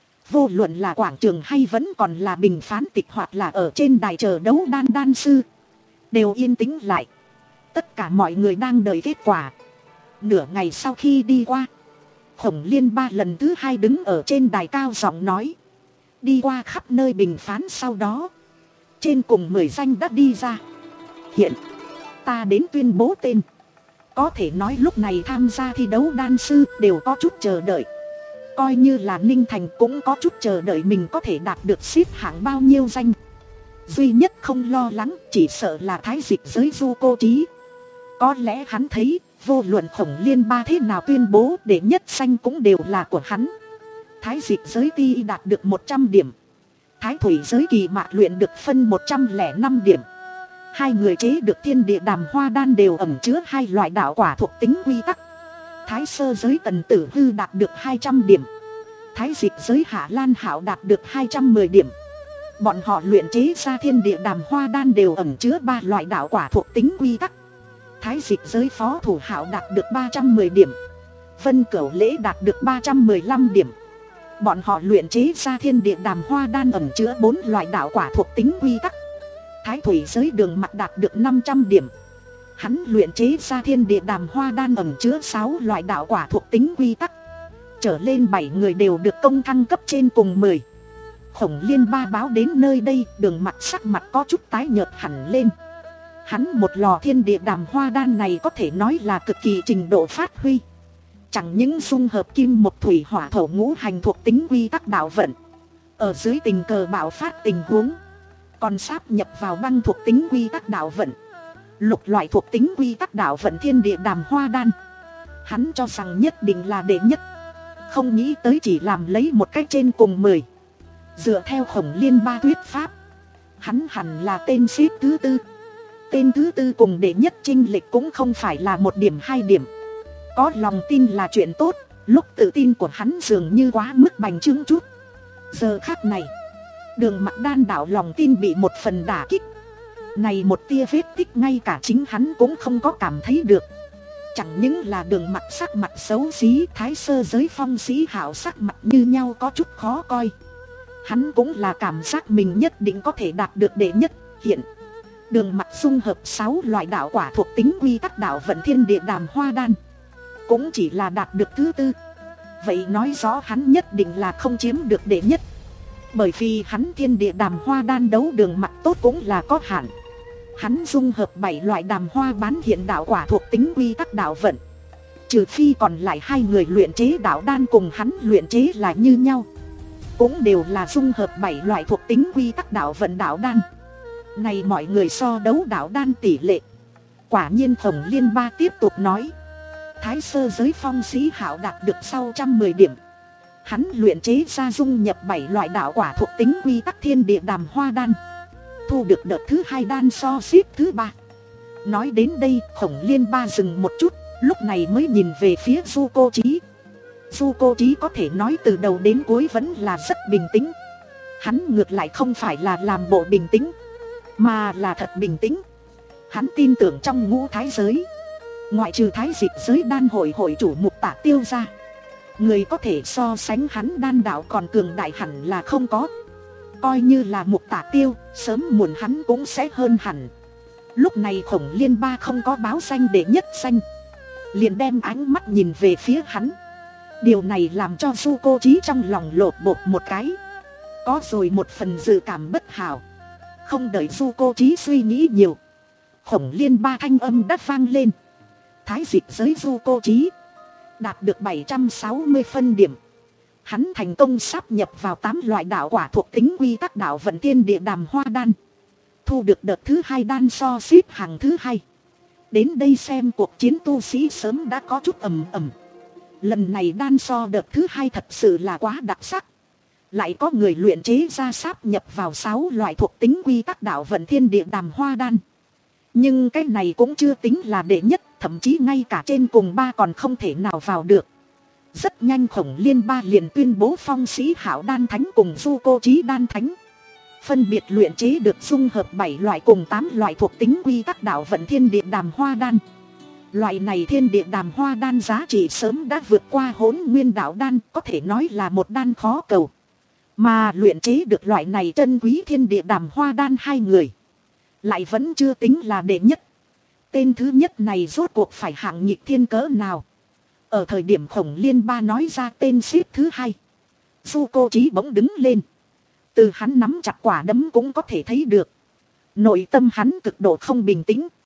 vô luận là quảng trường hay vẫn còn là bình phán tịch hoặc là ở trên đài chờ đấu đan đan sư, đều yên tĩnh lại. Tất cả mọi người đang đợi kết quả. Nửa ngày sau khi đi qua, Khổng Liên Ba lần thứ hai đứng ở trên đài cao giọng nói. Đi qua khắp nơi bình phán sau đó, trên cùng mười danh đã đi ra. Hiện ta đến tuyên bố tên. Có thể nói lúc này tham gia thi đấu đan sư đều có chút chờ đợi. Coi như là Ninh Thành cũng có chút chờ đợi mình có thể đạt được xếp hạng bao nhiêu danh. Duy nhất không lo lắng chỉ sợ là thái dịch giới Du Cô Trí. Có lẽ hắn thấy vô luận Khổng Liên Ba thế nào tuyên bố đệ nhất danh cũng đều là của hắn. Thái dịch giới Ti đạt được một trăm điểm, Thái thủy giới Kỳ Mạc luyện được phân một trăm lẻ năm điểm. Hai người chế được Thiên Địa Đàm Hoa Đan đều ẩn chứa hai loại đạo quả thuộc tính quy tắc. Thái sơ giới Tần Tử Hư đạt được hai trăm điểm, Thái dịch giới Hạ Lan Hạo đạt được hai trăm mười điểm. Bọn họ luyện chế ra Thiên Địa Đàm Hoa Đan đều ẩn chứa ba loại đạo quả thuộc tính quy tắc. Thái dịch giới Phó Thủ Hạo đạt được ba trăm mười điểm, Vân Cửu Lễ đạt được ba trăm mười lăm điểm. Bọn họ luyện chế ra Thiên Địa Đàm Hoa Đan ẩn chứa bốn loại đạo quả thuộc tính quy tắc. Thái thủy giới Đường Mặc đạt được năm trăm điểm. Hắn luyện chế ra Thiên Địa Đàm Hoa Đan ẩn chứa sáu loại đạo quả thuộc tính quy tắc. Trở lên bảy người đều được công thăng cấp trên cùng mười. Khổng Liên Ba báo đến nơi đây, Đường Mặc sắc mặt có chút tái nhợt hẳn lên. Hắn một lò Thiên Địa Đàm Hoa Đan này có thể nói là cực kỳ trình độ phát huy. Chẳng những dung hợp kim một thủy hỏa thổ ngũ hành thuộc tính quy tắc đạo vận, ở dưới tình cờ bạo phát tình huống còn sáp nhập vào băng thuộc tính quy tắc đạo vận, lục loại thuộc tính quy tắc đạo vận Thiên Địa Đàm Hoa Đan. Hắn cho rằng nhất định là đệ nhất, không nghĩ tới chỉ làm lấy một cách trên cùng mười. Dựa theo Khổng Liên Ba thuyết pháp, hắn hẳn là tên xếp thứ tư. Tên thứ tư cùng đệ nhất chênh lệch cũng không phải là một điểm hai điểm. Có lòng tin là chuyện tốt, lúc tự tin của hắn dường như quá mức bành trướng chút. Giờ khắc này, Đường Mặc đan đạo lòng tin bị một phần đả kích. Này một tia vết tích ngay cả chính hắn cũng không có cảm thấy được. Chẳng những là Đường Mặc sắc mặt xấu xí, thái sơ giới Phong Sĩ Hạo sắc mặt như nhau có chút khó coi. Hắn cũng là cảm giác mình nhất định có thể đạt được đệ nhất. Hiện Đường Mặc dung hợp sáu loại đạo quả thuộc tính quy tắc đạo vận Thiên Địa Đàm Hoa Đan, cũng chỉ là đạt được thứ tư. Vậy nói rõ hắn nhất định là không chiếm được đệ nhất. Bởi vì hắn Thiên Địa Đàm Hoa Đan đấu Đường Mặc tốt cũng là có hạn. Hắn dung hợp bảy loại đàm hoa bán hiện đạo quả thuộc tính quy tắc đạo vận. Trừ phi còn lại hai người luyện chế đạo đan cùng hắn luyện chế là như nhau, cũng đều là dung hợp bảy loại thuộc tính quy tắc đạo vận đạo đan. Này mọi người so đấu đạo đan tỷ lệ. Quả nhiên Khổng Liên Ba tiếp tục nói. Thái sơ giới Phong Sĩ Hạo đạt được sau trăm mười điểm. Hắn luyện chế ra dung nhập bảy loại đạo quả thuộc tính quy tắc Thiên Địa Đàm Hoa Đan, thu được đợt thứ hai đan so xếp thứ ba. Nói đến đây Khổng Liên Ba dừng một chút, lúc này mới nhìn về phía Du Cô Trí. Du Cô Trí có thể nói từ đầu đến cuối vẫn là rất bình tĩnh. Hắn ngược lại không phải là làm bộ bình tĩnh, mà là thật bình tĩnh. Hắn tin tưởng trong ngũ thái giới, ngoại trừ thái dịch giới đan hội hội chủ Mục Tả Tiêu ra, người có thể so sánh hắn đan đạo còn cường đại hẳn là không có. Coi như là Mục Tả Tiêu, sớm muộn hắn cũng sẽ hơn hẳn. Lúc này Khổng Liên Ba không có báo danh đệ nhất danh, liền đem ánh mắt nhìn về phía hắn. Điều này làm cho Du Cô Trí trong lòng lột bột một cái, có rồi một phần dự cảm bất hảo. Không đợi Du Cô Trí suy nghĩ nhiều, Khổng Liên Ba thanh âm đã vang lên. Thái dịch giới Du Cô Trí đạt được bảy trăm sáu mươi phân điểm. Hắn thành công sáp nhập vào tám loại đạo quả thuộc tính quy tắc đạo vận Thiên Địa Đàm Hoa Đan, thu được đợt thứ hai đan so xếp hàng thứ hai. Đến đây xem cuộc chiến tu sĩ sớm đã có chút ầm ầm. Lần này đan so đợt thứ hai thật sự là quá đặc sắc. Lại có người luyện chế ra sáp nhập vào sáu loại thuộc tính quy tắc đạo vận Thiên Địa Đàm Hoa Đan. Nhưng cái này cũng chưa tính là đệ nhất. thậm chí ngay cả trên cùng ba còn không thể nào vào được. Rất nhanh Khổng Liên Ba liền tuyên bố Phong Sĩ Hảo Đan Thánh cùng Du Cô Chí Đan Thánh phân biệt luyện chế được dung hợp bảy loại cùng tám loại thuộc tính quy tắc đạo vận thiên địa đàm hoa đan. Loại này thiên địa đàm hoa đan giá trị sớm đã vượt qua Hỗn Nguyên đạo đan, có thể nói là một đan khó cầu. Mà luyện chế được loại này chân quý thiên địa đàm hoa đan hai người lại vẫn chưa tính là đệ nhất. Tên thứ nhất này rốt cuộc phải hạng nhịp thiên cỡ nào? Ở thời điểm Khổng Liên Ba nói ra tên xếp thứ hai, Du Cô Chí bỗng đứng lên. Từ hắn nắm chặt quả đấm cũng có thể thấy được nội tâm hắn cực độ không bình tĩnh.